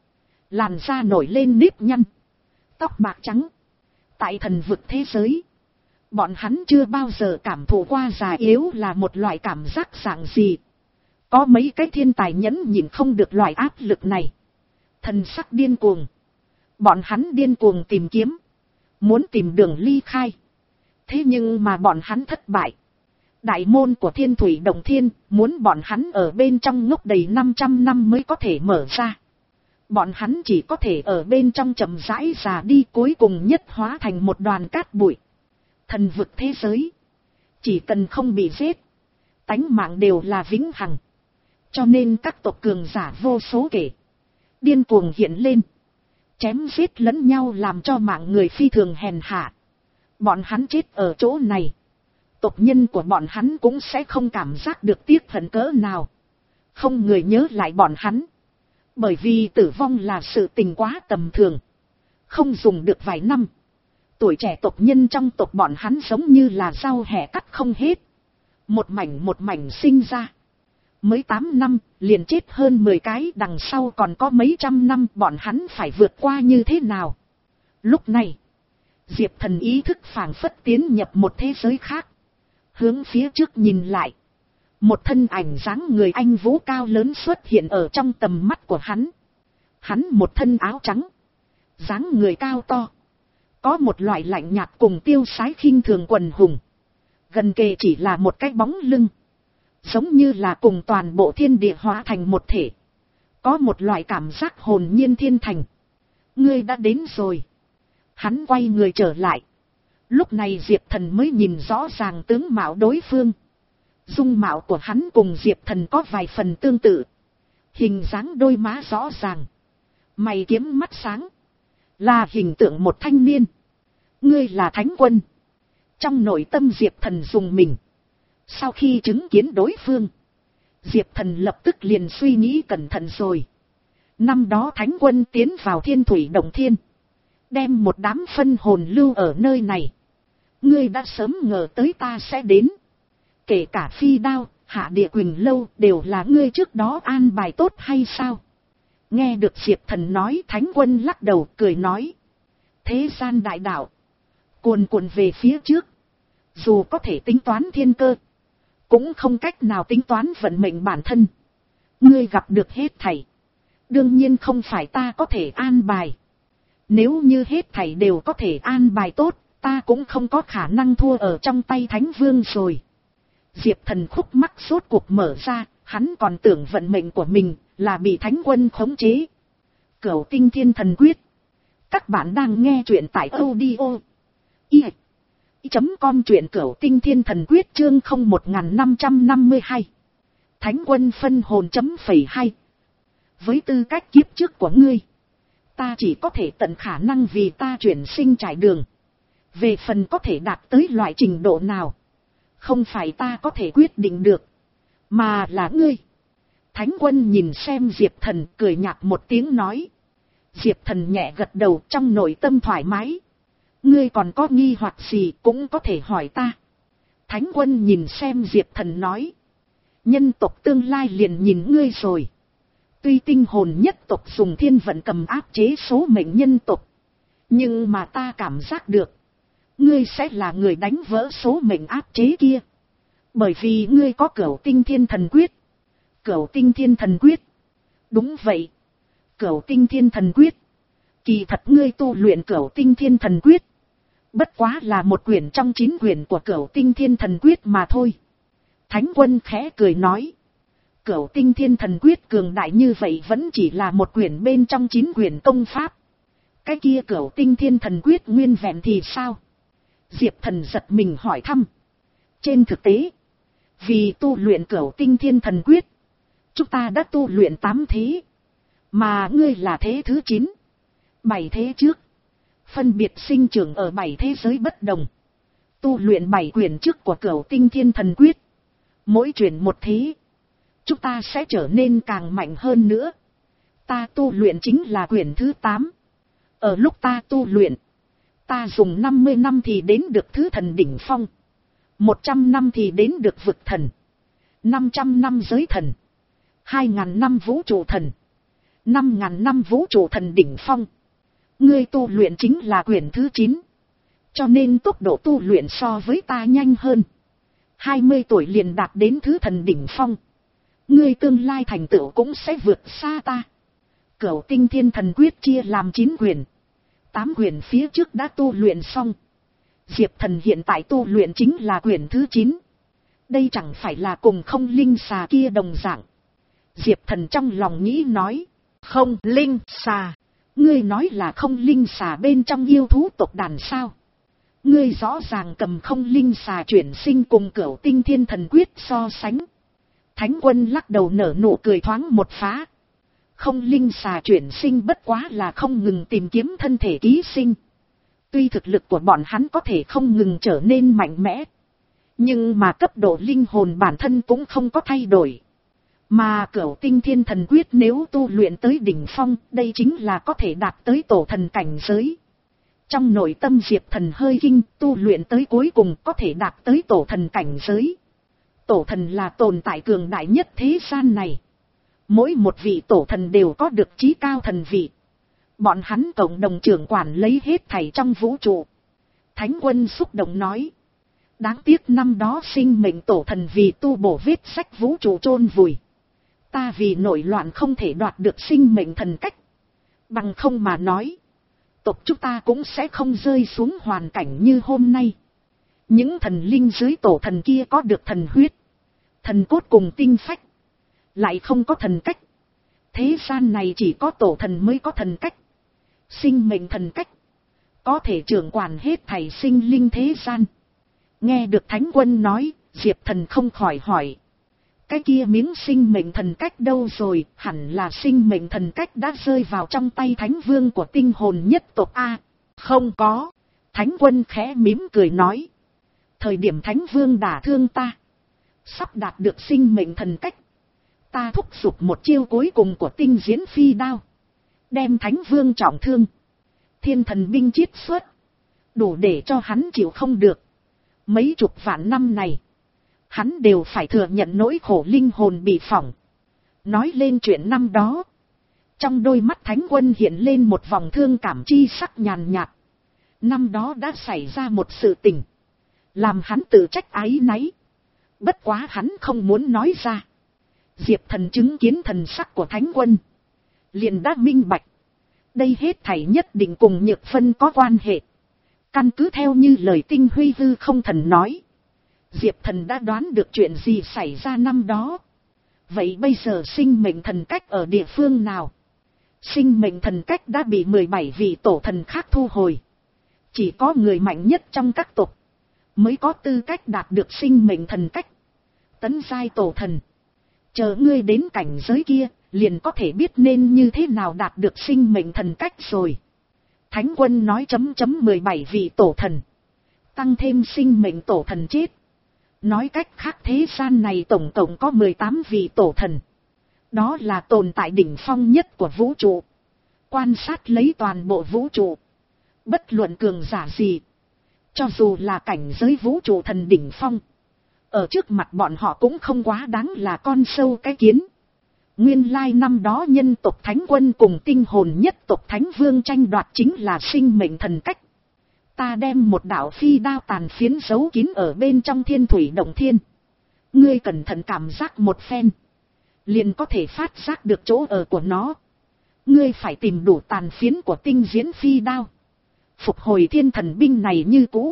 làn da nổi lên nếp nhăn, tóc bạc trắng. Tại thần vực thế giới, bọn hắn chưa bao giờ cảm thụ qua già yếu là một loại cảm giác dạng gì. Có mấy cái thiên tài nhẫn nhịn không được loại áp lực này. Thần sắc điên cuồng. Bọn hắn điên cuồng tìm kiếm. Muốn tìm đường ly khai. Thế nhưng mà bọn hắn thất bại. Đại môn của Thiên Thủy Động Thiên muốn bọn hắn ở bên trong ngốc đầy năm trăm năm mới có thể mở ra. Bọn hắn chỉ có thể ở bên trong chậm rãi già đi, cuối cùng nhất hóa thành một đoàn cát bụi. Thần vực thế giới, chỉ cần không bị giết, tánh mạng đều là vĩnh hằng. Cho nên các tộc cường giả vô số kể, điên cuồng hiện lên, chém giết lẫn nhau làm cho mạng người phi thường hèn hạ. Bọn hắn chết ở chỗ này, tộc nhân của bọn hắn cũng sẽ không cảm giác được tiếc hận cỡ nào. Không người nhớ lại bọn hắn. Bởi vì tử vong là sự tình quá tầm thường. Không dùng được vài năm, tuổi trẻ tộc nhân trong tộc bọn hắn giống như là rau hẹ cắt không hết. Một mảnh một mảnh sinh ra. Mới tám năm, liền chết hơn mười cái, đằng sau còn có mấy trăm năm bọn hắn phải vượt qua như thế nào. Lúc này, Diệp Thần ý thức phảng phất tiến nhập một thế giới khác. Hướng phía trước nhìn lại. Một thân ảnh dáng người anh vũ cao lớn xuất hiện ở trong tầm mắt của hắn. Hắn một thân áo trắng, dáng người cao to. Có một loại lạnh nhạt cùng tiêu sái khinh thường quần hùng. Gần kề chỉ là một cái bóng lưng. Giống như là cùng toàn bộ thiên địa hóa thành một thể. Có một loại cảm giác hồn nhiên thiên thành. Ngươi đã đến rồi. Hắn quay người trở lại. Lúc này Diệp Thần mới nhìn rõ ràng tướng mạo đối phương. Dung mạo của hắn cùng Diệp Thần có vài phần tương tự. Hình dáng đôi má rõ ràng. Mày kiếm mắt sáng. Là hình tượng một thanh niên. Ngươi là Thánh Quân. Trong nội tâm Diệp Thần dùng mình. Sau khi chứng kiến đối phương, Diệp Thần lập tức liền suy nghĩ cẩn thận rồi. Năm đó Thánh Quân tiến vào Thiên Thủy Động Thiên, đem một đám phân hồn lưu ở nơi này. Ngươi đã sớm ngờ tới ta sẽ đến. Kể cả Phi Đao, Hạ Địa Quỳnh Lâu đều là ngươi trước đó an bài tốt hay sao? Nghe được Diệp Thần nói, Thánh Quân lắc đầu cười nói. Thế gian đại đạo, cuồn cuộn về phía trước. Dù có thể tính toán thiên cơ, cũng không cách nào tính toán vận mệnh bản thân. Ngươi gặp được hết thảy, đương nhiên không phải ta có thể an bài. Nếu như hết thảy đều có thể an bài tốt, ta cũng không có khả năng thua ở trong tay Thánh Vương rồi. Diệp Thần khúc mắc rốt cuộc mở ra, hắn còn tưởng vận mệnh của mình là bị Thánh Quân khống chế. Cửu Tinh Thiên Thần Quyết. Các bạn đang nghe truyện tại audio i chấm com, truyện Cửu Tinh Thiên Thần Quyết chương không một năm năm hai. Thánh Quân phân hồn chấm phẩy hai. Với tư cách kiếp trước của ngươi, ta chỉ có thể tận khả năng vì ta chuyển sinh trải đường. Về phần có thể đạt tới loại trình độ nào, không phải ta có thể quyết định được, mà là ngươi. Thánh Quân nhìn xem Diệp Thần cười nhạt một tiếng nói. Diệp Thần nhẹ gật đầu, trong nội tâm thoải mái. Ngươi còn có nghi hoặc gì cũng có thể hỏi ta. Thánh Quân nhìn xem Diệp Thần nói. Nhân tộc tương lai liền nhìn ngươi rồi. Tuy tinh hồn nhất tộc dùng thiên vận cầm áp chế số mệnh nhân tộc, nhưng mà ta cảm giác được ngươi sẽ là người đánh vỡ số mệnh áp chế kia. Bởi vì ngươi có Cửu Tinh Thiên Thần Quyết. Cửu Tinh Thiên Thần Quyết. Đúng vậy. Cửu Tinh Thiên Thần Quyết. Kỳ thật ngươi tu luyện Cửu Tinh Thiên Thần Quyết bất quá là một quyển trong chín quyển của Cửu Tinh Thiên Thần Quyết mà thôi. Thánh Quân khẽ cười nói. Cửu Tinh Thiên Thần Quyết cường đại như vậy vẫn chỉ là một quyển bên trong chín quyển công pháp. Cái kia Cửu Tinh Thiên Thần Quyết nguyên vẹn thì sao? Diệp Thần giật mình hỏi thăm. Trên thực tế, vì tu luyện Cửu Tinh Thiên Thần Quyết, chúng ta đã tu luyện tám thế. Mà ngươi là thế thứ chín. Bảy thế trước, phân biệt sinh trưởng ở bảy thế giới bất đồng. Tu luyện bảy quyển trước của Cửu Tinh Thiên Thần Quyết. Mỗi chuyển một thế, chúng ta sẽ trở nên càng mạnh hơn nữa. Ta tu luyện chính là quyển thứ tám. Ở lúc ta tu luyện, ta dùng năm mươi năm thì đến được thứ thần đỉnh phong. một trăm năm thì đến được vực thần. năm trăm năm giới thần. hai nghìn năm vũ trụ thần. năm ngàn năm vũ trụ thần đỉnh phong. Ngươi tu luyện chính là quyển thứ chín. Cho nên tốc độ tu luyện so với ta nhanh hơn. hai mươi tuổi liền đạt đến thứ thần đỉnh phong. Ngươi tương lai thành tựu cũng sẽ vượt xa ta. Cửu tinh thiên thần quyết chia làm chín quyển. tám quyển phía trước đã tu luyện xong. Diệp Thần hiện tại tu luyện chính là quyển thứ chín. Đây chẳng phải là cùng không linh xà kia đồng dạng. Diệp Thần trong lòng nghĩ nói. Không linh xà. Ngươi nói là không linh xà bên trong yêu thú tộc đàn sao? Ngươi rõ ràng cầm không linh xà chuyển sinh cùng cửu tinh thiên thần quyết so sánh. Thánh Quân lắc đầu nở nụ cười thoáng một phá. Không linh xà chuyển sinh bất quá là không ngừng tìm kiếm thân thể ký sinh. Tuy thực lực của bọn hắn có thể không ngừng trở nên mạnh mẽ. Nhưng mà cấp độ linh hồn bản thân cũng không có thay đổi. Mà cửu tinh thiên thần quyết nếu tu luyện tới đỉnh phong, đây chính là có thể đạt tới tổ thần cảnh giới. Trong nội tâm Diệp Thần hơi kinh, tu luyện tới cuối cùng có thể đạt tới tổ thần cảnh giới. Tổ thần là tồn tại cường đại nhất thế gian này. Mỗi một vị tổ thần đều có được chí cao thần vị. Bọn hắn cộng đồng trưởng quản lấy hết thảy trong vũ trụ. Thánh Quân xúc động nói. Đáng tiếc năm đó sinh mệnh tổ thần vì tu bổ vết sách vũ trụ chôn vùi. Ta vì nổi loạn không thể đoạt được sinh mệnh thần cách. Bằng không mà nói. Tộc chúng ta cũng sẽ không rơi xuống hoàn cảnh như hôm nay. Những thần linh dưới tổ thần kia có được thần huyết, thần cốt cùng tinh phách. Lại không có thần cách. Thế gian này chỉ có tổ thần mới có thần cách. Sinh mệnh thần cách. Có thể trưởng quản hết thảy sinh linh thế gian. Nghe được Thánh Quân nói, Diệp Thần không khỏi hỏi. Cái kia miếng sinh mệnh thần cách đâu rồi? Hẳn là sinh mệnh thần cách đã rơi vào trong tay Thánh Vương của tinh hồn nhất tộc A. Không có. Thánh Quân khẽ mỉm cười nói. Thời điểm Thánh Vương đả thương ta, sắp đạt được sinh mệnh thần cách. Ta thúc giục một chiêu cuối cùng của tinh diễn phi đao, đem Thánh Vương trọng thương. Thiên thần binh chiết xuất, đủ để cho hắn chịu không được. Mấy chục vạn năm này, hắn đều phải thừa nhận nỗi khổ linh hồn bị phỏng. Nói lên chuyện năm đó, trong đôi mắt Thánh Quân hiện lên một vòng thương cảm chi sắc nhàn nhạt. Năm đó đã xảy ra một sự tình, làm hắn tự trách áy náy. Bất quá hắn không muốn nói ra. Diệp Thần chứng kiến thần sắc của Thánh Quân, liền đã minh bạch. Đây hết thảy nhất định cùng Nhược Phân có quan hệ. Căn cứ theo như lời Tinh Huy Hư Không Thần nói, Diệp Thần đã đoán được chuyện gì xảy ra năm đó. Vậy bây giờ sinh mệnh thần cách ở địa phương nào? Sinh mệnh thần cách đã bị mười bảy vị tổ thần khác thu hồi. Chỉ có người mạnh nhất trong các tộc mới có tư cách đạt được sinh mệnh thần cách. Tấn giai tổ thần. Chờ ngươi đến cảnh giới kia, liền có thể biết nên như thế nào đạt được sinh mệnh thần cách rồi. Thánh Quân nói chấm chấm mười bảy vị tổ thần. Tăng thêm sinh mệnh tổ thần chết. Nói cách khác thế gian này tổng tổng có mười tám vị tổ thần. Đó là tồn tại đỉnh phong nhất của vũ trụ. Quan sát lấy toàn bộ vũ trụ. Bất luận cường giả gì. Cho dù là cảnh giới vũ trụ thần đỉnh phong. Ở trước mặt bọn họ cũng không quá đáng là con sâu cái kiến. Nguyên lai năm đó nhân tộc Thánh Quân cùng tinh hồn nhất tộc Thánh Vương tranh đoạt chính là sinh mệnh thần cách. Ta đem một đạo phi đao tàn phiến giấu kín ở bên trong thiên thủy động thiên. Ngươi cẩn thận cảm giác một phen, liền có thể phát giác được chỗ ở của nó. Ngươi phải tìm đủ tàn phiến của tinh diễn phi đao, phục hồi thiên thần binh này như cũ.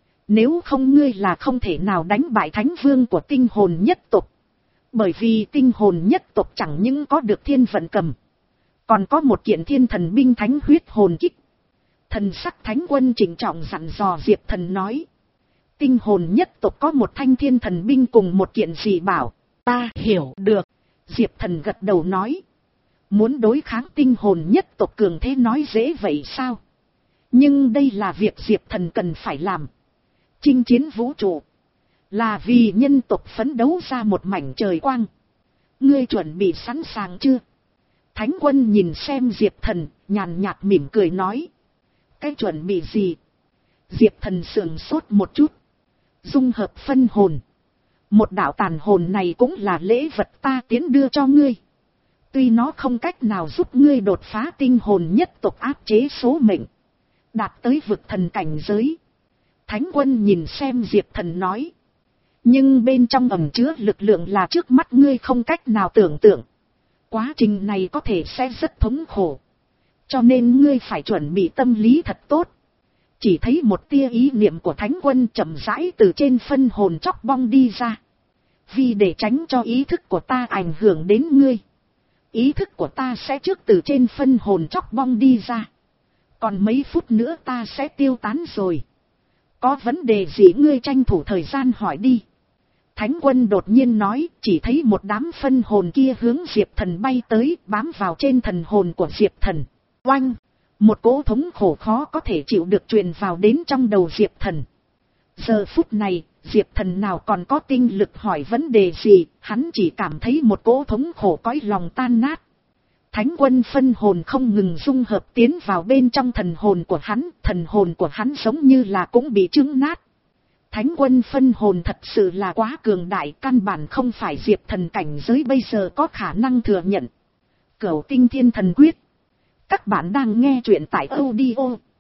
Nếu không ngươi là không thể nào đánh bại Thánh Vương của tinh hồn nhất tộc. Bởi vì tinh hồn nhất tộc chẳng những có được thiên vận cầm, còn có một kiện thiên thần binh thánh huyết hồn kích. Thần sắc Thánh Quân trịnh trọng dặn dò Diệp Thần nói. Tinh hồn nhất tộc có một thanh thiên thần binh cùng một kiện dị bảo. Ta hiểu được. Diệp Thần gật đầu nói. Muốn đối kháng tinh hồn nhất tộc cường thế nói dễ vậy sao? Nhưng đây là việc Diệp Thần cần phải làm. Chinh chiến vũ trụ, là vì nhân tộc phấn đấu ra một mảnh trời quang. Ngươi chuẩn bị sẵn sàng chưa? Thánh Quân nhìn xem Diệp Thần, nhàn nhạt mỉm cười nói. Cái chuẩn bị gì? Diệp Thần sườn sốt một chút. Dung hợp phân hồn. Một đạo tàn hồn này cũng là lễ vật ta tiến đưa cho ngươi. Tuy nó không cách nào giúp ngươi đột phá tinh hồn nhất tộc áp chế số mệnh, đạt tới vực thần cảnh giới. Thánh quân nhìn xem Diệp Thần nói. Nhưng bên trong ẩn chứa lực lượng là trước mắt ngươi không cách nào tưởng tượng. Quá trình này có thể sẽ rất thống khổ. Cho nên ngươi phải chuẩn bị tâm lý thật tốt. Chỉ thấy một tia ý niệm của thánh quân chậm rãi từ trên phân hồn chóc bong đi ra. Vì để tránh cho ý thức của ta ảnh hưởng đến ngươi, ý thức của ta sẽ trước từ trên phân hồn chóc bong đi ra. Còn mấy phút nữa ta sẽ tiêu tán rồi. Có vấn đề gì ngươi tranh thủ thời gian hỏi đi. Thánh quân đột nhiên nói, chỉ thấy một đám phân hồn kia hướng Diệp Thần bay tới, bám vào trên thần hồn của Diệp Thần. Oanh! Một cỗ thống khổ khó có thể chịu được truyền vào đến trong đầu Diệp Thần. Giờ phút này, Diệp Thần nào còn có tinh lực hỏi vấn đề gì, hắn chỉ cảm thấy một cỗ thống khổ cõi lòng tan nát. Thánh quân phân hồn không ngừng dung hợp tiến vào bên trong thần hồn của hắn, thần hồn của hắn giống như là cũng bị trứng nát. Thánh quân phân hồn thật sự là quá cường đại, căn bản không phải Diệp Thần cảnh giới bây giờ có khả năng thừa nhận. Cửu Tinh Thiên Thần Quyết. Các bạn đang nghe truyện tại audio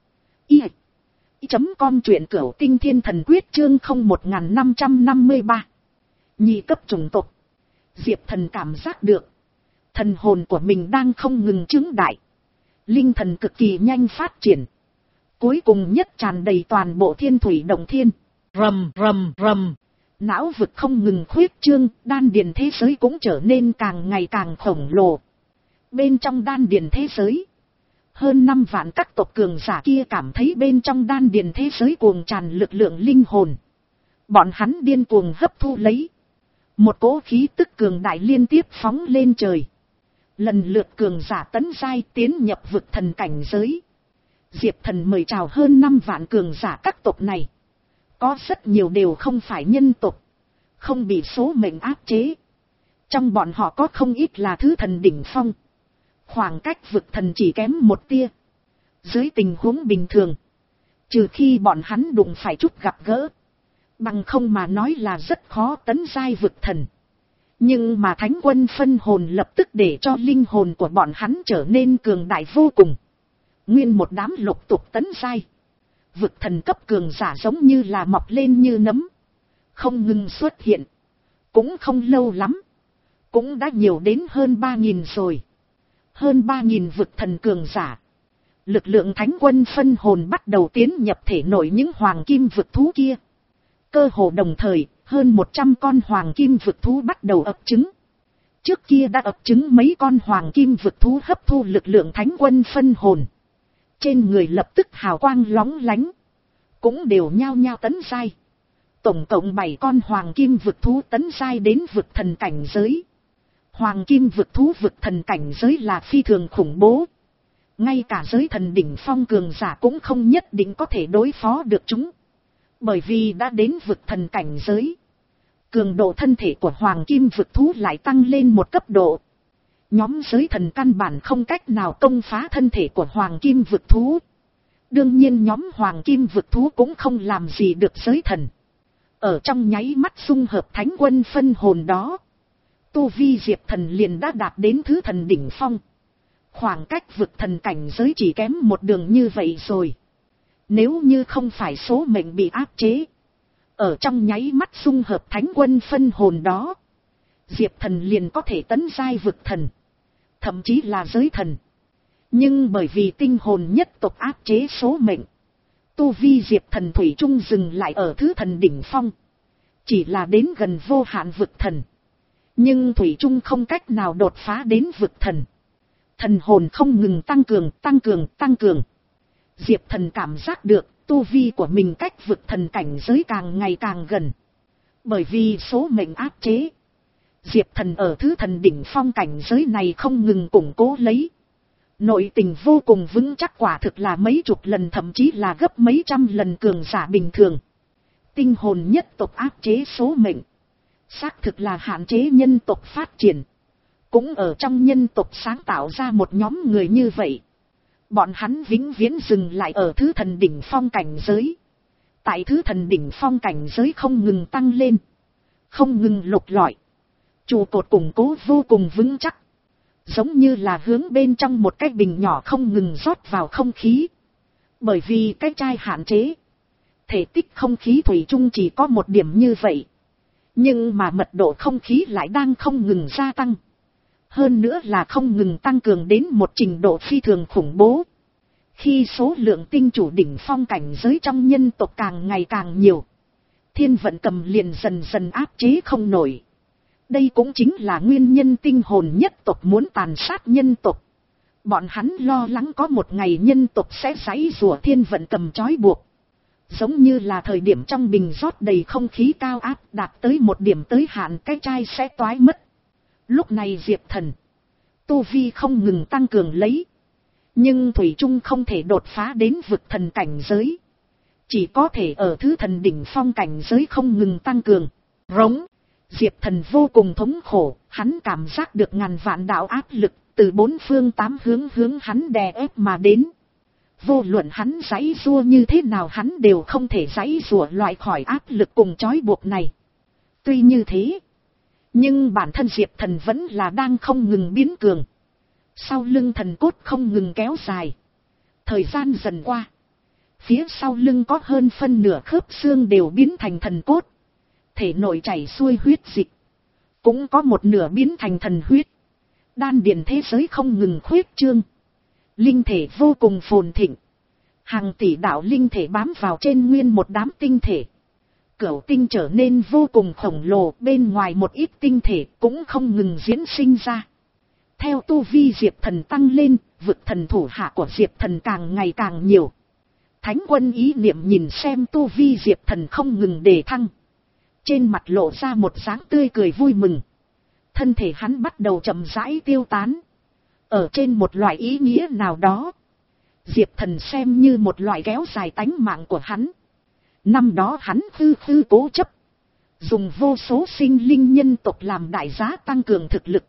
i chấm com, truyện Cửu Tinh Thiên Thần Quyết chương không một năm năm ba. Nhị cấp chủng tộc. Diệp Thần cảm giác được thần hồn của mình đang không ngừng chứng đại. Linh thần cực kỳ nhanh phát triển. Cuối cùng nhất tràn đầy toàn bộ thiên thủy động thiên. Rầm rầm rầm. Não vực không ngừng khuyết trương, đan điền thế giới cũng trở nên càng ngày càng khổng lồ. Bên trong đan điền thế giới, hơn năm vạn các tộc cường giả kia cảm thấy bên trong đan điền thế giới cuồng tràn lực lượng linh hồn. Bọn hắn điên cuồng hấp thu lấy. Một cỗ khí tức cường đại liên tiếp phóng lên trời. Lần lượt cường giả tấn giai tiến nhập vực thần cảnh giới. Diệp Thần mời chào hơn năm vạn cường giả các tộc này. Có rất nhiều đều không phải nhân tộc, không bị số mệnh áp chế. Trong bọn họ có không ít là thứ thần đỉnh phong. Khoảng cách vực thần chỉ kém một tia. Dưới tình huống bình thường, trừ khi bọn hắn đụng phải chút gặp gỡ, bằng không mà nói là rất khó tấn giai vực thần. Nhưng mà thánh quân phân hồn lập tức để cho linh hồn của bọn hắn trở nên cường đại vô cùng. Nguyên một đám lục tục tấn giai. Vực thần cấp cường giả giống như là mọc lên như nấm, không ngừng xuất hiện. Cũng không lâu lắm, cũng đã nhiều đến hơn ba nghìn rồi. Hơn ba nghìn vực thần cường giả. Lực lượng thánh quân phân hồn bắt đầu tiến nhập thể nội những hoàng kim vực thú kia. Cơ hồ đồng thời, hơn một trăm con hoàng kim vực thú bắt đầu ấp trứng. Trước kia đã ấp trứng mấy con hoàng kim vực thú hấp thu lực lượng thánh quân phân hồn. Trên người lập tức hào quang lóng lánh. Cũng đều nhao nhao tấn giai. Tổng cộng bảy con hoàng kim vực thú tấn giai đến vực thần cảnh giới. Hoàng kim vực thú vực thần cảnh giới là phi thường khủng bố. Ngay cả giới thần đỉnh phong cường giả cũng không nhất định có thể đối phó được chúng. Bởi vì đã đến vực thần cảnh giới, cường độ thân thể của hoàng kim vực thú lại tăng lên một cấp độ. Nhóm giới thần căn bản không cách nào công phá thân thể của hoàng kim vực thú. Đương nhiên nhóm hoàng kim vực thú cũng không làm gì được giới thần. Ở trong nháy mắt dung hợp thánh quân phân hồn đó, tu vi Diệp Thần liền đã đạt đến thứ thần đỉnh phong. Khoảng cách vực thần cảnh giới chỉ kém một đường như vậy rồi. Nếu như không phải số mệnh bị áp chế, ở trong nháy mắt dung hợp thánh quân phân hồn đó, Diệp Thần liền có thể tấn giai vực thần, thậm chí là giới thần. Nhưng bởi vì tinh hồn nhất tộc áp chế số mệnh, tu vi Diệp Thần thủy chung dừng lại ở thứ thần đỉnh phong. Chỉ là đến gần vô hạn vực thần, nhưng thủy chung không cách nào đột phá đến vực thần. Thần hồn không ngừng tăng cường, tăng cường, tăng cường. Diệp Thần cảm giác được tu vi của mình cách vực thần cảnh giới càng ngày càng gần. Bởi vì số mệnh áp chế, Diệp Thần ở thứ thần đỉnh phong cảnh giới này không ngừng củng cố lấy. Nội tình vô cùng vững chắc, quả thực là mấy chục lần thậm chí là gấp mấy trăm lần cường giả bình thường. Tinh hồn nhất tộc áp chế số mệnh, xác thực là hạn chế nhân tộc phát triển. Cũng ở trong nhân tộc sáng tạo ra một nhóm người như vậy. Bọn hắn vĩnh viễn dừng lại ở thứ thần đỉnh phong cảnh giới. Tại thứ thần đỉnh phong cảnh giới không ngừng tăng lên, không ngừng lục lọi. Trụ cột củng cố vô cùng vững chắc. giống như là hướng bên trong một cái bình nhỏ không ngừng rót vào không khí. Bởi vì cái chai hạn chế, thể tích không khí thủy chung chỉ có một điểm như vậy. Nhưng mà mật độ không khí lại đang không ngừng gia tăng. Hơn nữa là không ngừng tăng cường đến một trình độ phi thường khủng bố. Khi số lượng tinh chủ đỉnh phong cảnh giới trong nhân tộc càng ngày càng nhiều, Thiên Vận Cầm liền dần dần áp chế không nổi. Đây cũng chính là nguyên nhân tinh hồn nhất tộc muốn tàn sát nhân tộc. Bọn hắn lo lắng có một ngày nhân tộc sẽ giãy giụa Thiên Vận Cầm trói buộc. Giống như là thời điểm trong bình rót đầy không khí cao áp đạt tới một điểm tới hạn, cái chai sẽ toái mất. Lúc này Diệp Thần, tu vi không ngừng tăng cường lấy. Nhưng thủy chung không thể đột phá đến vực thần cảnh giới. Chỉ có thể ở thứ thần đỉnh phong cảnh giới không ngừng tăng cường. Rống. Diệp Thần vô cùng thống khổ, hắn cảm giác được ngàn vạn đạo áp lực từ bốn phương tám hướng hướng hắn đè ép mà đến. Vô luận hắn giãy giụa như thế nào hắn đều không thể giãy giụa loại khỏi áp lực cùng trói buộc này. Tuy như thế, nhưng bản thân Diệp Thần vẫn là đang không ngừng biến cường. Sau lưng thần cốt không ngừng kéo dài. Thời gian dần qua, phía sau lưng có hơn phân nửa khớp xương đều biến thành thần cốt. Thể nội chảy xuôi huyết dịch, cũng có một nửa biến thành thần huyết. Đan điền thế giới không ngừng khuyết trương. Linh thể vô cùng phồn thịnh. Hàng tỷ đạo linh thể bám vào trên nguyên một đám tinh thể. Cửu tinh trở nên vô cùng khổng lồ, bên ngoài một ít tinh thể cũng không ngừng diễn sinh ra. Theo tu vi Diệp Thần tăng lên, vực thần thủ hạ của Diệp Thần càng ngày càng nhiều. Thánh Quân ý niệm nhìn xem tu vi Diệp Thần không ngừng đề thăng. Trên mặt lộ ra một dáng tươi cười vui mừng. Thân thể hắn bắt đầu chậm rãi tiêu tán. Ở trên một loại ý nghĩa nào đó, Diệp Thần xem như một loại kéo dài tánh mạng của hắn. Năm đó hắn khư khư cố chấp, dùng vô số sinh linh nhân tộc làm đại giá tăng cường thực lực,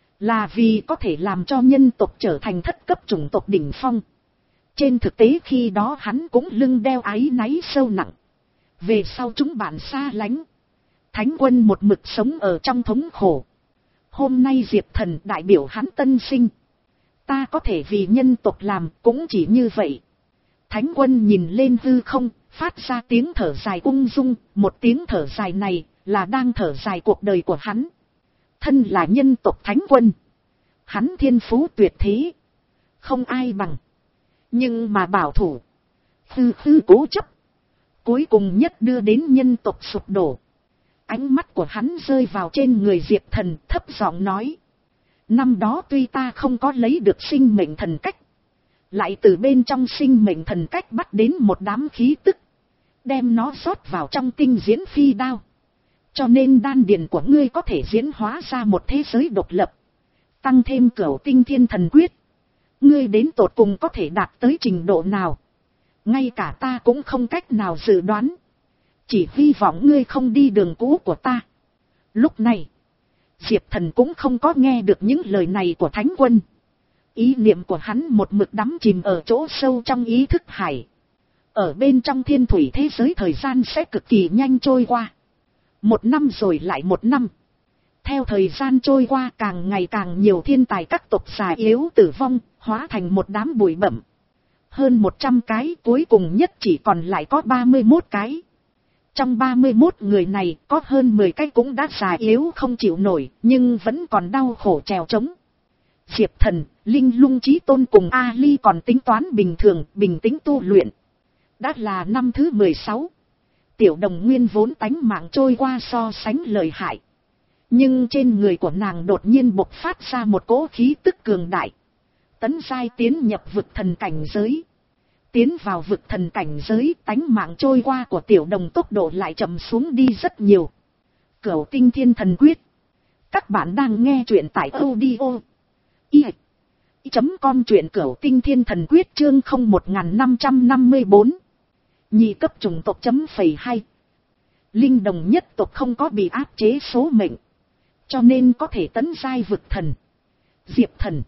là vì có thể làm cho nhân tộc trở thành thất cấp chủng tộc đỉnh phong. Trên thực tế khi đó hắn cũng lưng đeo áy náy sâu nặng. Về sau chúng bạn xa lánh, Thánh Quân một mực sống ở trong thống khổ. Hôm nay Diệp Thần đại biểu hắn tân sinh. Ta có thể vì nhân tộc làm cũng chỉ như vậy. Thánh Quân nhìn lên hư không, phát ra tiếng thở dài ung dung. Một tiếng thở dài này là đang thở dài cuộc đời của hắn. Thân là nhân tộc Thánh Quân, hắn thiên phú tuyệt thế, không ai bằng. Nhưng mà bảo thủ, khư khư cố chấp, cuối cùng nhất đưa đến nhân tộc sụp đổ. Ánh mắt của hắn rơi vào trên người Diệp Thần, thấp giọng nói. Năm đó tuy ta không có lấy được sinh mệnh thần cách, lại từ bên trong sinh mệnh thần cách bắt đến một đám khí tức, đem nó rót vào trong tinh diễn phi đao. Cho nên đan điền của ngươi có thể diễn hóa ra một thế giới độc lập. Tăng thêm cửu tinh thiên thần quyết, ngươi đến tột cùng có thể đạt tới trình độ nào, ngay cả ta cũng không cách nào dự đoán. Chỉ hy vọng ngươi không đi đường cũ của ta. Lúc này, Diệp Thần cũng không có nghe được những lời này của Thánh Quân. Ý niệm của hắn một mực đắm chìm ở chỗ sâu trong ý thức hải. Ở bên trong thiên thủy thế giới thời gian sẽ cực kỳ nhanh trôi qua. Một năm rồi lại một năm. Theo thời gian trôi qua càng ngày càng nhiều thiên tài các tộc già yếu tử vong, hóa thành một đám bụi bặm. Hơn một trăm cái, cuối cùng nhất chỉ còn lại có ba mươi mốt cái. Trong ba mươi mốt người này có hơn mười cái cũng đã già yếu không chịu nổi, nhưng vẫn còn đau khổ trèo trống. Diệp Thần, Linh Lung Chí Tôn cùng A Ly còn tính toán bình thường, bình tĩnh tu luyện. Đã là năm thứ mười sáu. Tiểu Đồng Nguyên vốn tánh mạng trôi qua so sánh lợi hại. Nhưng trên người của nàng đột nhiên bộc phát ra một cỗ khí tức cường đại. Tấn giai tiến nhập vực thần cảnh giới. Tiến vào vực thần cảnh giới, tánh mạng trôi qua của Tiểu Đồng tốc độ lại chậm xuống đi rất nhiều. Cửu tinh thiên thần quyết. Các bạn đang nghe truyện tại audio i chấm com truyện Cửu tinh thiên thần quyết chương không một năm năm bốn. Nhị cấp chủng tộc chấm phẩy hai. Linh đồng nhất tộc không có bị áp chế số mệnh, cho nên có thể tấn giai vực thần. Diệp Thần,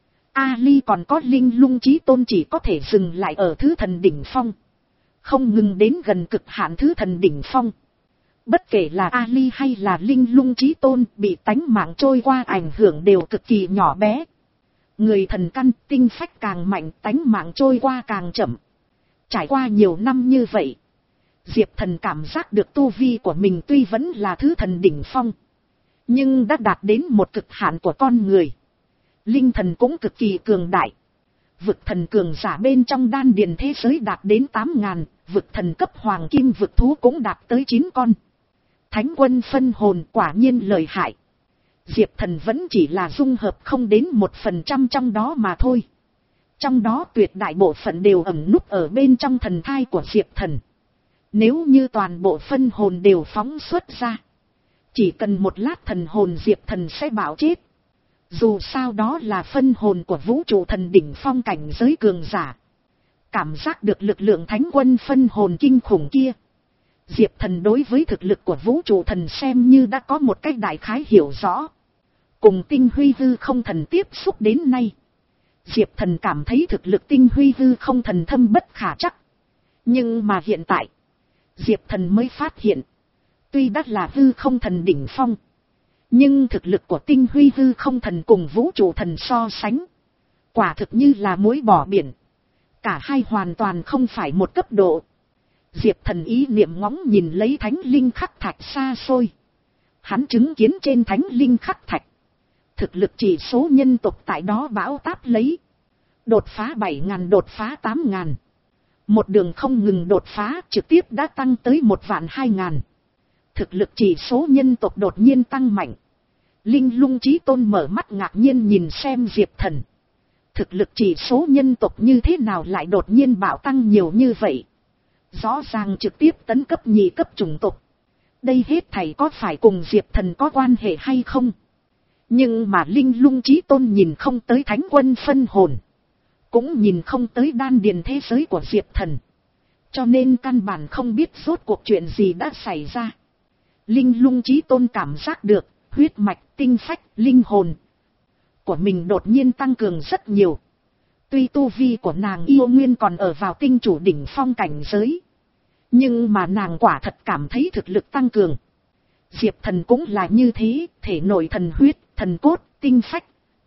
A Ly còn có Linh Lung Chí Tôn chỉ có thể dừng lại ở thứ thần đỉnh phong, không ngừng đến gần cực hạn thứ thần đỉnh phong. Bất kể là A Ly hay là Linh Lung Chí Tôn bị tánh mạng trôi qua ảnh hưởng đều cực kỳ nhỏ bé. Người thần căn tinh phách càng mạnh, tánh mạng trôi qua càng chậm. Trải qua nhiều năm như vậy, Diệp Thần cảm giác được tu vi của mình tuy vẫn là thứ thần đỉnh phong, nhưng đã đạt đến một cực hạn của con người. Linh thần cũng cực kỳ cường đại. Vực thần cường giả bên trong đan điền thế giới đạt đến tám ngàn, vực thần cấp hoàng kim vực thú cũng đạt tới chín con. Thánh quân phân hồn quả nhiên lợi hại. Diệp Thần vẫn chỉ là dung hợp không đến một phần trăm trong đó mà thôi. Trong đó tuyệt đại bộ phận đều ẩn núp ở bên trong thần thai của Diệp Thần. Nếu như toàn bộ phân hồn đều phóng xuất ra, chỉ cần một lát thần hồn Diệp Thần sẽ bạo chết. Dù sao đó là phân hồn của vũ trụ thần đỉnh phong cảnh giới cường giả. Cảm giác được lực lượng thánh quân phân hồn kinh khủng kia, Diệp Thần đối với thực lực của vũ trụ thần xem như đã có một cách đại khái hiểu rõ. Cùng tinh huy hư không thần tiếp xúc đến nay, Diệp Thần cảm thấy thực lực tinh huy hư không thần thâm bất khả chắc. Nhưng mà hiện tại, Diệp Thần mới phát hiện, tuy đã là hư không thần đỉnh phong, nhưng thực lực của tinh huy hư không thần cùng vũ trụ thần so sánh, quả thực như là muối bỏ biển. Cả hai hoàn toàn không phải một cấp độ. Diệp Thần ý niệm ngóng nhìn lấy thánh linh khắc thạch xa xôi. Hắn chứng kiến trên thánh linh khắc thạch, thực lực chỉ số nhân tộc tại đó bão táp lấy. Đột phá bảy ngàn, đột phá tám ngàn. Một đường không ngừng đột phá, trực tiếp đã tăng tới một vạn hai ngàn. Thực lực chỉ số nhân tộc đột nhiên tăng mạnh. Linh Lung Chí Tôn mở mắt ngạc nhiên nhìn xem Diệp Thần. Thực lực chỉ số nhân tộc như thế nào lại đột nhiên bạo tăng nhiều như vậy? Rõ ràng trực tiếp tấn cấp nhị cấp chủng tộc. Đây hết thảy có phải cùng Diệp Thần có quan hệ hay không? Nhưng mà Linh Lung Chí Tôn nhìn không tới thánh quân phân hồn, cũng nhìn không tới đan điền thế giới của Diệp Thần, cho nên căn bản không biết rốt cuộc chuyện gì đã xảy ra. Linh Lung Chí Tôn cảm giác được huyết mạch, tinh phách, linh hồn của mình đột nhiên tăng cường rất nhiều. Tuy tu vi của nàng yêu nguyên còn ở vào tinh chủ đỉnh phong cảnh giới, nhưng mà nàng quả thật cảm thấy thực lực tăng cường. Diệp Thần cũng là như thế, thể nội thần huyết, thần cốt, tinh phách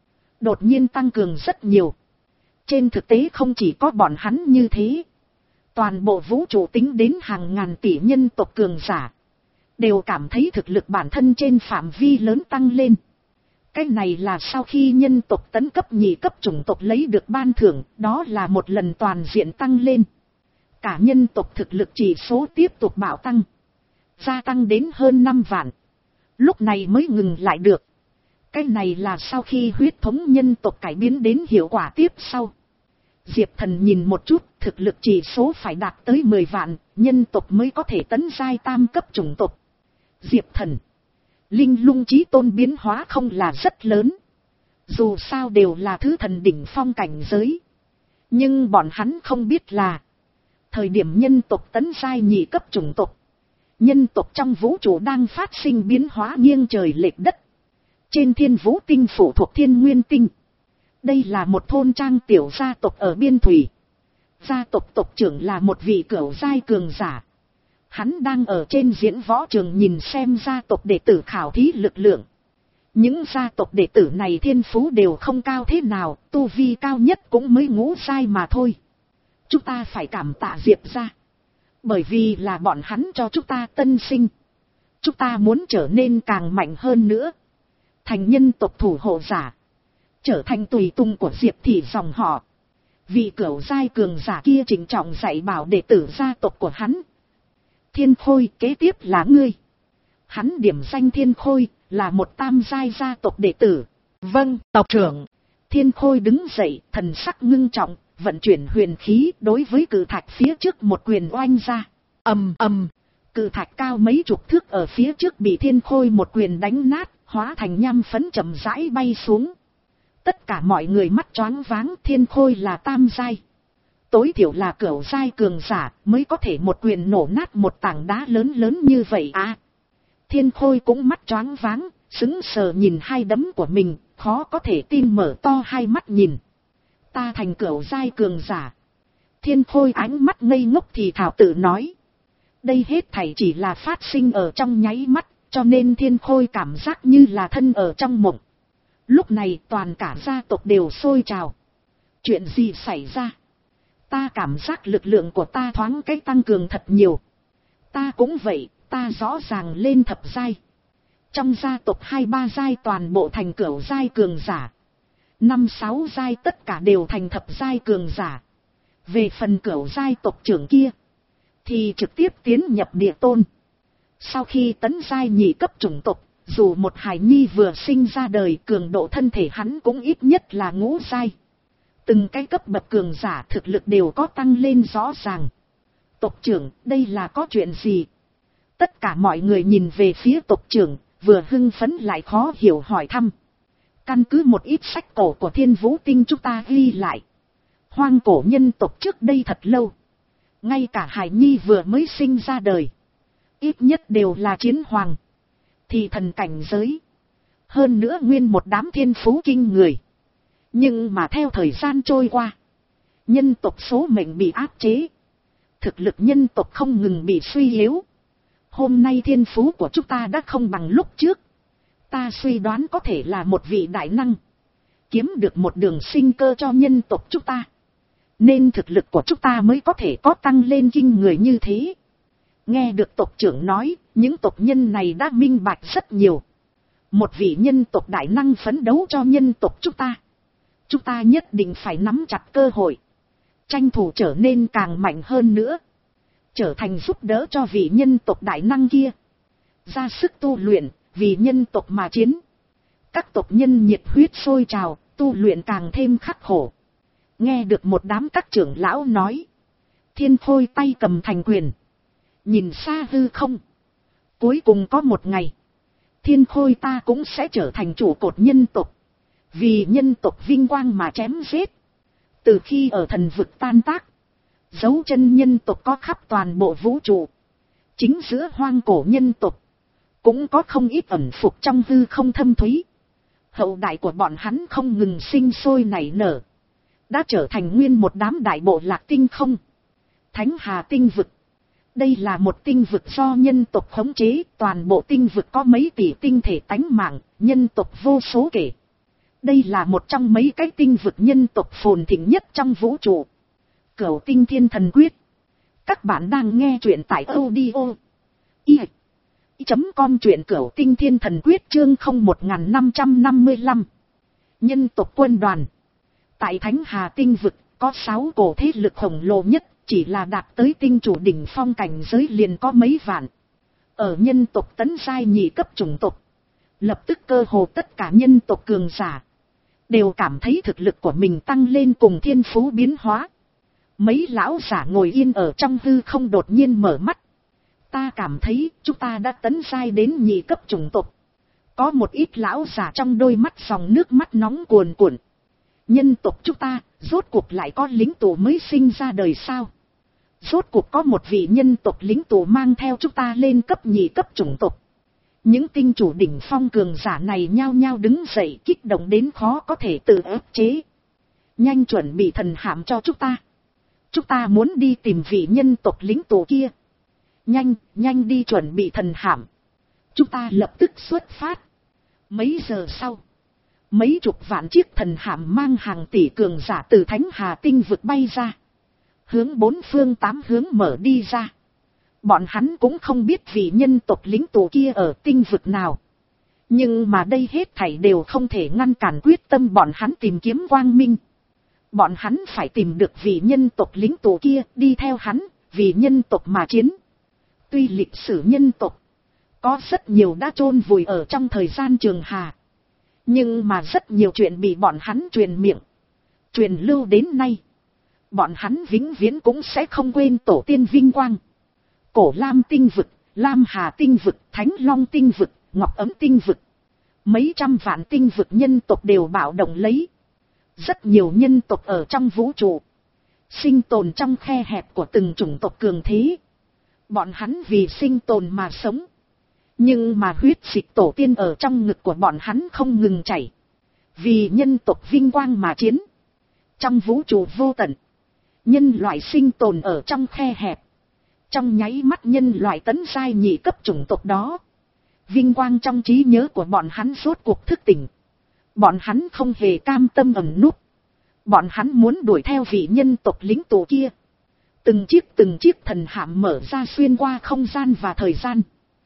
đột nhiên tăng cường rất nhiều. Trên thực tế không chỉ có bọn hắn như thế, toàn bộ vũ trụ tính đến hàng ngàn tỷ nhân tộc cường giả đều cảm thấy thực lực bản thân trên phạm vi lớn tăng lên. Cái này là sau khi nhân tộc tấn cấp nhị cấp chủng tộc lấy được ban thưởng, đó là một lần toàn diện tăng lên. Cả nhân tộc thực lực chỉ số tiếp tục bạo tăng, gia tăng đến hơn năm vạn. Lúc này mới ngừng lại được. Cái này là sau khi huyết thống nhân tộc cải biến đến hiệu quả tiếp sau. Diệp Thần nhìn một chút, thực lực chỉ số phải đạt tới mười vạn, nhân tộc mới có thể tấn giai tam cấp chủng tộc. Diệp Thần, Linh Lung Chí Tôn biến hóa không là rất lớn. Dù sao đều là thứ thần đỉnh phong cảnh giới. Nhưng bọn hắn không biết là, thời điểm nhân tộc tấn giai nhị cấp chủng tộc, nhân tộc trong vũ trụ đang phát sinh biến hóa nghiêng trời lệch đất. Trên Thiên Vũ Tinh phụ thuộc Thiên Nguyên Tinh, đây là một thôn trang tiểu gia tộc ở biên thủy. Gia tộc tộc trưởng là một vị cửu giai cường giả. Hắn đang ở trên diễn võ trường nhìn xem gia tộc đệ tử khảo thí lực lượng. Những gia tộc đệ tử này thiên phú đều không cao thế nào, tu vi cao nhất cũng mới ngũ giai mà thôi. Chúng ta phải cảm tạ Diệp gia, bởi vì là bọn hắn cho chúng ta tân sinh. Chúng ta muốn trở nên càng mạnh hơn nữa, thành nhân tộc thủ hộ giả, trở thành tùy tùng của Diệp thị dòng họ. Vị cửu giai cường giả kia trịnh trọng dạy bảo đệ tử gia tộc của hắn. Thiên Khôi, kế tiếp là ngươi. Hắn điểm danh Thiên Khôi, là một tam giai gia tộc đệ tử. Vâng, tộc trưởng. Thiên Khôi đứng dậy, thần sắc ngưng trọng, vận chuyển huyền khí đối với cự thạch phía trước một quyền oanh ra. Ầm ầm, cự thạch cao mấy chục thước ở phía trước bị Thiên Khôi một quyền đánh nát, hóa thành nham phấn chậm rãi bay xuống. Tất cả mọi người mắt choáng váng, Thiên Khôi là tam giai, tối thiểu là cửu giai cường giả mới có thể một quyền nổ nát một tảng đá lớn lớn như vậy à. Thiên Khôi cũng mắt choáng váng, sững sờ nhìn hai đấm của mình, khó có thể tin mở to hai mắt nhìn. Ta thành cửu giai cường giả. Thiên Khôi ánh mắt ngây ngốc thì thảo tự nói. Đây hết thảy chỉ là phát sinh ở trong nháy mắt, cho nên Thiên Khôi cảm giác như là thân ở trong mộng. Lúc này toàn cả gia tộc đều sôi trào. Chuyện gì xảy ra? Ta cảm giác lực lượng của ta thoáng cái tăng cường thật nhiều. Ta cũng vậy, ta rõ ràng lên thập giai. Trong gia tộc hai ba giai toàn bộ thành cửu giai cường giả. Năm sáu giai tất cả đều thành thập giai cường giả. Về phần cửu giai tộc trưởng kia, thì trực tiếp tiến nhập địa tôn. Sau khi tấn giai nhị cấp chủng tộc, dù một hài nhi vừa sinh ra đời, cường độ thân thể hắn cũng ít nhất là ngũ giai. Từng cái cấp bậc cường giả thực lực đều có tăng lên rõ ràng. Tộc trưởng, đây là có chuyện gì? Tất cả mọi người nhìn về phía tộc trưởng, vừa hưng phấn lại khó hiểu hỏi thăm. Căn cứ một ít sách cổ của Thiên Vũ Tinh chúng ta ghi lại. Hoang cổ nhân tộc trước đây thật lâu. Ngay cả hài nhi vừa mới sinh ra đời. Ít nhất đều là chiến hoàng. Thì thần cảnh giới. Hơn nữa nguyên một đám thiên phú kinh người. Nhưng mà theo thời gian trôi qua. Nhân tộc số mệnh bị áp chế. Thực lực nhân tộc không ngừng bị suy yếu. Hôm nay thiên phú của chúng ta đã không bằng lúc trước. Ta suy đoán có thể là một vị đại năng. Kiếm được một đường sinh cơ cho nhân tộc chúng ta. Nên thực lực của chúng ta mới có thể có tăng lên kinh người như thế. Nghe được tộc trưởng nói, những tộc nhân này đã minh bạch rất nhiều. Một vị nhân tộc đại năng phấn đấu cho nhân tộc chúng ta. Chúng ta nhất định phải nắm chặt cơ hội. Tranh thủ trở nên càng mạnh hơn nữa. Trở thành giúp đỡ cho vị nhân tộc đại năng kia. Ra sức tu luyện, vì nhân tộc mà chiến. Các tộc nhân nhiệt huyết sôi trào, tu luyện càng thêm khắc khổ. Nghe được một đám các trưởng lão nói. Thiên Khôi tay cầm thành quyền. Nhìn xa hư không. Cuối cùng có một ngày. Thiên Khôi ta cũng sẽ trở thành trụ cột nhân tộc. Vì nhân tộc vinh quang mà chém giết. Từ khi ở thần vực tan tác. Dấu chân nhân tộc có khắp toàn bộ vũ trụ. Chính giữa hoang cổ nhân tộc. Cũng có không ít ẩn phục trong hư không thâm thúy. Hậu đại của bọn hắn không ngừng sinh sôi nảy nở. Đã trở thành nguyên một đám đại bộ lạc tinh không. Thánh Hà tinh vực. Đây là một tinh vực do nhân tộc khống chế. Toàn bộ tinh vực có mấy tỷ tinh thể tánh mạng. Nhân tộc vô số kể. Đây là một trong mấy cái tinh vực nhân tộc phồn thịnh nhất trong vũ trụ. Cửu Tinh Thiên Thần Quyết. Các bạn đang nghe truyện tại audio i chấm com truyện Cửu Tinh Thiên Thần Quyết chương không một năm năm lăm. Nhân tộc quân đoàn. Tại Thánh Hà tinh vực có sáu cổ thế lực khổng lồ nhất, chỉ là đạt tới tinh chủ đỉnh phong cảnh giới liền có mấy vạn. Ở nhân tộc tấn giai nhị cấp chủng tộc, lập tức cơ hồ tất cả nhân tộc cường giả đều cảm thấy thực lực của mình tăng lên cùng thiên phú biến hóa. Mấy lão giả ngồi yên ở trong hư không đột nhiên mở mắt. Ta cảm thấy chúng ta đã tấn giai đến nhị cấp chủng tộc. Có một ít lão giả trong đôi mắt dòng nước mắt nóng cuồn cuộn. Nhân tộc chúng ta rốt cuộc lại có lính tù mới sinh ra đời sao? Rốt cuộc có một vị nhân tộc lính tù mang theo chúng ta lên cấp nhị cấp chủng tộc. Những tinh chủ đỉnh phong cường giả này nhao nhao đứng dậy, kích động đến khó có thể tự ức chế. Nhanh chuẩn bị thần hạm cho chúng ta. Chúng ta muốn đi tìm vị nhân tộc lính tù kia. Nhanh, nhanh đi chuẩn bị thần hạm. Chúng ta lập tức xuất phát. Mấy giờ sau, mấy chục vạn chiếc thần hạm mang hàng tỷ cường giả từ Thánh Hà tinh vực bay ra. Hướng bốn phương tám hướng mở đi ra. Bọn hắn cũng không biết vị nhân tộc lính tù kia ở tinh vực nào. Nhưng mà đây hết thảy đều không thể ngăn cản quyết tâm bọn hắn tìm kiếm quang minh. Bọn hắn phải tìm được vị nhân tộc lính tù kia, đi theo hắn, vì nhân tộc mà chiến. Tuy lịch sử nhân tộc có rất nhiều đã chôn vùi ở trong thời gian trường hà. Nhưng mà rất nhiều chuyện bị bọn hắn truyền miệng, truyền lưu đến nay. Bọn hắn vĩnh viễn cũng sẽ không quên tổ tiên vinh quang. Cổ Lam tinh vực, Lam Hà tinh vực, Thánh Long tinh vực, Ngọc Ấm tinh vực. Mấy trăm vạn tinh vực nhân tộc đều bạo động lấy. Rất nhiều nhân tộc ở trong vũ trụ sinh tồn trong khe hẹp của từng chủng tộc cường thế. Bọn hắn vì sinh tồn mà sống. Nhưng mà huyết dịch tổ tiên ở trong ngực của bọn hắn không ngừng chảy. Vì nhân tộc vinh quang mà chiến. Trong vũ trụ vô tận, nhân loại sinh tồn ở trong khe hẹp. Trong nháy mắt nhân loại tấn giai nhị cấp chủng tộc đó. Vinh quang trong trí nhớ của bọn hắn rốt cuộc thức tỉnh. Bọn hắn không hề cam tâm ẩn núp. Bọn hắn muốn đuổi theo vị nhân tộc lính tù kia. Từng chiếc từng chiếc thần hạm mở ra xuyên qua không gian và thời gian.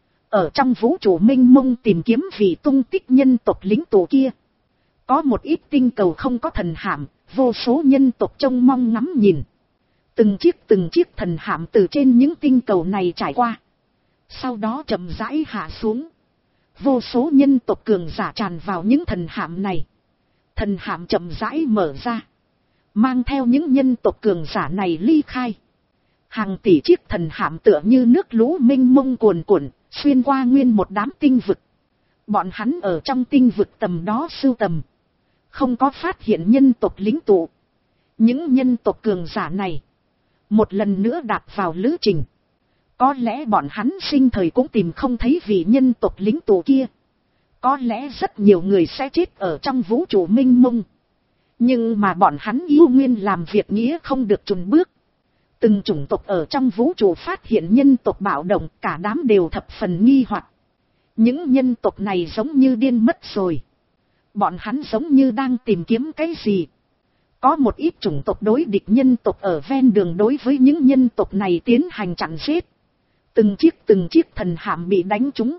Ở trong vũ trụ mênh mông tìm kiếm vị tung tích nhân tộc lính tù kia. Có một ít tinh cầu không có thần hạm, vô số nhân tộc trông mong ngắm nhìn. Từng chiếc từng chiếc thần hạm từ trên những tinh cầu này trải qua. Sau đó chậm rãi hạ xuống. Vô số nhân tộc cường giả tràn vào những thần hạm này. Thần hạm chậm rãi mở ra. Mang theo những nhân tộc cường giả này ly khai. Hàng tỷ chiếc thần hạm tựa như nước lũ mênh mông cuồn cuộn, xuyên qua nguyên một đám tinh vực. Bọn hắn ở trong tinh vực tầm đó sưu tầm. Không có phát hiện nhân tộc lính tụ. Những nhân tộc cường giả này một lần nữa đạp vào lữ trình. Có lẽ bọn hắn sinh thời cũng tìm không thấy vị nhân tộc lính tù kia. Có lẽ rất nhiều người sẽ chết ở trong vũ trụ mênh mông. Nhưng mà bọn hắn yêu nguyên làm việc nghĩa không được chùn bước. Từng chủng tộc ở trong vũ trụ phát hiện nhân tộc bạo động, cả đám đều thập phần nghi hoặc. Những nhân tộc này giống như điên mất rồi. Bọn hắn giống như đang tìm kiếm cái gì. Có một ít chủng tộc đối địch nhân tộc ở ven đường đối với những nhân tộc này tiến hành chặn giết. Từng chiếc từng chiếc thần hạm bị đánh trúng.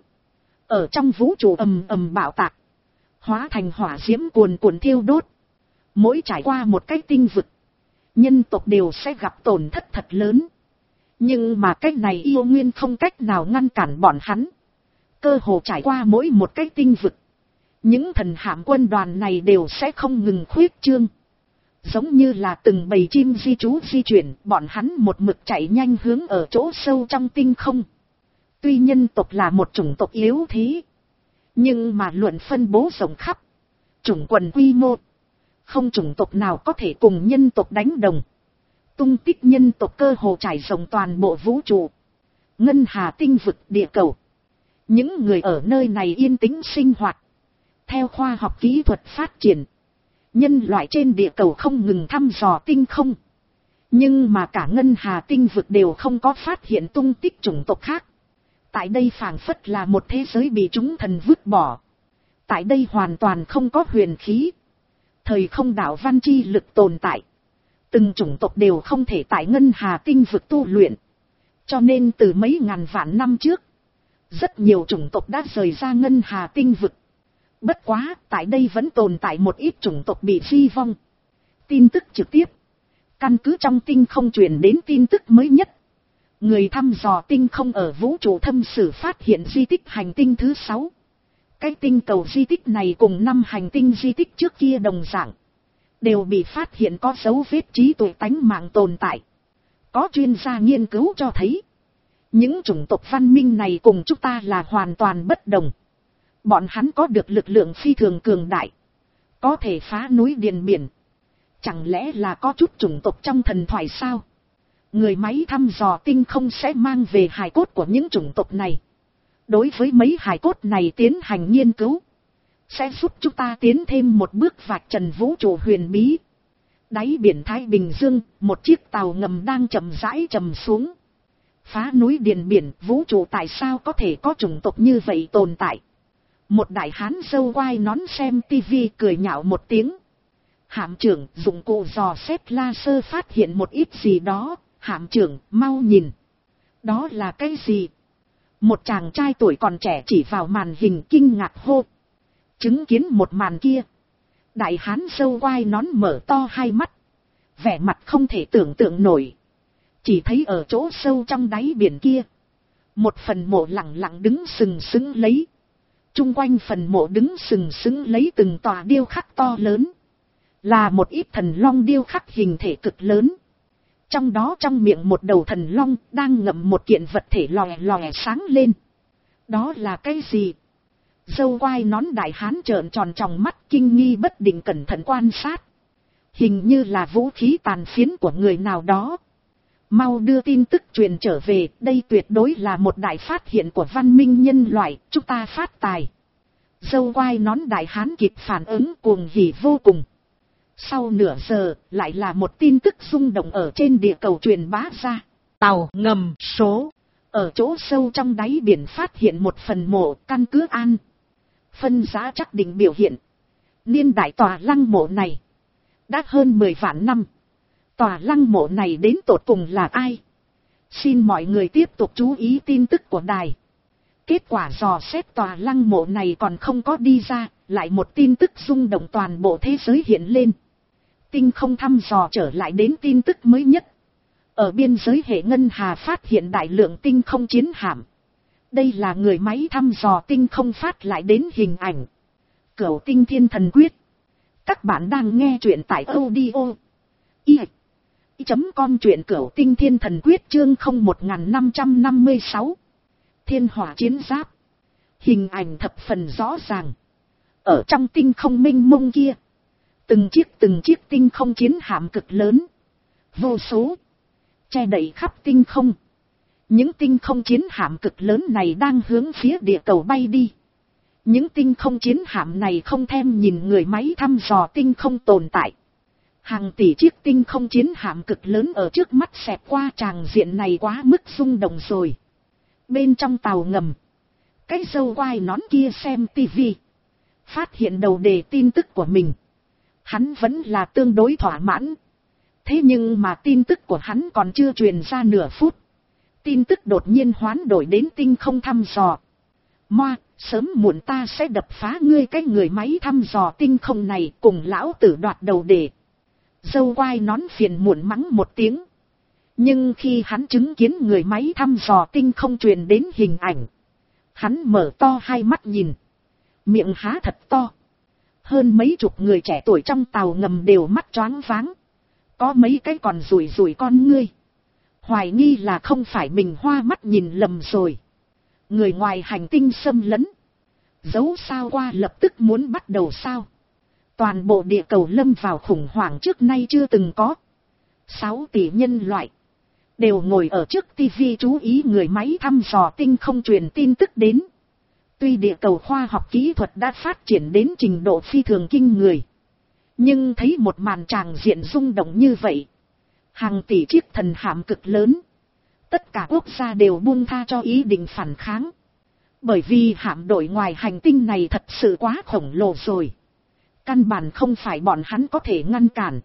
Ở trong vũ trụ ầm ầm bạo tạc. Hóa thành hỏa diễm cuồn cuộn thiêu đốt. Mỗi trải qua một cái tinh vực. Nhân tộc đều sẽ gặp tổn thất thật lớn. Nhưng mà cái này yêu nguyên không cách nào ngăn cản bọn hắn. Cơ hồ trải qua mỗi một cái tinh vực. Những thần hạm quân đoàn này đều sẽ không ngừng khuyết trương. Giống như là từng bầy chim di trú di chuyển, bọn hắn một mực chạy nhanh hướng ở chỗ sâu trong tinh không. Tuy nhân tộc là một chủng tộc yếu thế, nhưng mà luận phân bố rộng khắp, chủng quần quy mô, không chủng tộc nào có thể cùng nhân tộc đánh đồng. Tung tích nhân tộc cơ hồ trải rộng toàn bộ vũ trụ. Ngân hà tinh vực địa cầu. Những người ở nơi này yên tĩnh sinh hoạt. Theo khoa học kỹ thuật phát triển, nhân loại trên địa cầu không ngừng thăm dò tinh không. Nhưng mà cả ngân hà tinh vực đều không có phát hiện tung tích chủng tộc khác. Tại đây phảng phất là một thế giới bị chúng thần vứt bỏ. Tại đây hoàn toàn không có huyền khí. Thời không đạo văn chi lực tồn tại. Từng chủng tộc đều không thể tại ngân hà tinh vực tu luyện. Cho nên từ mấy ngàn vạn năm trước, rất nhiều chủng tộc đã rời ra ngân hà tinh vực. Bất quá, tại đây vẫn tồn tại một ít chủng tộc bị di vong. Tin tức trực tiếp. Căn cứ trong tinh không truyền đến tin tức mới nhất. Người thăm dò tinh không ở vũ trụ thâm sử phát hiện di tích hành tinh thứ sáu. Cái tinh cầu di tích này cùng năm hành tinh di tích trước kia đồng dạng. Đều bị phát hiện có dấu vết trí tuệ tánh mạng tồn tại. Có chuyên gia nghiên cứu cho thấy. Những chủng tộc văn minh này cùng chúng ta là hoàn toàn bất đồng. Bọn hắn có được lực lượng phi thường cường đại. Có thể phá núi điền biển. Chẳng lẽ là có chút chủng tộc trong thần thoại sao? Người máy thăm dò tinh không sẽ mang về hài cốt của những chủng tộc này. Đối với mấy hài cốt này tiến hành nghiên cứu. Sẽ giúp chúng ta tiến thêm một bước vạch trần vũ trụ huyền bí. Đáy biển Thái Bình Dương, một chiếc tàu ngầm đang chậm rãi chậm xuống. Phá núi điền biển, vũ trụ tại sao có thể có chủng tộc như vậy tồn tại? Một đại hán râu quai nón xem tivi cười nhạo một tiếng. Hạm trưởng dụng cụ dò xét laser phát hiện một ít gì đó. Hạm trưởng mau nhìn. Đó là cái gì? Một chàng trai tuổi còn trẻ chỉ vào màn hình kinh ngạc hô. Chứng kiến một màn kia. Đại hán râu quai nón mở to hai mắt. Vẻ mặt không thể tưởng tượng nổi. Chỉ thấy ở chỗ sâu trong đáy biển kia. Một phần mộ lặng lặng đứng sừng sững lấy. Trung quanh phần mộ đứng sừng sững lấy từng tòa điêu khắc to lớn. Là một ít thần long điêu khắc hình thể cực lớn. Trong đó trong miệng một đầu thần long đang ngậm một kiện vật thể lòe lòe sáng lên. Đó là cái gì? Dâu quai nón đại hán trợn tròn tròng mắt kinh nghi bất định cẩn thận quan sát. Hình như là vũ khí tàn phiến của người nào đó. Mau đưa tin tức truyền trở về, đây tuyệt đối là một đại phát hiện của văn minh nhân loại, chúng ta phát tài. Dâu quai nón đại hán kịp phản ứng cuồng hỉ vô cùng. Sau nửa giờ, lại là một tin tức rung động ở trên địa cầu truyền bá ra. Tàu ngầm số, ở chỗ sâu trong đáy biển phát hiện một phần mộ căn cứ an. Phân giá chắc định biểu hiện. Niên đại tòa lăng mộ này đã hơn mười vạn năm. Tòa lăng mộ này đến tột cùng là ai? Xin mọi người tiếp tục chú ý tin tức của đài. Kết quả dò xét tòa lăng mộ này còn không có đi ra, lại một tin tức rung động toàn bộ thế giới hiện lên. Tinh không thăm dò trở lại đến tin tức mới nhất. Ở biên giới hệ ngân hà phát hiện đại lượng tinh không chiến hạm. Đây là người máy thăm dò tinh không phát lại đến hình ảnh. Cửu tinh thiên thần quyết. Các bạn đang nghe truyện tại audio i chấm com truyện cửu tinh thiên thần quyết chương không một năm năm sáu. Thiên hỏa chiến giáp. Hình ảnh thập phần rõ ràng. Ở trong tinh không mênh mông kia, từng chiếc từng chiếc tinh không chiến hạm cực lớn, vô số, che đậy khắp tinh không. Những tinh không chiến hạm cực lớn này đang hướng phía địa cầu bay đi. Những tinh không chiến hạm này không thèm nhìn người máy thăm dò tinh không tồn tại. Hàng tỷ chiếc tinh không chiến hạm cực lớn ở trước mắt xẹt qua, tràng diện này quá mức rung động rồi. Bên trong tàu ngầm, cái dâu quai nón kia xem tivi, phát hiện đầu đề tin tức của mình. Hắn vẫn là tương đối thỏa mãn. Thế nhưng mà tin tức của hắn còn chưa truyền ra nửa phút. Tin tức đột nhiên hoán đổi đến tinh không thăm dò. Moa, sớm muộn ta sẽ đập phá ngươi cái người máy thăm dò tinh không này, cùng lão tử đoạt đầu đề. Dâu quai nón phiền muộn mắng một tiếng. Nhưng khi hắn chứng kiến người máy thăm dò tinh không truyền đến hình ảnh, hắn mở to hai mắt nhìn, miệng há thật to. Hơn mấy chục người trẻ tuổi trong tàu ngầm đều mắt choáng váng. Có mấy cái còn rủi rủi con ngươi, hoài nghi là không phải mình hoa mắt nhìn lầm rồi. Người ngoài hành tinh xâm lấn, dấu sao qua lập tức muốn bắt đầu sao. Toàn bộ địa cầu lâm vào khủng hoảng trước nay chưa từng có. Sáu tỷ nhân loại đều ngồi ở trước tivi chú ý người máy thăm dò tinh không truyền tin tức đến. Tuy địa cầu khoa học kỹ thuật đã phát triển đến trình độ phi thường kinh người, nhưng thấy một màn tràng diện rung động như vậy, hàng tỷ chiếc thần hạm cực lớn, tất cả quốc gia đều buông tha cho ý định phản kháng. Bởi vì hạm đội ngoài hành tinh này thật sự quá khổng lồ rồi. Căn bản không phải bọn hắn có thể ngăn cản.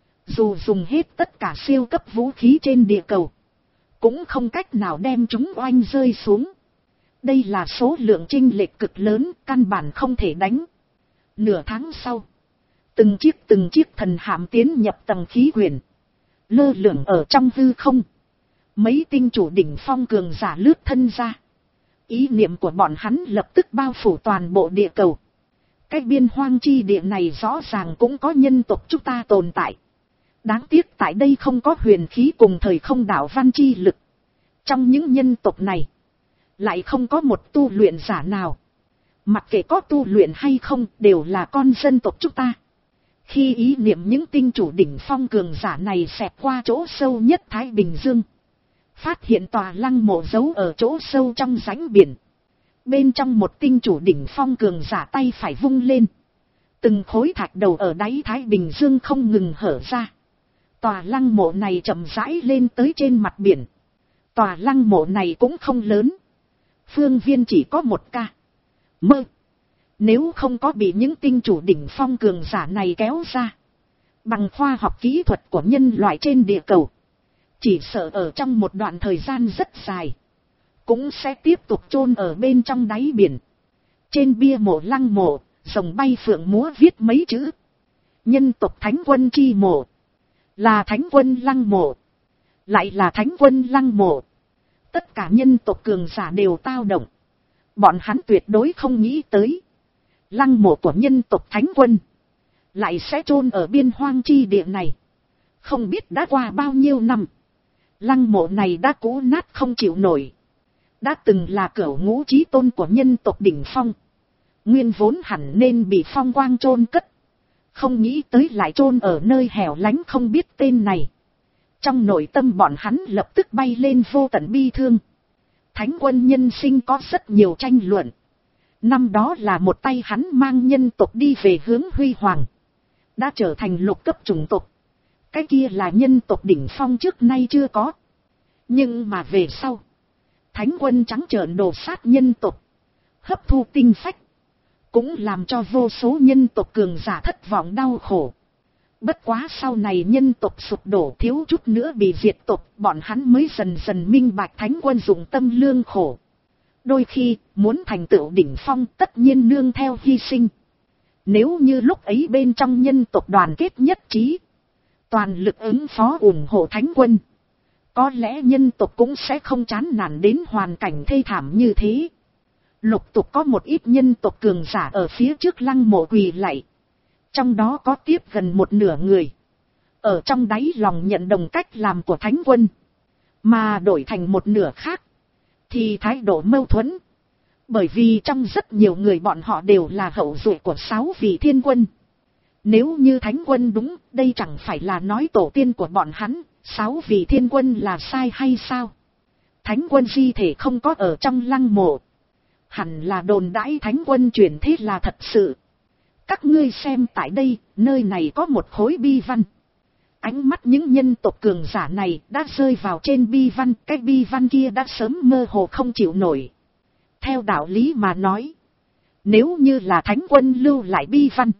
Dù dùng hết tất cả siêu cấp vũ khí trên địa cầu, cũng không cách nào đem chúng oanh rơi xuống. Đây là số lượng chênh lệch cực lớn, căn bản không thể đánh. Nửa tháng sau, từng chiếc từng chiếc thần hạm tiến nhập tầng khí quyển, lơ lửng ở trong hư không. Mấy tinh chủ đỉnh phong cường giả lướt thân ra. Ý niệm của bọn hắn lập tức bao phủ toàn bộ địa cầu. Cái biên hoang chi địa này rõ ràng cũng có nhân tộc chúng ta tồn tại. Đáng tiếc tại đây không có huyền khí cùng thời không đạo văn chi lực. Trong những nhân tộc này, lại không có một tu luyện giả nào. Mặc kệ có tu luyện hay không, đều là con dân tộc chúng ta. Khi ý niệm những tinh chủ đỉnh phong cường giả này xẹt qua chỗ sâu nhất Thái Bình Dương, phát hiện tòa lăng mộ giấu ở chỗ sâu trong rãnh biển. Bên trong một tinh chủ đỉnh phong cường giả tay phải vung lên, từng khối thạch đầu ở đáy Thái Bình Dương không ngừng hở ra. Tòa lăng mộ này chậm rãi lên tới trên mặt biển. Tòa lăng mộ này cũng không lớn, phương viên chỉ có một ca mơ. Nếu không có bị những tinh chủ đỉnh phong cường giả này kéo ra, bằng khoa học kỹ thuật của nhân loại trên địa cầu, chỉ sợ ở trong một đoạn thời gian rất dài, cũng sẽ tiếp tục chôn ở bên trong đáy biển. Trên bia mộ lăng mộ, rồng bay phượng múa viết mấy chữ: nhân tộc thánh quân chi mộ. Là thánh quân lăng mộ, lại là thánh quân lăng mộ. Tất cả nhân tộc cường giả đều tao động. Bọn hắn tuyệt đối không nghĩ tới, lăng mộ của nhân tộc thánh quân lại sẽ chôn ở biên hoang chi địa này. Không biết đã qua bao nhiêu năm, lăng mộ này đã cũ nát không chịu nổi. Đã từng là cửu ngũ chí tôn của nhân tộc đỉnh phong, nguyên vốn hẳn nên bị phong quang chôn cất, không nghĩ tới lại chôn ở nơi hẻo lánh không biết tên này. Trong nội tâm bọn hắn lập tức bay lên vô tận bi thương. Thánh quân nhân sinh có rất nhiều tranh luận. Năm đó là một tay hắn mang nhân tộc đi về hướng huy hoàng, đã trở thành lục cấp chủng tộc. Cái kia là nhân tộc đỉnh phong trước nay chưa có. Nhưng mà về sau, thánh quân trắng trợn đồ sát nhân tộc, hấp thu tinh phách, cũng làm cho vô số nhân tộc cường giả thất vọng đau khổ. Bất quá sau này nhân tộc sụp đổ thiếu chút nữa bị diệt tộc, bọn hắn mới dần dần minh bạch Thánh Quân dụng tâm lương khổ. Đôi khi, muốn thành tựu đỉnh phong tất nhiên nương theo hy sinh. Nếu như lúc ấy bên trong nhân tộc đoàn kết nhất trí, toàn lực ứng phó ủng hộ Thánh Quân, có lẽ nhân tộc cũng sẽ không chán nản đến hoàn cảnh thê thảm như thế. Lục tục có một ít nhân tộc cường giả ở phía trước lăng mộ quỳ lạy. Trong đó có tiếp gần một nửa người ở trong đáy lòng nhận đồng cách làm của Thánh Quân, mà đổi thành một nửa khác thì thái độ mâu thuẫn. Bởi vì trong rất nhiều người bọn họ đều là hậu duệ của sáu vị thiên quân. Nếu như Thánh Quân đúng, đây chẳng phải là nói tổ tiên của bọn hắn, sáu vị thiên quân là sai hay sao? Thánh Quân di thể không có ở trong lăng mộ, hẳn là đồn đãi Thánh Quân chuyển thế là thật sự. Các ngươi xem tại đây, nơi này có một khối bi văn. Ánh mắt những nhân tộc cường giả này đã rơi vào trên bi văn, cái bi văn kia đã sớm mơ hồ không chịu nổi. Theo đạo lý mà nói, nếu như là Thánh Quân lưu lại bi văn,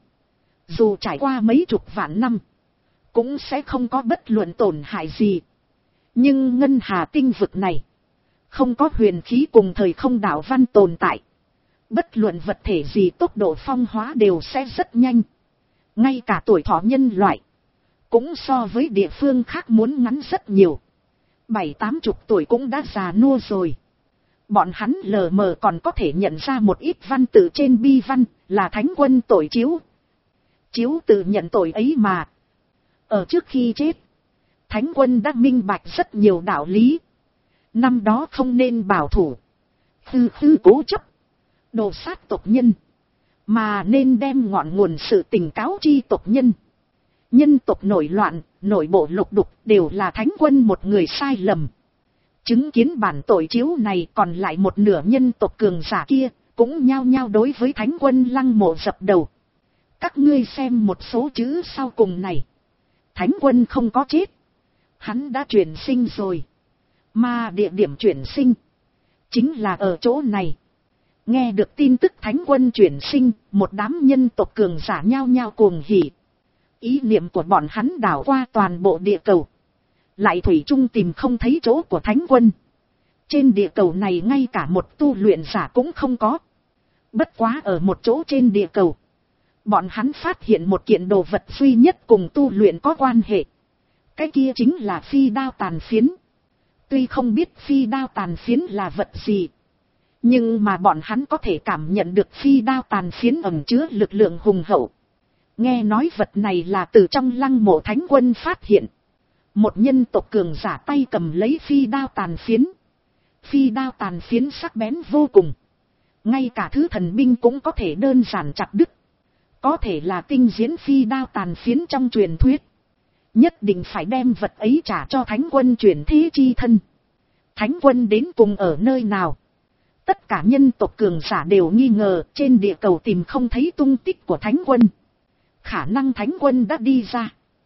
dù trải qua mấy chục vạn năm, cũng sẽ không có bất luận tổn hại gì. Nhưng ngân hà tinh vực này, không có huyền khí cùng thời không đạo văn tồn tại. Bất luận vật thể gì tốc độ phong hóa đều sẽ rất nhanh. Ngay cả tuổi thọ nhân loại, cũng so với địa phương khác muốn ngắn rất nhiều. Bảy tám chục tuổi cũng đã già nua rồi. Bọn hắn lờ mờ còn có thể nhận ra một ít văn tự trên bi văn, là Thánh Quân tội chiếu. Chiếu tự nhận tội ấy mà. Ở trước khi chết, Thánh Quân đã minh bạch rất nhiều đạo lý. Năm đó không nên bảo thủ, khư khư cố chấp, đồ sát tộc nhân, mà nên đem ngọn nguồn sự tình cáo chi tộc nhân. Nhân tộc nổi loạn, nội bộ lục đục đều là Thánh Quân một người sai lầm. Chứng kiến bản tội chiếu này, còn lại một nửa nhân tộc cường giả kia cũng nhao nhao đối với Thánh Quân lăng mộ dập đầu. Các ngươi xem một số chữ sau cùng này. Thánh Quân không có chết, hắn đã chuyển sinh rồi. Mà địa điểm chuyển sinh chính là ở chỗ này. Nghe được tin tức Thánh Quân chuyển sinh, một đám nhân tộc cường giả nhao nhao cuồng hỉ. Ý niệm của bọn hắn đảo qua toàn bộ địa cầu, lại thủy chung tìm không thấy chỗ của Thánh Quân. Trên địa cầu này ngay cả một tu luyện giả cũng không có. Bất quá ở một chỗ trên địa cầu, bọn hắn phát hiện một kiện đồ vật duy nhất cùng tu luyện có quan hệ. Cái kia chính là phi đao tàn phiến. Tuy không biết phi đao tàn phiến là vật gì, nhưng mà bọn hắn có thể cảm nhận được phi đao tàn phiến ẩn chứa lực lượng hùng hậu. Nghe nói vật này là từ trong lăng mộ Thánh Quân phát hiện. Một nhân tộc cường giả tay cầm lấy phi đao tàn phiến. Phi đao tàn phiến sắc bén vô cùng. Ngay cả thứ thần binh cũng có thể đơn giản chặt đứt. Có thể là tinh diễn phi đao tàn phiến trong truyền thuyết. Nhất định phải đem vật ấy trả cho Thánh Quân chuyển thế chi thân. Thánh Quân đến cùng ở nơi nào? Tất cả nhân tộc cường giả đều nghi ngờ trên địa cầu tìm không thấy tung tích của Thánh Quân. Khả năng Thánh Quân đã đi ra.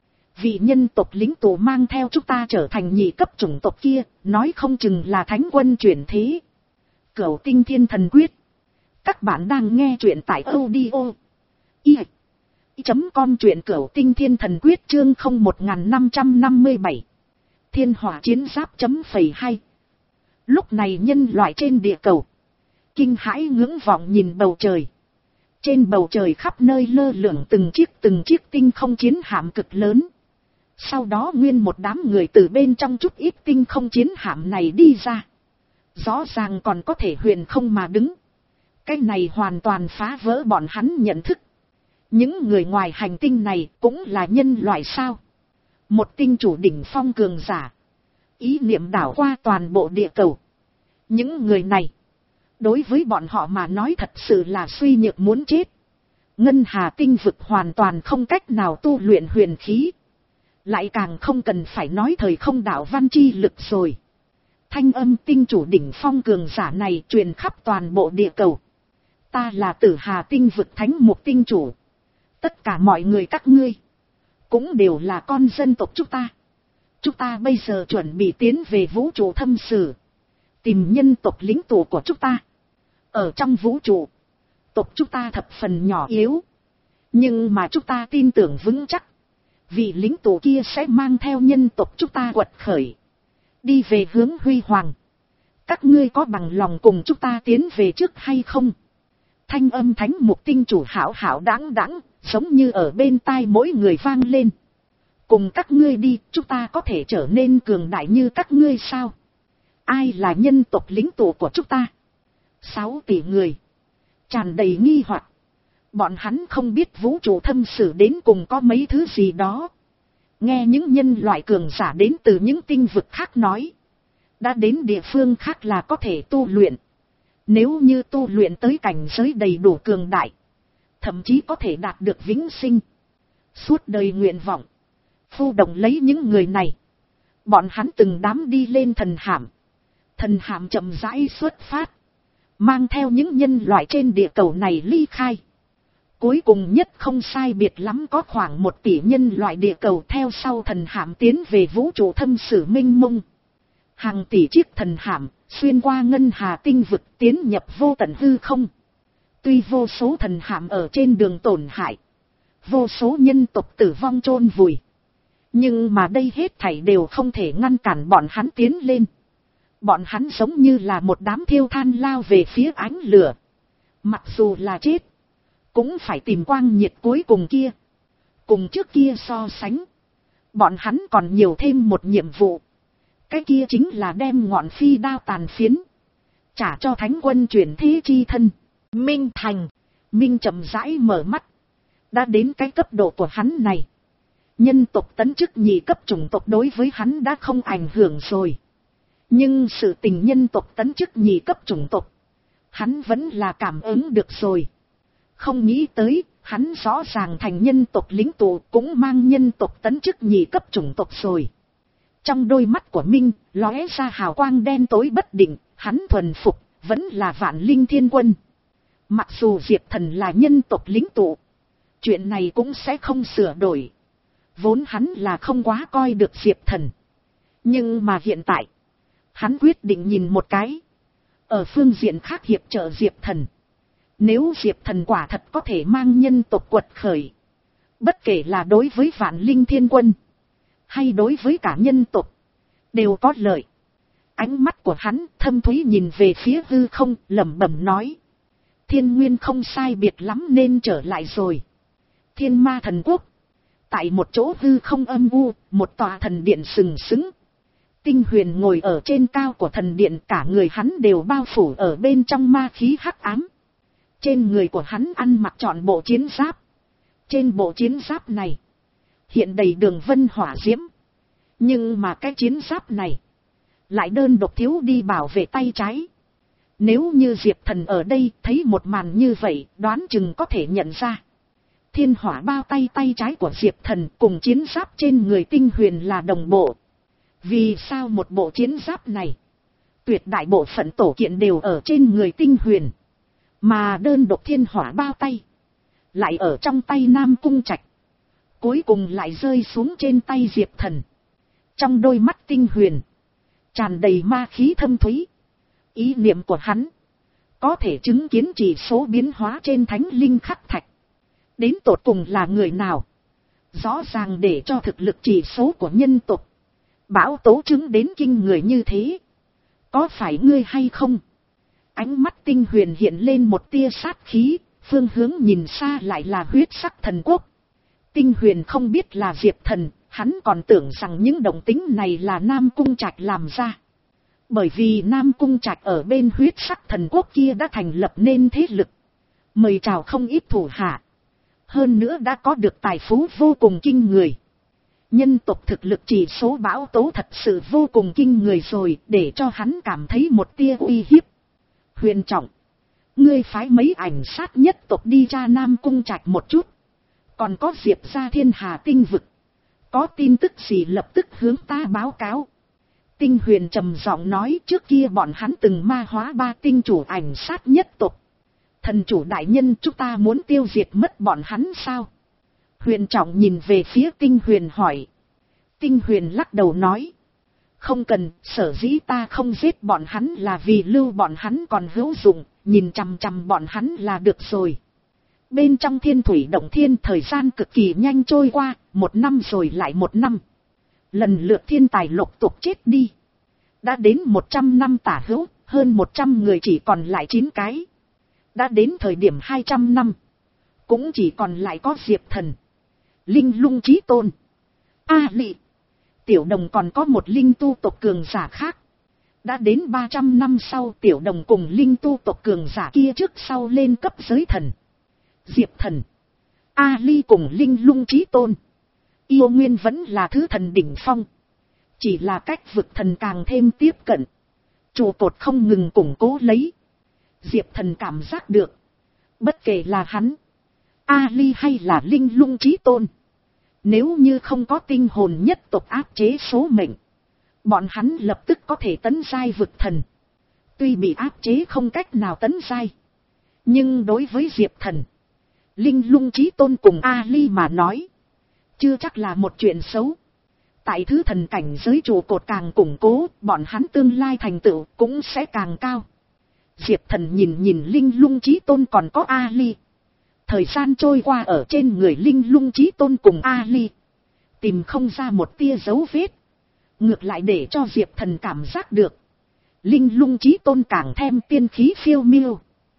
Vị nhân tộc lính tù mang theo chúng ta trở thành nhị cấp chủng tộc kia, nói không chừng là Thánh Quân chuyển thế. Cửu Tinh Thiên Thần Quyết. Các bạn đang nghe truyện tại audio i chấm com, truyện Cửu Tinh Thiên Thần Quyết chương không một năm năm bảy. Thiên hỏa chiến giáp chấm phẩy hai. Lúc này nhân loại trên địa cầu kinh hãi ngưỡng vọng nhìn bầu trời. Trên bầu trời khắp nơi lơ lửng từng chiếc từng chiếc tinh không chiến hạm cực lớn. Sau đó nguyên một đám người từ bên trong chút ít tinh không chiến hạm này đi ra. Rõ ràng còn có thể huyền không mà đứng. Cái này hoàn toàn phá vỡ bọn hắn nhận thức. Những người ngoài hành tinh này cũng là nhân loại sao? Một tinh chủ đỉnh phong cường giả. Ý niệm đảo qua toàn bộ địa cầu. Những người này, đối với bọn họ mà nói thật sự là suy nhược muốn chết. Ngân hà tinh vực hoàn toàn không cách nào tu luyện huyền khí. Lại càng không cần phải nói thời không đạo văn chi lực rồi. Thanh âm tinh chủ đỉnh phong cường giả này truyền khắp toàn bộ địa cầu. Ta là Tử Hà tinh vực thánh mục tinh chủ. Tất cả mọi người các ngươi cũng đều là con dân tộc chúng ta. Chúng ta bây giờ chuẩn bị tiến về vũ trụ thâm sử, tìm nhân tộc lính tù của chúng ta. Ở trong vũ trụ tộc chúng ta thập phần nhỏ yếu. Nhưng mà chúng ta tin tưởng vững chắc. Vị lính tù kia sẽ mang theo nhân tộc chúng ta quật khởi. Đi về hướng huy hoàng. Các ngươi có bằng lòng cùng chúng ta tiến về trước hay không? Thanh âm thánh mục tinh chủ hảo hảo đáng đáng, giống như ở bên tai mỗi người vang lên. Cùng các ngươi đi, chúng ta có thể trở nên cường đại như các ngươi sao? Ai là nhân tộc lính tù của chúng ta? Sáu tỷ người. Tràn đầy nghi hoặc. Bọn hắn không biết vũ trụ thâm sử đến cùng có mấy thứ gì đó. Nghe những nhân loại cường giả đến từ những tinh vực khác nói. Đã đến địa phương khác là có thể tu luyện. Nếu như tu luyện tới cảnh giới đầy đủ cường đại. Thậm chí có thể đạt được vĩnh sinh. Suốt đời nguyện vọng. Phu động lấy những người này. Bọn hắn từng đám đi lên thần hạm. Thần hạm chậm rãi xuất phát. Mang theo những nhân loại trên địa cầu này ly khai. Cuối cùng nhất không sai biệt lắm có khoảng một tỷ nhân loại địa cầu theo sau thần hạm tiến về vũ trụ thâm sử minh mông. Hàng tỷ chiếc thần hạm xuyên qua ngân hà tinh vực tiến nhập vô tận hư không. Tuy vô số thần hạm ở trên đường tổn hại. Vô số nhân tộc tử vong chôn vùi. Nhưng mà đây hết thảy đều không thể ngăn cản bọn hắn tiến lên. Bọn hắn giống như là một đám thiêu than lao về phía ánh lửa. Mặc dù là chết. Cũng phải tìm quang nhiệt cuối cùng kia. Cùng trước kia so sánh. Bọn hắn còn nhiều thêm một nhiệm vụ. Cái kia chính là đem ngọn phi đao tàn phiến. Trả cho thánh quân chuyển thế chi thân. Minh thành. Minh chậm rãi mở mắt. Đã đến cái cấp độ của hắn này. Nhân tộc tấn chức nhị cấp chủng tộc đối với hắn đã không ảnh hưởng rồi. Nhưng sự tình nhân tộc tấn chức nhị cấp chủng tộc. Hắn vẫn là cảm ứng được rồi. Không nghĩ tới, hắn rõ ràng thành nhân tộc lính tù cũng mang nhân tộc tấn chức nhị cấp chủng tộc rồi. Trong đôi mắt của Minh, lóe ra hào quang đen tối bất định, hắn thuần phục, vẫn là Vạn Linh Thiên Quân. Mặc dù Diệp Thần là nhân tộc lính tù, chuyện này cũng sẽ không sửa đổi. Vốn hắn là không quá coi được Diệp Thần. Nhưng mà hiện tại, hắn quyết định nhìn một cái. Ở phương diện khác hiệp trợ Diệp Thần. Nếu Diệp Thần quả thật có thể mang nhân tộc quật khởi. Bất kể là đối với Vạn Linh Thiên Quân. Hay đối với cả nhân tộc. Đều có lợi. Ánh mắt của hắn thâm thúy nhìn về phía hư không lẩm bẩm nói. Thiên nguyên không sai biệt lắm nên trở lại rồi. Thiên ma thần quốc. Tại một chỗ hư không âm u, một tòa thần điện sừng sững. Tinh Huyền ngồi ở trên cao của thần điện, cả người hắn đều bao phủ ở bên trong ma khí hắc ám. Trên người của hắn ăn mặc trọn bộ chiến giáp. Trên bộ chiến giáp này, hiện đầy đường vân hỏa diễm. Nhưng mà cái chiến giáp này, lại đơn độc thiếu đi bảo vệ tay trái. Nếu như Diệp Thần ở đây thấy một màn như vậy, đoán chừng có thể nhận ra. Thiên hỏa bao tay tay trái của Diệp Thần cùng chiến giáp trên người Tinh Huyền là đồng bộ. Vì sao một bộ chiến giáp này, tuyệt đại bộ phận tổ kiện đều ở trên người Tinh Huyền. Mà đơn độc thiên hỏa bao tay, lại ở trong tay Nam Cung Trạch. Cuối cùng lại rơi xuống trên tay Diệp Thần. Trong đôi mắt Tinh Huyền, tràn đầy ma khí thâm thúy. Ý niệm của hắn, có thể chứng kiến chỉ số biến hóa trên thánh linh khắc thạch. Đến tột cùng là người nào? Rõ ràng để cho thực lực chỉ số của nhân tộc bão tố chứng đến kinh người như thế. Có phải ngươi hay không? Ánh mắt Tinh Huyền hiện lên một tia sát khí, phương hướng nhìn xa lại là huyết sắc thần quốc. Tinh Huyền không biết là Diệp Thần, hắn còn tưởng rằng những động tính này là Nam Cung Trạch làm ra. Bởi vì Nam Cung Trạch ở bên huyết sắc thần quốc kia đã thành lập nên thế lực. Mời chào không ít thủ hạ. Hơn nữa đã có được tài phú vô cùng kinh người. Nhân tộc thực lực chỉ số bão tố thật sự vô cùng kinh người rồi, để cho hắn cảm thấy một tia uy hiếp. Huyền Trọng, ngươi phái mấy ảnh sát nhất tộc đi tra Nam Cung Trạch một chút. Còn có Diệp ra thiên hà tinh vực. Có tin tức gì lập tức hướng ta báo cáo. Tinh Huyền trầm giọng nói, trước kia bọn hắn từng ma hóa ba tinh chủ ảnh sát nhất tộc. Thần chủ đại nhân, chúng ta muốn tiêu diệt mất bọn hắn sao? Huyền Trọng nhìn về phía Tinh Huyền hỏi. Tinh Huyền lắc đầu nói. Không cần, sở dĩ ta không giết bọn hắn là vì lưu bọn hắn còn hữu dụng, nhìn chằm chằm bọn hắn là được rồi. Bên trong thiên thủy động thiên thời gian cực kỳ nhanh trôi qua, một năm rồi lại một năm. Lần lượt thiên tài lục tục chết đi. Đã đến một trăm năm tả hữu, hơn một trăm người chỉ còn lại chín cái. Đã đến thời điểm hai trăm năm, cũng chỉ còn lại có Diệp Thần, Linh Lung Chí Tôn, A Lị, Tiểu Đồng còn có một linh tu tộc cường giả khác. Đã đến ba trăm năm sau, Tiểu Đồng cùng linh tu tộc cường giả kia trước sau lên cấp giới thần. Diệp Thần, A Ly cùng Linh Lung Chí Tôn, yêu nguyên vẫn là thứ thần đỉnh phong. Chỉ là cách vực thần càng thêm tiếp cận, trụ cột không ngừng củng cố lấy. Diệp Thần cảm giác được, bất kể là hắn, A Ly hay là Linh Lung Chí Tôn, nếu như không có tinh hồn nhất tộc áp chế số mệnh, bọn hắn lập tức có thể tấn giai vực thần. Tuy bị áp chế không cách nào tấn giai, nhưng đối với Diệp Thần, Linh Lung Chí Tôn cùng A Ly mà nói, chưa chắc là một chuyện xấu. Tại thứ thần cảnh giới trụ cột càng củng cố, bọn hắn tương lai thành tựu cũng sẽ càng cao. Diệp Thần nhìn nhìn Linh Lung Chí Tôn còn có A Ly. Thời gian trôi qua ở trên người Linh Lung Chí Tôn cùng A Ly, tìm không ra một tia dấu vết. Ngược lại để cho Diệp Thần cảm giác được, Linh Lung Chí Tôn càng thêm tiên khí phiêu miêu,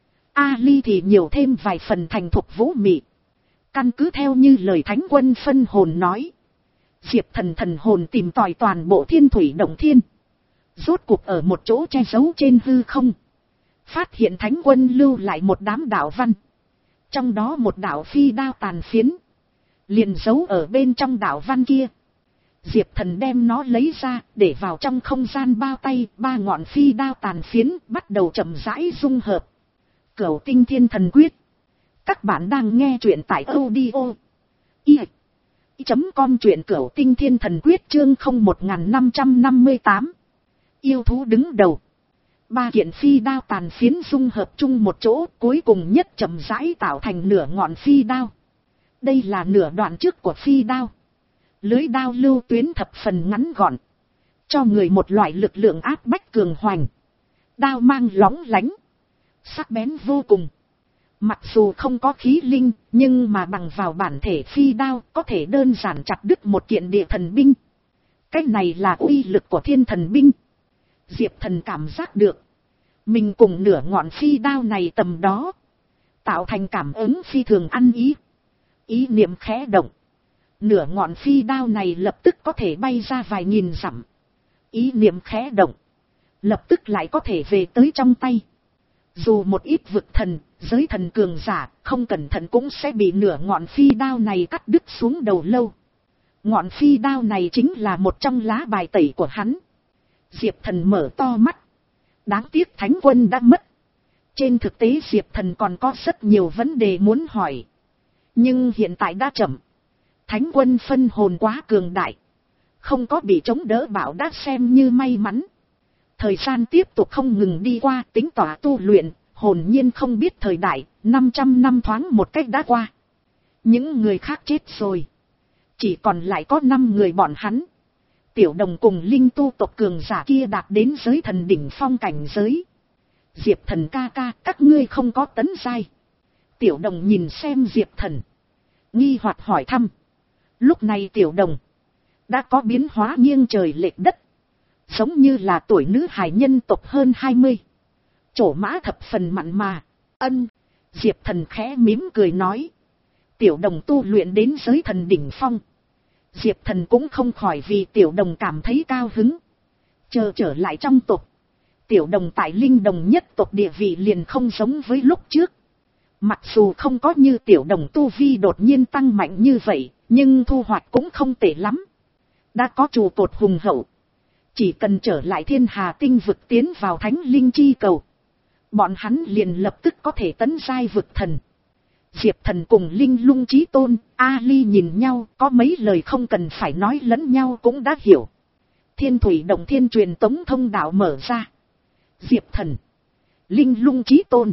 A Ly thì nhiều thêm vài phần thành thục vũ mị. Căn cứ theo như lời Thánh Quân phân hồn nói, Diệp Thần thần hồn tìm tòi toàn bộ thiên thủy động thiên, rốt cuộc ở một chỗ che giấu trên hư không, phát hiện Thánh Quân lưu lại một đám đạo văn. Trong đó một đạo phi đao tàn phiến, liền giấu ở bên trong đạo văn kia. Diệp Thần đem nó lấy ra, để vào trong không gian bao tay, ba ngọn phi đao tàn phiến bắt đầu chậm rãi dung hợp. Cửu Tinh Thiên Thần Quyết. Các bạn đang nghe truyện tại audio i chấm com, truyện Cửu Tinh Thiên Thần Quyết chương không một năm năm mươi tám. Yêu thú đứng đầu. Ba kiện phi đao tàn phiến dung hợp chung một chỗ, cuối cùng nhất chậm rãi tạo thành nửa ngọn phi đao. Đây là nửa đoạn trước của phi đao. Lưới đao lưu tuyến thập phần ngắn gọn, cho người một loại lực lượng áp bách cường hoành. Đao mang lóng lánh, sắc bén vô cùng. Mặc dù không có khí linh, nhưng mà bằng vào bản thể phi đao có thể đơn giản chặt đứt một kiện địa thần binh. Cái này là uy lực của thiên thần binh. Diệp Thần cảm giác được, mình cùng nửa ngọn phi đao này tầm đó, tạo thành cảm ứng phi thường ăn ý. Ý niệm khẽ động, nửa ngọn phi đao này lập tức có thể bay ra vài nghìn dặm. Ý niệm khẽ động, lập tức lại có thể về tới trong tay. Dù một ít vực thần, giới thần cường giả, không cẩn thận cũng sẽ bị nửa ngọn phi đao này cắt đứt xuống đầu lâu. Ngọn phi đao này chính là một trong lá bài tẩy của hắn. Diệp Thần mở to mắt. Đáng tiếc Thánh Quân đã mất. Trên thực tế Diệp Thần còn có rất nhiều vấn đề muốn hỏi, nhưng hiện tại đã chậm. Thánh Quân phân hồn quá cường đại, không có bị chống đỡ bảo đã xem như may mắn. Thời gian tiếp tục không ngừng đi qua, tính tỏa tu luyện, hồn nhiên không biết thời đại, năm trăm năm thoáng một cách đã qua. Những người khác chết rồi, chỉ còn lại có năm người bọn hắn. Tiểu Đồng cùng linh tu tộc cường giả kia đạt đến giới thần đỉnh phong cảnh giới. Diệp Thần ca ca, các ngươi không có tấn giai. Tiểu Đồng nhìn xem Diệp Thần, nghi hoặc hỏi thăm. Lúc này Tiểu Đồng đã có biến hóa nghiêng trời lệch đất, giống như là tuổi nữ hài nhân tộc hơn hai mươi. Trổ mã thập phần mặn mà. Ân. Diệp Thần khẽ mím cười nói. Tiểu Đồng tu luyện đến giới thần đỉnh phong. Diệp Thần cũng không khỏi vì Tiểu Đồng cảm thấy cao hứng. Chờ trở lại trong tộc, Tiểu Đồng tại linh đồng nhất tộc địa vị liền không giống với lúc trước. Mặc dù không có như Tiểu Đồng tu vi đột nhiên tăng mạnh như vậy, nhưng thu hoạch cũng không tệ lắm. Đã có trụ cột hùng hậu, chỉ cần trở lại Thiên Hà tinh vực tiến vào Thánh Linh chi cầu, bọn hắn liền lập tức có thể tấn giai vực thần. Diệp Thần cùng Linh Lung Chí Tôn, A Ly nhìn nhau, có mấy lời không cần phải nói lẫn nhau cũng đã hiểu. Thiên thủy động thiên truyền tống thông đạo mở ra. Diệp Thần, Linh Lung Chí Tôn,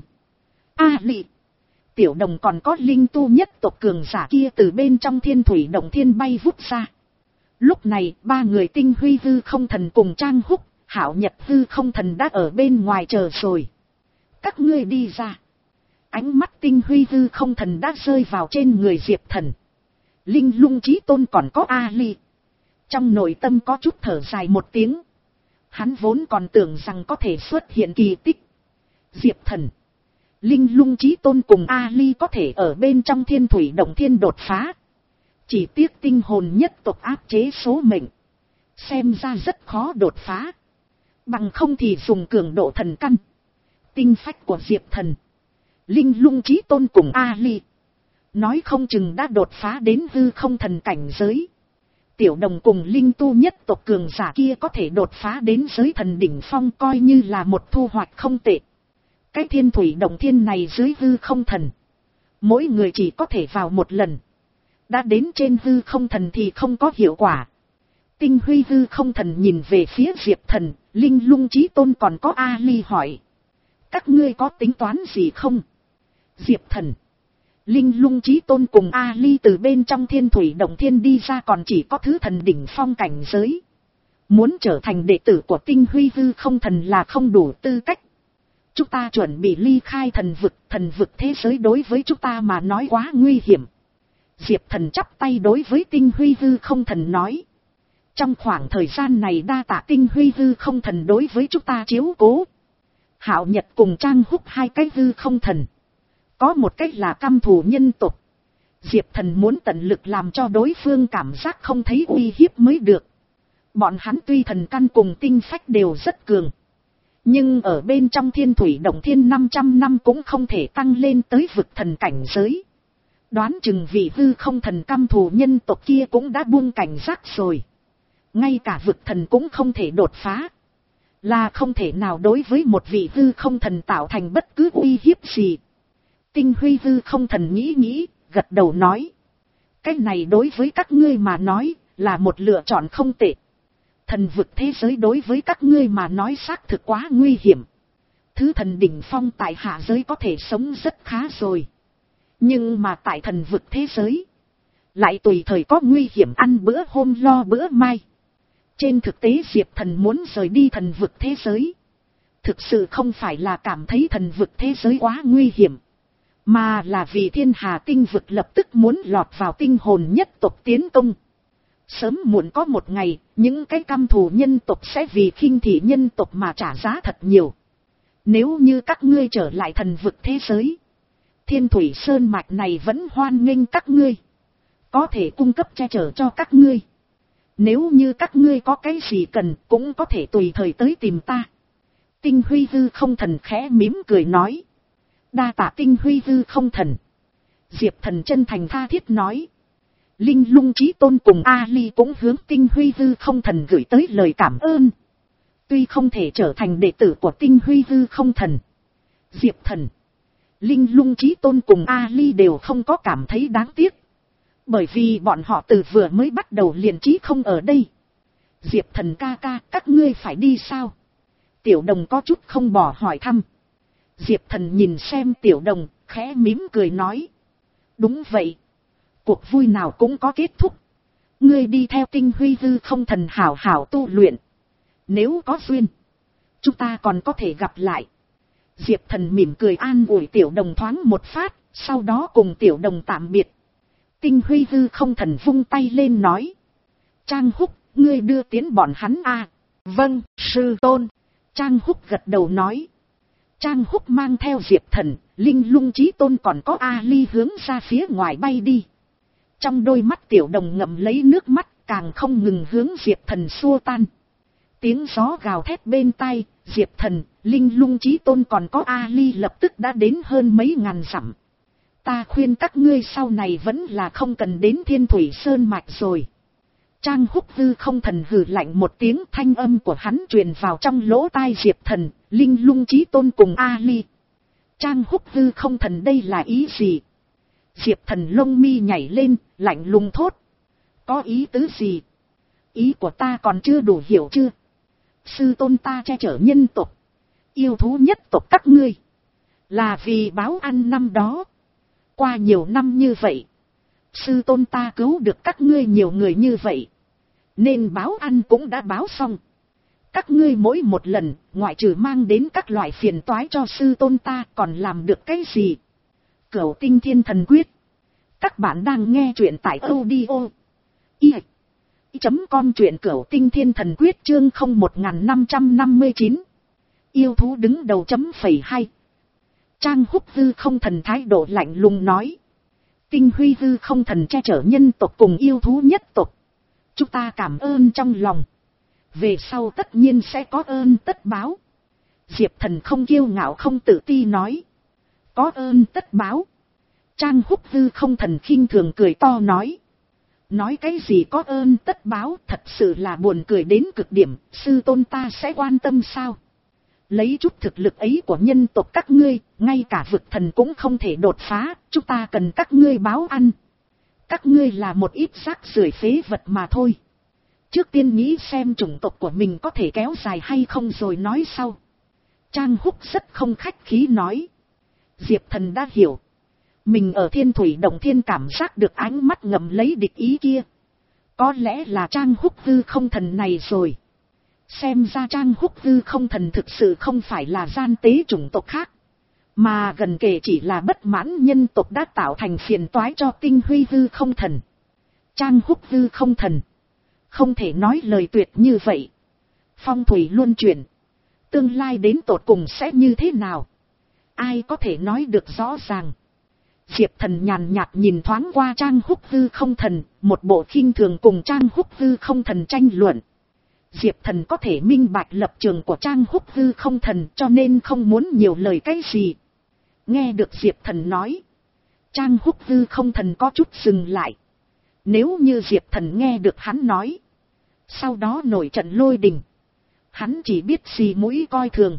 A Ly, Tiểu Đồng còn có linh tu nhất tộc cường giả kia từ bên trong thiên thủy động thiên bay vút ra. Lúc này ba người Tinh Huy hư không thần cùng Trang Húc, Hạo Nhật hư không thần đã ở bên ngoài chờ rồi. Các ngươi đi ra. Ánh mắt Tinh Huy hư không thần đã rơi vào trên người Diệp Thần, Linh Lung Chí Tôn còn có Ali. Trong nội tâm có chút thở dài một tiếng. Hắn vốn còn tưởng rằng có thể xuất hiện kỳ tích. Diệp Thần, Linh Lung Chí Tôn cùng Ali có thể ở bên trong Thiên Thủy Động Thiên đột phá. Chỉ tiếc tinh hồn nhất tộc áp chế số mệnh, xem ra rất khó đột phá. Bằng không thì dùng cường độ thần căn, tinh phách của Diệp Thần, Linh Lung Chí Tôn cùng Ali, nói không chừng đã đột phá đến hư không thần cảnh giới. Tiểu Đồng cùng Linh Tu nhất tộc cường giả kia có thể đột phá đến giới thần đỉnh phong, coi như là một thu hoạch không tệ. Cái Thiên Thủy Động Thiên này dưới hư không thần, mỗi người chỉ có thể vào một lần. Đã đến trên hư không thần thì không có hiệu quả. Tinh Huy hư không thần nhìn về phía Diệp Thần, Linh Lung Chí Tôn còn có Ali hỏi. Các ngươi có tính toán gì không? Diệp Thần, Linh Lung Chí Tôn cùng Ali từ bên trong Thiên Thủy Động Thiên đi ra còn chỉ có thứ thần đỉnh phong cảnh giới. Muốn trở thành đệ tử của Tinh Huy hư không thần là không đủ tư cách. Chúng ta chuẩn bị ly khai thần vực, thần vực thế giới đối với chúng ta mà nói quá nguy hiểm. Diệp Thần chắp tay đối với Tinh Huy hư không thần nói. Trong khoảng thời gian này đa tạ Tinh Huy hư không thần đối với chúng ta chiếu cố. Hạo Nhật cùng Trang Húc hai cái hư không thần, có một cách là căm thù nhân tộc. Diệp Thần muốn tận lực làm cho đối phương cảm giác không thấy uy hiếp mới được. Bọn hắn tuy thần căn cùng tinh phách đều rất cường, nhưng ở bên trong Thiên Thủy Động Thiên năm trăm năm cũng không thể tăng lên tới vực thần cảnh giới. Đoán chừng vị hư không thần căm thù nhân tộc kia cũng đã buông cảnh giác rồi. Ngay cả vực thần cũng không thể đột phá, là không thể nào đối với một vị hư không thần tạo thành bất cứ uy hiếp gì. Tinh Huy hư không thần nghĩ nghĩ, gật đầu nói. Cái này đối với các ngươi mà nói, là một lựa chọn không tệ. Thần vực thế giới đối với các ngươi mà nói xác thực quá nguy hiểm. Thứ thần đỉnh phong tại hạ giới có thể sống rất khá rồi. Nhưng mà tại thần vực thế giới, lại tùy thời có nguy hiểm ăn bữa hôm lo bữa mai. Trên thực tế Diệp Thần muốn rời đi thần vực thế giới, thực sự không phải là cảm thấy thần vực thế giới quá nguy hiểm, mà là vì thiên hà tinh vực lập tức muốn lọt vào tinh hồn nhất tộc tiến công. Sớm muộn có một ngày, những cái căm thù nhân tộc sẽ vì khinh thị nhân tộc mà trả giá thật nhiều. Nếu như các ngươi trở lại thần vực thế giới, Thiên Thủy Sơn mạch này vẫn hoan nghênh các ngươi, có thể cung cấp che chở cho các ngươi. Nếu như các ngươi có cái gì cần, cũng có thể tùy thời tới tìm ta. Tinh Huy hư không thần khẽ mỉm cười nói. Đa tạ Tinh Huy hư không thần. Diệp Thần chân thành tha thiết nói. Linh Lung Chí Tôn cùng Ali cũng hướng Tinh Huy hư không thần gửi tới lời cảm ơn. Tuy không thể trở thành đệ tử của Tinh Huy hư không thần, Diệp Thần, Linh Lung Chí Tôn cùng Ali đều không có cảm thấy đáng tiếc. Bởi vì bọn họ từ vừa mới bắt đầu liền chí không ở đây. Diệp Thần ca ca, các ngươi phải đi sao? Tiểu Đồng có chút không bỏ hỏi thăm. Diệp Thần nhìn xem Tiểu Đồng, khẽ mím cười nói. Đúng vậy. Cuộc vui nào cũng có kết thúc. Ngươi đi theo Tinh Huy hư không thần hảo hảo tu luyện. Nếu có duyên, chúng ta còn có thể gặp lại. Diệp Thần mỉm cười an ủi Tiểu Đồng thoáng một phát, sau đó cùng Tiểu Đồng tạm biệt. Tinh Huy hư không thần vung tay lên nói. Trang Húc, ngươi đưa tiến bọn hắn à? Vâng, sư tôn. Trang Húc gật đầu nói. Trang Húc mang theo Diệp Thần, Linh Lung Chí Tôn còn có Ali hướng ra phía ngoài bay đi. Trong đôi mắt Tiểu Đồng ngậm lấy nước mắt, càng không ngừng hướng Diệp Thần xua tan. Tiếng gió gào thét bên tai, Diệp Thần, Linh Lung Chí Tôn còn có Ali lập tức đã đến hơn mấy ngàn dặm. Ta khuyên các ngươi sau này vẫn là không cần đến Thiên Thủy Sơn mạch rồi. Trang Húc hư không thần hừ lạnh một tiếng, thanh âm của hắn truyền vào trong lỗ tai Diệp Thần, Linh Lung Chí Tôn cùng Ali. Trang Húc hư không thần đây là ý gì? Diệp Thần lông mi nhảy lên, lạnh lùng thốt. Có ý tứ gì? Ý của ta còn chưa đủ hiểu chưa? Sư tôn ta che chở nhân tộc, yêu thú nhất tộc các ngươi, là vì báo ăn năm đó. Qua nhiều năm như vậy, sư tôn ta cứu được các ngươi nhiều người như vậy. Nên báo ăn cũng đã báo xong. Các ngươi mỗi một lần, ngoại trừ mang đến các loại phiền toái cho sư tôn ta, còn làm được cái gì? Cửu Tinh Thiên Thần Quyết. Các bạn đang nghe truyện tại audio i chấm com, truyện Cửu Tinh Thiên Thần Quyết chương không một năm năm chín. Yêu thú đứng đầu chấm phẩy hai. Trang Húc Hư Không Thần thái độ lạnh lùng nói. Tinh Huy Hư Không Thần che chở nhân tộc cùng yêu thú nhất tộc. Chúng ta cảm ơn trong lòng. Về sau tất nhiên sẽ có ơn tất báo. Diệp Thần không kiêu ngạo không tự ti nói. Có ơn tất báo. Trang Húc Hư Không Thần khinh thường cười to nói. Nói cái gì có ơn tất báo, thật sự là buồn cười đến cực điểm, sư tôn ta sẽ quan tâm sao? Lấy chút thực lực ấy của nhân tộc các ngươi, ngay cả vực thần cũng không thể đột phá, chúng ta cần các ngươi báo ăn. Các ngươi là một ít rác rưởi phế vật mà thôi. Trước tiên nghĩ xem chủng tộc của mình có thể kéo dài hay không rồi nói sau. Trang Húc rất không khách khí nói. Diệp Thần đã hiểu. Mình ở Thiên Thủy Động Thiên cảm giác được ánh mắt ngầm lấy địch ý kia. Có lẽ là Trang Húc Hư Không Thần này rồi. Xem ra Trang Húc Hư Không Thần thực sự không phải là gian tế chủng tộc khác. Mà gần kể chỉ là bất mãn nhân tộc đã tạo thành phiền toái cho Tinh Huy Hư Không Thần. Trang Húc Hư Không Thần. Không thể nói lời tuyệt như vậy. Phong thủy luân chuyển. Tương lai đến tột cùng sẽ như thế nào? Ai có thể nói được rõ ràng? Diệp Thần nhàn nhạt nhìn thoáng qua Trang Húc Hư Không Thần, một bộ khinh thường cùng Trang Húc Hư Không Thần tranh luận. Diệp Thần có thể minh bạch lập trường của Trang Húc Hư Không Thần cho nên không muốn nhiều lời cái gì. Nghe được Diệp Thần nói. Trang Húc Hư Không Thần có chút dừng lại. Nếu như Diệp Thần nghe được hắn nói. Sau đó nổi trận lôi đình. Hắn chỉ biết xì mũi coi thường.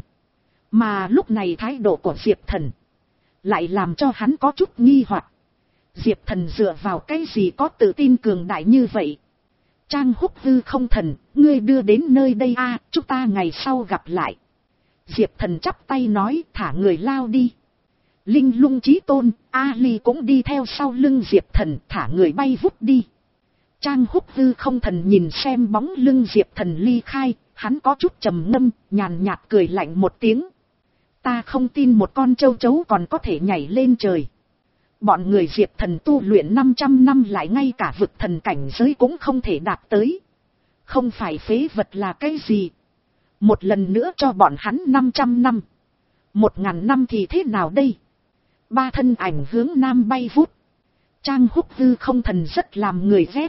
Mà lúc này thái độ của Diệp Thần. Lại làm cho hắn có chút nghi hoặc. Diệp Thần dựa vào cái gì có tự tin cường đại như vậy? Trang Húc Hư Không Thần, ngươi đưa đến nơi đây a, à, chúng ta ngày sau gặp lại. Diệp Thần chắp tay nói, thả người lao đi. Linh Lung Chí Tôn, Ali cũng đi theo sau lưng Diệp Thần, thả người bay vút đi. Trang Húc Hư Không Thần nhìn xem bóng lưng Diệp Thần ly khai, hắn có chút trầm ngâm, nhàn nhạt cười lạnh một tiếng. Ta không tin một con châu chấu còn có thể nhảy lên trời. Bọn người Diệp Thần tu luyện năm trăm năm lại ngay cả vực thần cảnh giới cũng không thể đạt tới. Không phải phế vật là cái gì? Một lần nữa cho bọn hắn năm trăm năm. Một ngàn năm thì thế nào đây? Ba thân ảnh hướng nam bay vút. Trang Húc Hư Không Thần rất làm người ghét.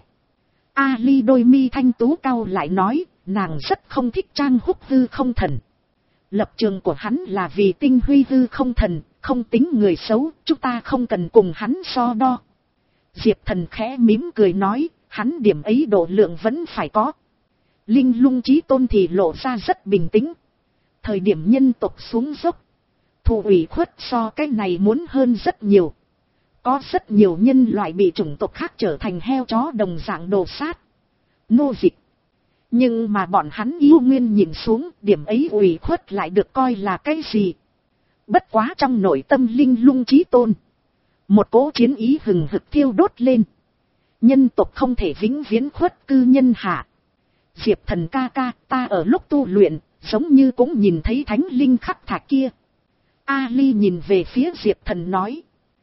Ali đôi mi thanh tú cau lại nói, nàng rất không thích Trang Húc Hư Không Thần. Lập trường của hắn là vì Tinh Huy Hư Không Thần, không tính người xấu, chúng ta không cần cùng hắn so đo. Diệp Thần khẽ mím cười nói, hắn điểm ấy độ lượng vẫn phải có. Linh Lung Chí Tôn thì lộ ra rất bình tĩnh. Thời điểm nhân tộc xuống dốc, thụ ủy khuất so cái này muốn hơn rất nhiều. Có rất nhiều nhân loại bị chủng tộc khác trở thành heo chó đồng dạng đồ sát, nô dịch. Nhưng mà bọn hắn yêu nguyên nhìn xuống, điểm ấy ủy khuất lại được coi là cái gì? Bất quá trong nội tâm Linh Lung Chí Tôn, một cỗ chiến ý hừng hực thiêu đốt lên. Nhân tộc không thể vĩnh viễn khuất cư nhân hạ. Diệp Thần ca ca, ta ở lúc tu luyện, giống như cũng nhìn thấy thánh linh khắc thạch kia. Ali nhìn về phía Diệp Thần nói.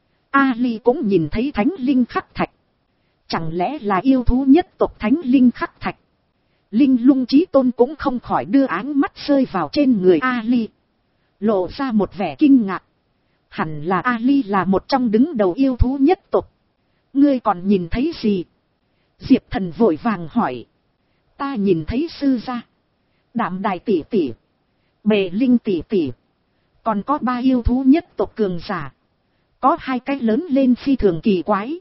Ali cũng nhìn thấy thánh linh khắc thạch. Chẳng lẽ là yêu thú nhất tộc thánh linh khắc thạch? Linh Lung Chí Tôn cũng không khỏi đưa áng mắt rơi vào trên người Ali. Lộ ra một vẻ kinh ngạc. Hẳn là Ali là một trong đứng đầu yêu thú nhất tộc. Ngươi còn nhìn thấy gì? Diệp Thần vội vàng hỏi. Ta nhìn thấy sư gia, Đạm Đài tỷ tỷ, Bề Linh tỷ tỷ. Còn có ba yêu thú nhất tộc cường giả. Có hai cái lớn lên phi thường kỳ quái.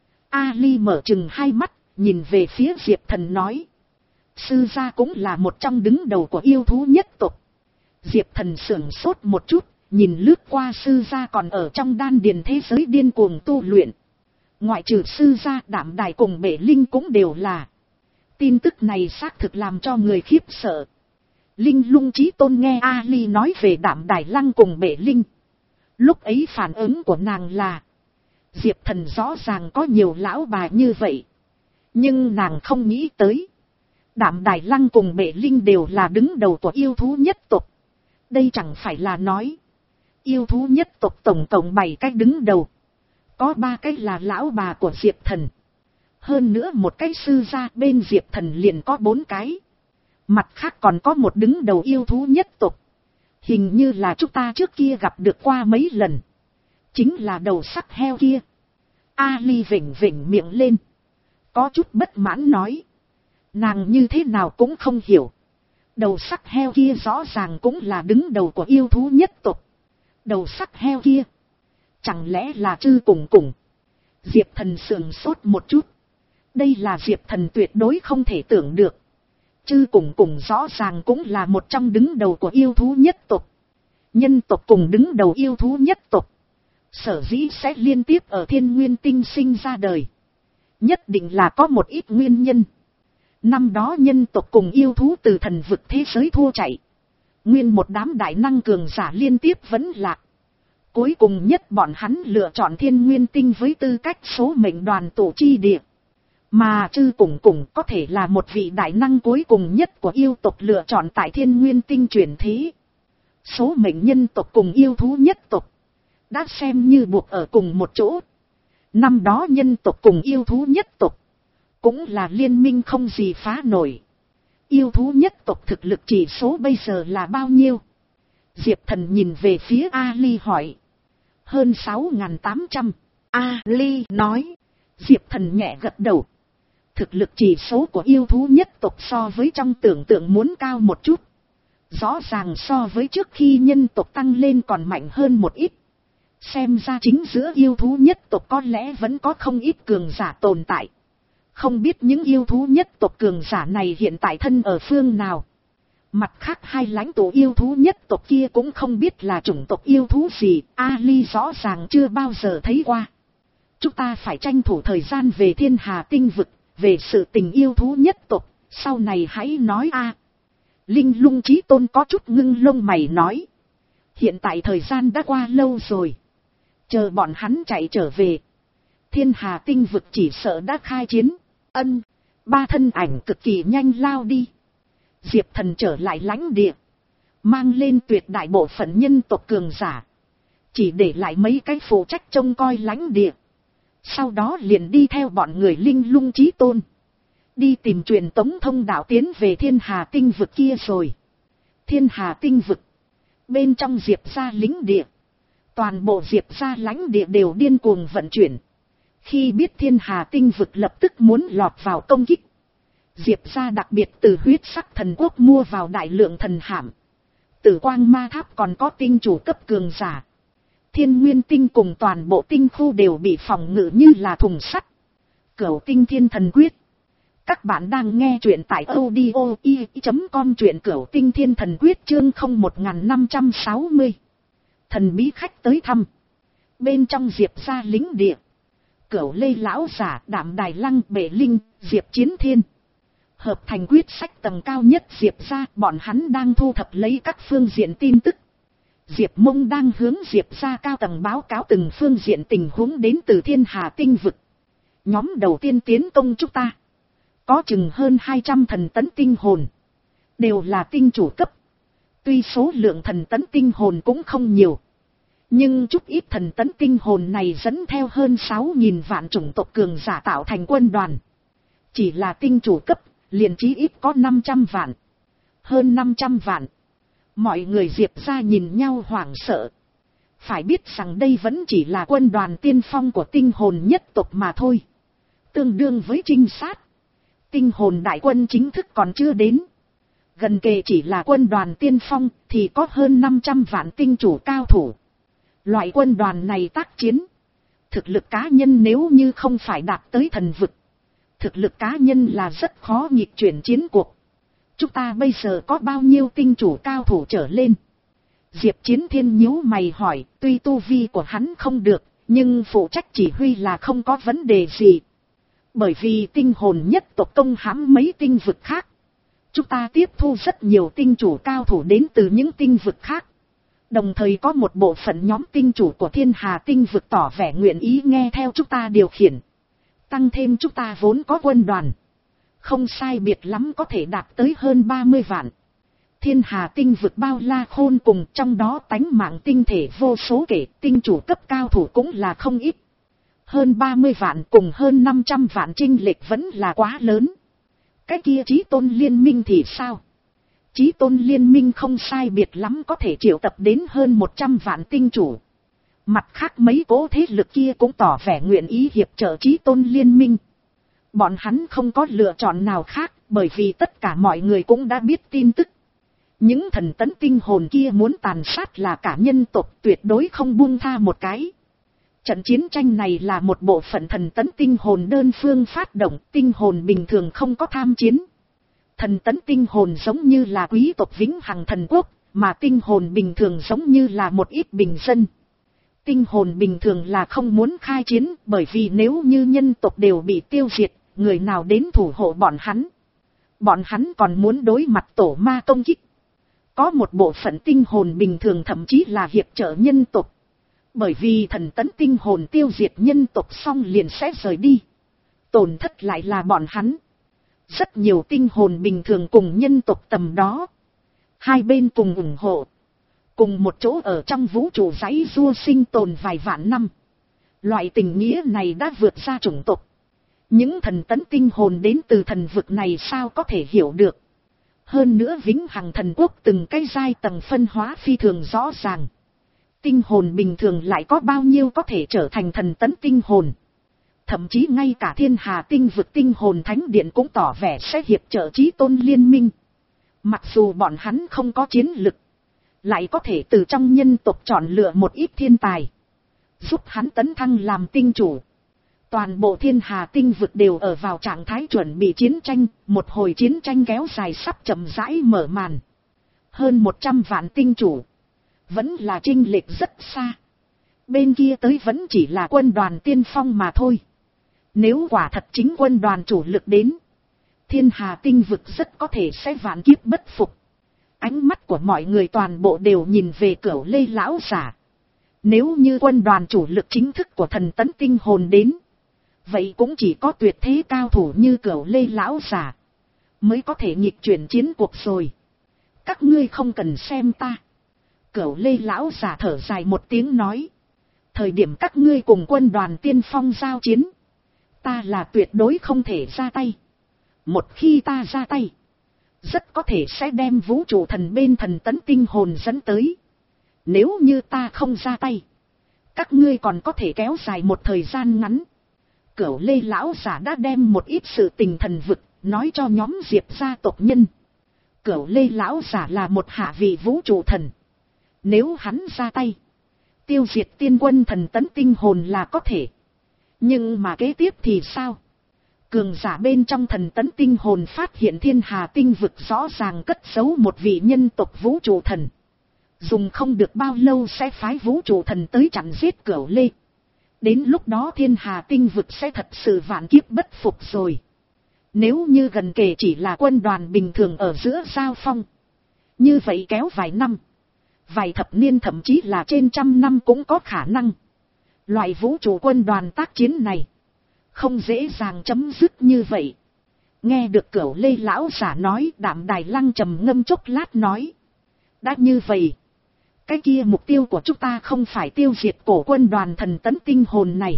Ali mở trừng hai mắt, nhìn về phía Diệp Thần nói. Sư gia cũng là một trong đứng đầu của yêu thú nhất tộc. Diệp Thần sửng sốt một chút, nhìn lướt qua sư gia còn ở trong đan điền thế giới điên cuồng tu luyện. Ngoại trừ sư gia, Đạm Đài cùng Bể Linh cũng đều là. Tin tức này xác thực làm cho người khiếp sợ. Linh Lung Chí Tôn nghe Ali nói về Đạm Đài Lăng cùng Bể Linh. Lúc ấy phản ứng của nàng là, Diệp Thần rõ ràng có nhiều lão bà như vậy. Nhưng nàng không nghĩ tới, Đảm Đài Lăng cùng Bệ Linh đều là đứng đầu của yêu thú nhất tộc. Đây chẳng phải là nói. Yêu thú nhất tộc tổng cộng bảy cái đứng đầu. Có ba cái là lão bà của Diệp Thần. Hơn nữa một cái sư gia bên Diệp Thần liền có bốn cái. Mặt khác còn có một đứng đầu yêu thú nhất tộc. Hình như là chúng ta trước kia gặp được qua mấy lần. Chính là đầu sắc heo kia. Ali vểnh vểnh miệng lên. Có chút bất mãn nói. Nàng như thế nào cũng không hiểu. Đầu sắc heo kia rõ ràng cũng là đứng đầu của yêu thú nhất tộc. Đầu sắc heo kia. Chẳng lẽ là Trư Cùng Cùng. Diệp Thần sườn sốt một chút. Đây là Diệp Thần tuyệt đối không thể tưởng được. Trư Cùng Cùng rõ ràng cũng là một trong đứng đầu của yêu thú nhất tộc. Nhân tộc cùng đứng đầu yêu thú nhất tộc. Sở dĩ sẽ liên tiếp ở Thiên Nguyên Tinh sinh ra đời. Nhất định là có một ít nguyên nhân. Năm đó nhân tộc cùng yêu thú từ thần vực thế giới thua chạy. Nguyên một đám đại năng cường giả liên tiếp vẫn lạc. Cuối cùng nhất bọn hắn lựa chọn Thiên Nguyên Tinh với tư cách số mệnh đoàn tổ chi địa. Mà Trư Cùng Cùng có thể là một vị đại năng cuối cùng nhất của yêu tộc lựa chọn tại Thiên Nguyên Tinh chuyển thế. Số mệnh nhân tộc cùng yêu thú nhất tộc đã xem như buộc ở cùng một chỗ. Năm đó nhân tộc cùng yêu thú nhất tộc cũng là liên minh không gì phá nổi. Yêu thú nhất tộc thực lực chỉ số bây giờ là bao nhiêu? Diệp Thần nhìn về phía Ali hỏi. Hơn sáu nghìn tám trăm. Ali nói. Diệp Thần nhẹ gật đầu. Thực lực chỉ số của yêu thú nhất tộc so với trong tưởng tượng muốn cao một chút. Rõ ràng so với trước khi nhân tộc tăng lên còn mạnh hơn một ít. Xem ra chính giữa yêu thú nhất tộc có lẽ vẫn có không ít cường giả tồn tại. Không biết những yêu thú nhất tộc cường giả này hiện tại thân ở phương nào. Mặt khác hai lãnh tụ yêu thú nhất tộc kia cũng không biết là chủng tộc yêu thú gì. Ali rõ ràng chưa bao giờ thấy qua. Chúng ta phải tranh thủ thời gian về Thiên Hà Tinh vực. Về sự tình yêu thú nhất tộc. Sau này hãy nói a. Linh Lung Chí Tôn có chút ngưng lông mày nói. Hiện tại thời gian đã qua lâu rồi. Chờ bọn hắn chạy trở về. Thiên Hà Tinh vực chỉ sợ đã khai chiến. Ân. Ba thân ảnh cực kỳ nhanh lao đi. Diệp Thần trở lại lãnh địa. Mang lên tuyệt đại bộ phận nhân tộc cường giả. Chỉ để lại mấy cái phụ trách trông coi lãnh địa. Sau đó liền đi theo bọn người Linh Lung Chí Tôn. Đi tìm truyền tống thông đạo tiến về Thiên Hà Tinh vực kia rồi. Thiên Hà Tinh vực. Bên trong Diệp gia lính địa. Toàn bộ Diệp gia lãnh địa đều điên cuồng vận chuyển. Khi biết Thiên Hà Tinh vực lập tức muốn lọt vào công kích. Diệp gia đặc biệt từ huyết sắc thần quốc mua vào đại lượng thần hạm. Tử quang ma tháp còn có tinh chủ cấp cường giả. Thiên Nguyên Tinh cùng toàn bộ tinh khu đều bị phòng ngự như là thùng sắt. Cửu Tinh Thiên Thần Quyết. Các bạn đang nghe truyện tại audio i chấm com truyện Cửu Tinh Thiên Thần Quyết chương không một năm sáu mươi. Thần bí khách tới thăm. Bên trong Diệp gia lính địa. Cửu Lê lão giả, Đảm Đài Lăng, Bệ Linh, Diệp Chiến Thiên. Hợp thành quyết sách tầng cao nhất Diệp gia, bọn hắn đang thu thập lấy các phương diện tin tức. Diệp Mông đang hướng Diệp gia cao tầng báo cáo từng phương diện tình huống đến từ Thiên Hà Tinh vực. Nhóm đầu tiên tiến công chúng ta. Có chừng hơn hai trăm thần tấn tinh hồn. Đều là tinh chủ cấp. Tuy số lượng thần tấn tinh hồn cũng không nhiều. Nhưng chút ít thần tấn tinh hồn này dẫn theo hơn sáu nghìn vạn chủng tộc cường giả tạo thành quân đoàn. Chỉ là tinh chủ cấp, liền chí ít có năm trăm vạn. Hơn năm trăm vạn. Mọi người Diệp gia nhìn nhau hoảng sợ. Phải biết rằng đây vẫn chỉ là quân đoàn tiên phong của tinh hồn nhất tộc mà thôi. Tương đương với trinh sát. Tinh hồn đại quân chính thức còn chưa đến. Gần kề chỉ là quân đoàn tiên phong thì có hơn năm trăm vạn tinh chủ cao thủ. Loại quân đoàn này tác chiến. Thực lực cá nhân nếu như không phải đạt tới thần vực. Thực lực cá nhân là rất khó nghịch chuyển chiến cuộc. Chúng ta bây giờ có bao nhiêu tinh chủ cao thủ trở lên? Diệp Chiến Thiên nhíu mày hỏi, tuy tu vi của hắn không được, nhưng phụ trách chỉ huy là không có vấn đề gì. Bởi vì tinh hồn nhất tộc công hãm mấy tinh vực khác. Chúng ta tiếp thu rất nhiều tinh chủ cao thủ đến từ những tinh vực khác. Đồng thời có một bộ phận nhóm tinh chủ của Thiên Hà Tinh vực tỏ vẻ nguyện ý nghe theo chúng ta điều khiển. Tăng thêm chúng ta vốn có quân đoàn. không sai biệt lắm có thể đạt tới hơn ba mươi vạn. Thiên hà tinh vực bao la khôn cùng, trong đó tánh mạng tinh thể vô số kể, tinh chủ cấp cao thủ cũng là không ít. Hơn ba mươi vạn cùng hơn năm trăm vạn chênh lệch vẫn là quá lớn. Cái kia chí tôn liên minh thì sao? Chí tôn liên minh không sai biệt lắm có thể triệu tập đến hơn một trăm vạn tinh chủ. Mặt khác mấy cố thế lực kia cũng tỏ vẻ nguyện ý hiệp trợ chí tôn liên minh. Bọn hắn không có lựa chọn nào khác, bởi vì tất cả mọi người cũng đã biết tin tức. Những thần tấn tinh hồn kia muốn tàn sát là cả nhân tộc, tuyệt đối không buông tha một cái. Trận chiến tranh này là một bộ phận thần tấn tinh hồn đơn phương phát động, tinh hồn bình thường không có tham chiến. Thần tấn tinh hồn giống như là quý tộc vĩnh hằng thần quốc, mà tinh hồn bình thường giống như là một ít bình dân. Tinh hồn bình thường là không muốn khai chiến, bởi vì nếu như nhân tộc đều bị tiêu diệt, người nào đến thủ hộ bọn hắn. Bọn hắn còn muốn đối mặt tổ ma công kích. Có một bộ phận tinh hồn bình thường thậm chí là hiệp trợ nhân tộc. Bởi vì thần tấn tinh hồn tiêu diệt nhân tộc xong liền sẽ rời đi. Tổn thất lại là bọn hắn. Rất nhiều tinh hồn bình thường cùng nhân tộc tầm đó. Hai bên cùng ủng hộ. Cùng một chỗ ở trong vũ trụ giãy giụa sinh tồn vài vạn năm. Loại tình nghĩa này đã vượt ra chủng tộc. Những thần tấn tinh hồn đến từ thần vực này sao có thể hiểu được. Hơn nữa vĩnh hằng thần quốc từng cái giai tầng phân hóa phi thường rõ ràng. Tinh hồn bình thường lại có bao nhiêu có thể trở thành thần tấn tinh hồn. Thậm chí ngay cả thiên hà tinh vực tinh hồn thánh điện cũng tỏ vẻ sẽ hiệp trợ chí tôn liên minh. Mặc dù bọn hắn không có chiến lực, lại có thể từ trong nhân tộc chọn lựa một ít thiên tài, giúp hắn tấn thăng làm tinh chủ. Toàn bộ thiên hà tinh vực đều ở vào trạng thái chuẩn bị chiến tranh, một hồi chiến tranh kéo dài sắp chậm rãi mở màn. Hơn một trăm vạn tinh chủ, vẫn là chênh lệch rất xa. Bên kia tới vẫn chỉ là quân đoàn tiên phong mà thôi. Nếu quả thật chính quân đoàn chủ lực đến, thiên hà tinh vực rất có thể sẽ vạn kiếp bất phục. Ánh mắt của mọi người toàn bộ đều nhìn về Cửu Lê lão giả. Nếu như quân đoàn chủ lực chính thức của thần tấn tinh hồn đến, vậy cũng chỉ có tuyệt thế cao thủ như Cửu Lê lão giả mới có thể nghịch chuyển chiến cuộc rồi. Các ngươi không cần xem ta. Cửu Lê lão giả thở dài một tiếng nói. Thời điểm các ngươi cùng quân đoàn tiên phong giao chiến, ta là tuyệt đối không thể ra tay. Một khi ta ra tay, rất có thể sẽ đem vũ trụ thần bên thần tấn tinh hồn dẫn tới. Nếu như ta không ra tay, các ngươi còn có thể kéo dài một thời gian ngắn. Cửu Lê lão giả đã đem một ít sự tình thần vực nói cho nhóm Diệp gia tộc nhân. Cửu Lê lão giả là một hạ vị vũ trụ thần. Nếu hắn ra tay, tiêu diệt tiên quân thần tấn tinh hồn là có thể. Nhưng mà kế tiếp thì sao? Cường giả bên trong thần tấn tinh hồn phát hiện thiên hà tinh vực rõ ràng cất giấu một vị nhân tộc vũ trụ thần. Dùng không được bao lâu sẽ phái vũ trụ thần tới chặn giết Cửu Lê. Đến lúc đó thiên hà tinh vực sẽ thật sự vạn kiếp bất phục rồi. Nếu như gần kề chỉ là quân đoàn bình thường ở giữa giao phong, như vậy kéo vài năm, vài thập niên thậm chí là trên trăm năm cũng có khả năng. Loại vũ trụ quân đoàn tác chiến này không dễ dàng chấm dứt như vậy. Nghe được Cửu Lê lão giả nói, Đạm Đài Lăng trầm ngâm chốc lát nói. Đã như vậy, cái kia mục tiêu của chúng ta không phải tiêu diệt cổ quân đoàn thần tấn tinh hồn này,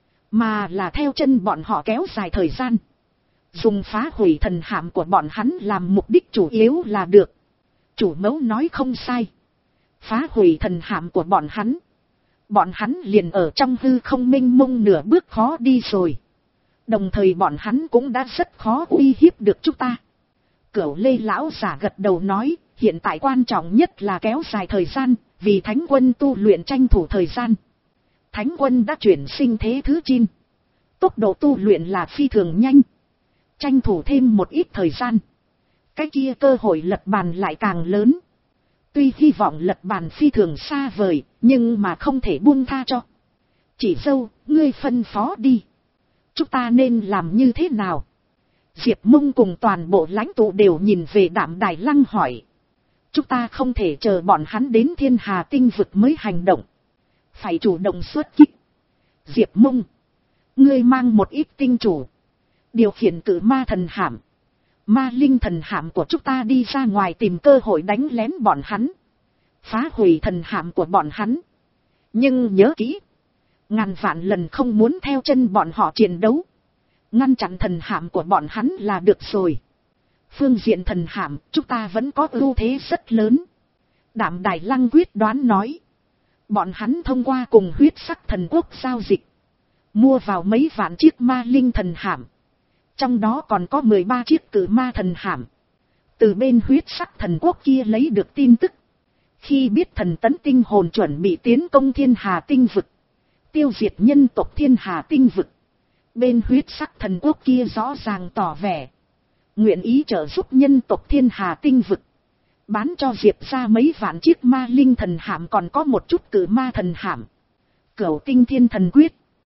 mà là theo chân bọn họ kéo dài thời gian. Dùng phá hủy thần hạm của bọn hắn làm mục đích chủ yếu là được. Chủ mẫu nói không sai. Phá hủy thần hạm của bọn hắn, bọn hắn liền ở trong hư không mênh mông nửa bước khó đi rồi. Đồng thời bọn hắn cũng đã rất khó uy hiếp được chúng ta. Cửu Lê lão giả gật đầu nói, hiện tại quan trọng nhất là kéo dài thời gian, vì thánh quân tu luyện tranh thủ thời gian. Thánh quân đã chuyển sinh thế thứ chín. Tốc độ tu luyện là phi thường nhanh. Tranh thủ thêm một ít thời gian, cái kia cơ hội lật bàn lại càng lớn. Tuy hy vọng lật bàn phi thường xa vời, nhưng mà không thể buông tha cho. Chỉ dâu, ngươi phân phó đi. Chúng ta nên làm như thế nào? Diệp Mông cùng toàn bộ lãnh tụ đều nhìn về Đạm Đài Lăng hỏi. Chúng ta không thể chờ bọn hắn đến thiên hà tinh vực mới hành động. Phải chủ động xuất kích. Diệp Mông, ngươi mang một ít tinh chủ, điều khiển cử ma thần hạm, Ma linh thần hạm của chúng ta đi ra ngoài tìm cơ hội đánh lén bọn hắn, phá hủy thần hạm của bọn hắn. Nhưng nhớ kỹ, ngàn vạn lần không muốn theo chân bọn họ chiến đấu, ngăn chặn thần hạm của bọn hắn là được rồi. Phương diện thần hạm chúng ta vẫn có ưu thế rất lớn. Đạm Đài Lăng quyết đoán nói. Bọn hắn thông qua cùng huyết sắc thần quốc giao dịch, mua vào mấy vạn chiếc ma linh thần hạm, trong đó còn có mười ba chiếc cử ma thần hạm. Từ bên huyết sắc thần quốc kia lấy được tin tức, khi biết thần tấn tinh hồn chuẩn bị tiến công thiên hà tinh vực, tiêu diệt nhân tộc thiên hà tinh vực, bên huyết sắc thần quốc kia rõ ràng tỏ vẻ nguyện ý trợ giúp nhân tộc thiên hà tinh vực, bán cho Diệp ra mấy vạn chiếc ma linh thần hạm còn có một chút cử ma thần hạm. Cửu tinh thiên thần quyết